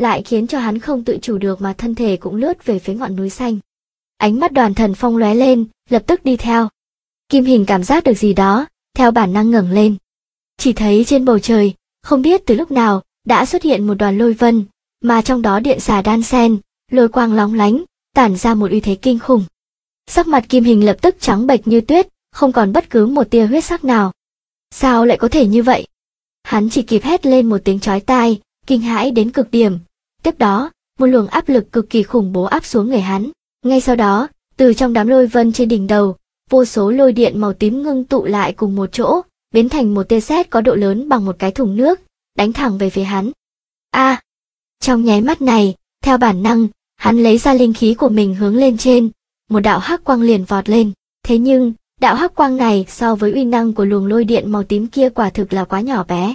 lại khiến cho hắn không tự chủ được mà thân thể cũng lướt về phía ngọn núi xanh. Ánh mắt Đoàn Thần Phong lóe lên, lập tức đi theo. Kim Hình cảm giác được gì đó, theo bản năng ngẩng lên. Chỉ thấy trên bầu trời, không biết từ lúc nào, đã xuất hiện một đoàn lôi vân, mà trong đó điện xà đan xen, lôi quang lóng lánh, tản ra một uy thế kinh khủng. Sắc mặt Kim Hình lập tức trắng bệch như tuyết, không còn bất cứ một tia huyết sắc nào. Sao lại có thể như vậy? Hắn chỉ kịp hét lên một tiếng chói tai, kinh hãi đến cực điểm. Tiếp đó, một luồng áp lực cực kỳ khủng bố áp xuống người hắn. Ngay sau đó, từ trong đám lôi vân trên đỉnh đầu, vô số lôi điện màu tím ngưng tụ lại cùng một chỗ, biến thành một tia sét có độ lớn bằng một cái thùng nước, đánh thẳng về phía hắn. Trong nháy mắt này, theo bản năng, hắn lấy ra linh khí của mình hướng lên trên, một đạo hắc quang liền vọt lên. Thế nhưng, đạo hắc quang này so với uy năng của luồng lôi điện màu tím kia quả thực là quá nhỏ bé.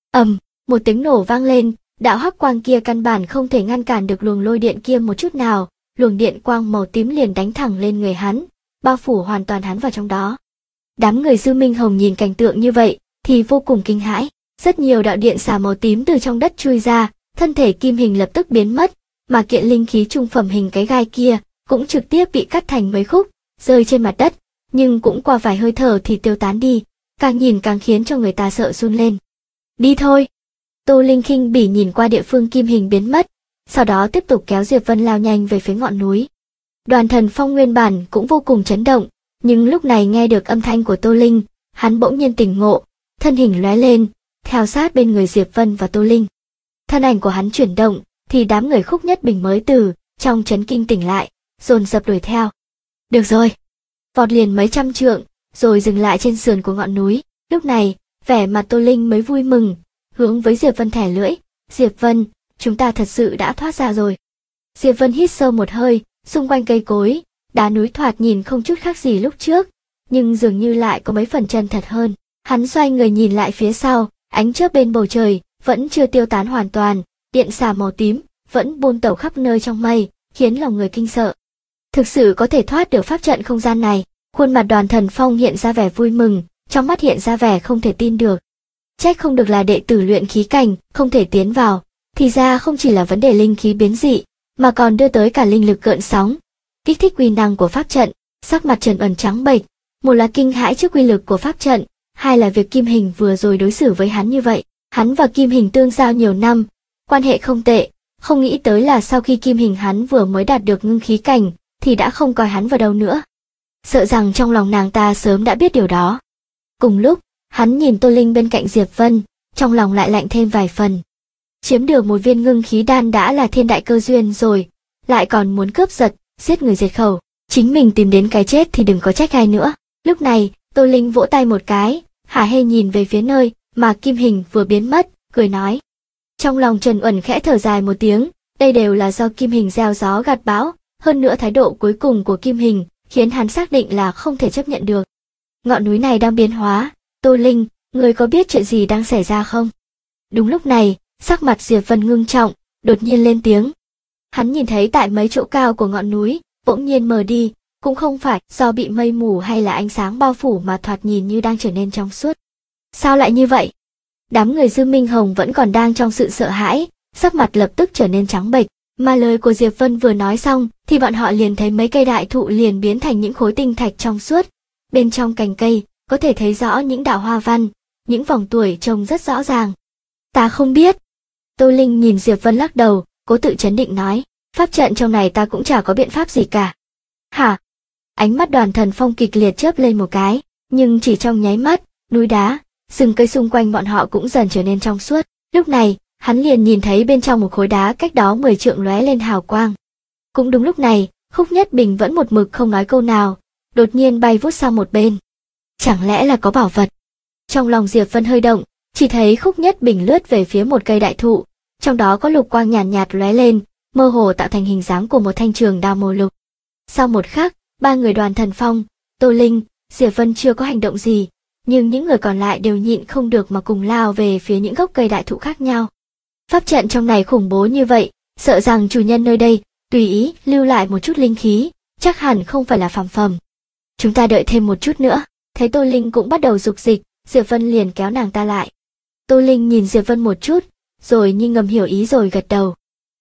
Một tiếng nổ vang lên, đạo hắc quang kia căn bản không thể ngăn cản được luồng lôi điện kia một chút nào, luồng điện quang màu tím liền đánh thẳng lên người hắn, bao phủ hoàn toàn hắn vào trong đó. Đám người Dư Minh Hồng nhìn cảnh tượng như vậy, thì vô cùng kinh hãi. Rất nhiều đạo điện xà màu tím từ trong đất chui ra, thân thể Kim Hình lập tức biến mất, mà kiện linh khí trung phẩm hình cái gai kia cũng trực tiếp bị cắt thành mấy khúc, rơi trên mặt đất, nhưng cũng qua vài hơi thở thì tiêu tán đi, càng nhìn càng khiến cho người ta sợ run lên. Đi thôi. Tô Linh khinh bỉ nhìn qua địa phương Kim Hình biến mất, sau đó tiếp tục kéo Diệp Vân lao nhanh về phía ngọn núi. Đoàn Thần Phong nguyên bản cũng vô cùng chấn động, nhưng lúc này nghe được âm thanh của Tô Linh, hắn bỗng nhiên tỉnh ngộ, thân hình lóe lên, theo sát bên người Diệp Vân và Tô Linh. Thân ảnh của hắn chuyển động, thì đám người Khúc Nhất Bình mới từ trong chấn kinh tỉnh lại, dồn dập đuổi theo. Được rồi, vọt liền mấy trăm trượng, rồi dừng lại trên sườn của ngọn núi. Lúc này, vẻ mặt Tô Linh mới vui mừng, hướng với Diệp Vân thẻ lưỡi. Diệp Vân, chúng ta thật sự đã thoát ra rồi. Diệp Vân hít sâu một hơi, xung quanh cây cối, đá núi thoạt nhìn không chút khác gì lúc trước, nhưng dường như lại có mấy phần chân thật hơn. Hắn xoay người nhìn lại phía sau, ánh chớp bên bầu trời vẫn chưa tiêu tán hoàn toàn, điện xà màu tím vẫn buôn tẩu khắp nơi trong mây, khiến lòng người kinh sợ. Thực sự có thể thoát được pháp trận không gian này. Khuôn mặt Đoàn Thần Phong hiện ra vẻ vui mừng, trong mắt hiện ra vẻ không thể tin được. Trách không được là đệ tử luyện khí cảnh không thể tiến vào, thì ra không chỉ là vấn đề linh khí biến dị, mà còn đưa tới cả linh lực gợn sóng, kích thích uy năng của pháp trận. Sắc mặt Trần Ẩn trắng bệch, một là kinh hãi trước uy lực của pháp trận, hai là việc Kim Hình vừa rồi đối xử với hắn như vậy. Hắn và Kim Hình tương giao nhiều năm, quan hệ không tệ, không nghĩ tới là sau khi Kim Hình hắn vừa mới đạt được ngưng khí cảnh, thì đã không coi hắn vào đâu nữa. Sợ rằng trong lòng nàng ta sớm đã biết điều đó. Cùng lúc, hắn nhìn Tô Linh bên cạnh Diệp Vân, trong lòng lại lạnh thêm vài phần. Chiếm được một viên ngưng khí đan đã là thiên đại cơ duyên rồi, lại còn muốn cướp giật, giết người diệt khẩu, chính mình tìm đến cái chết thì đừng có trách ai nữa. Lúc này, Tô Linh vỗ tay một cái, hả hê nhìn về phía nơi mà Kim Hình vừa biến mất, cười nói. Trong lòng Trần Uẩn khẽ thở dài một tiếng, đây đều là do Kim Hình gieo gió gặt bão, hơn nữa thái độ cuối cùng của Kim Hình khiến hắn xác định là không thể chấp nhận được. Ngọn núi này đang biến hóa, Tô Linh, người có biết chuyện gì đang xảy ra không? Đúng lúc này, sắc mặt Diệp Vân ngưng trọng, đột nhiên lên tiếng. Hắn nhìn thấy tại mấy chỗ cao của ngọn núi, bỗng nhiên mờ đi, cũng không phải do bị mây mù hay là ánh sáng bao phủ mà thoạt nhìn như đang trở nên trong suốt. Sao lại như vậy? Đám người Dư Minh Hồng vẫn còn đang trong sự sợ hãi, sắc mặt lập tức trở nên trắng bệch, mà lời của Diệp Vân vừa nói xong, thì bọn họ liền thấy mấy cây đại thụ liền biến thành những khối tinh thạch trong suốt. Bên trong cành cây, có thể thấy rõ những đạo hoa văn, những vòng tuổi trông rất rõ ràng. Ta không biết. Tô Linh nhìn Diệp Vân lắc đầu, cố tự trấn định nói, pháp trận trong này ta cũng chả có biện pháp gì cả. Hả? Ánh mắt Đoàn Thần Phong kịch liệt chớp lên một cái, nhưng chỉ trong nháy mắt, núi đá, rừng cây xung quanh bọn họ cũng dần trở nên trong suốt. Lúc này, hắn liền nhìn thấy bên trong một khối đá cách đó 10 trượng lóe lên hào quang. Cũng đúng lúc này, Khúc Nhất Bình vẫn một mực không nói câu nào, đột nhiên bay vút sang một bên. Chẳng lẽ là có bảo vật? Trong lòng Diệp Vân hơi động, chỉ thấy Khúc Nhất Bình lướt về phía một cây đại thụ, trong đó có lục quang nhàn nhạt lóe lên, mơ hồ tạo thành hình dáng của một thanh trường đao màu lục. Sau một khắc, ba người Đoàn Thần Phong, Tô Linh, Diệp Vân chưa có hành động gì, nhưng những người còn lại đều nhịn không được mà cùng lao về phía những gốc cây đại thụ khác nhau. Pháp trận trong này khủng bố như vậy, sợ rằng chủ nhân nơi đây tùy ý lưu lại một chút linh khí, chắc hẳn không phải là phàm phẩm. Chúng ta đợi thêm một chút nữa. Thấy Tô Linh cũng bắt đầu dục dịch, Diệp Vân liền kéo nàng ta lại. Tô Linh nhìn Diệp Vân một chút, rồi như ngầm hiểu ý rồi gật đầu.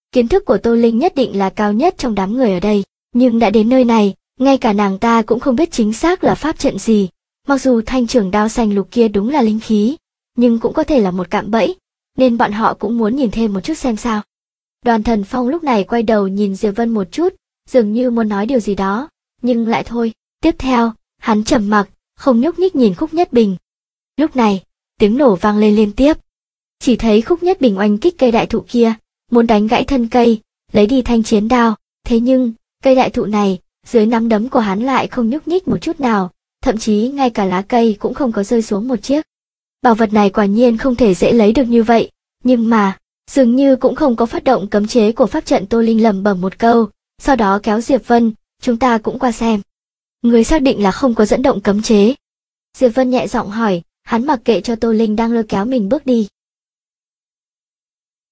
Kiến thức của Tô Linh nhất định là cao nhất trong đám người ở đây, nhưng đã đến nơi này, ngay cả nàng ta cũng không biết chính xác là pháp trận gì. Mặc dù thanh trường đao xanh lục kia đúng là linh khí, nhưng cũng có thể là một cạm bẫy, nên bọn họ cũng muốn nhìn thêm một chút xem sao. Đoàn Thần Phong lúc này quay đầu nhìn Diệp Vân một chút, dường như muốn nói điều gì đó, nhưng lại thôi. Tiếp theo, hắn trầm mặc, không nhúc nhích nhìn Khúc Nhất Bình. Lúc này, tiếng nổ vang lên liên tiếp. Chỉ thấy Khúc Nhất Bình oanh kích cây đại thụ kia, muốn đánh gãy thân cây, lấy đi thanh chiến đao. Thế nhưng, cây đại thụ này, dưới nắm đấm của hắn lại không nhúc nhích một chút nào, thậm chí ngay cả lá cây cũng không có rơi xuống một chiếc. Bảo vật này quả nhiên không thể dễ lấy được như vậy, nhưng mà, dường như cũng không có phát động cấm chế của pháp trận. Tô Linh lẩm bẩm một câu, sau đó kéo Diệp Vân, chúng ta cũng qua xem. Người xác định là không có dẫn động cấm chế? Diệp Vân nhẹ giọng hỏi, hắn mặc kệ cho Tô Linh đang lôi kéo mình bước đi.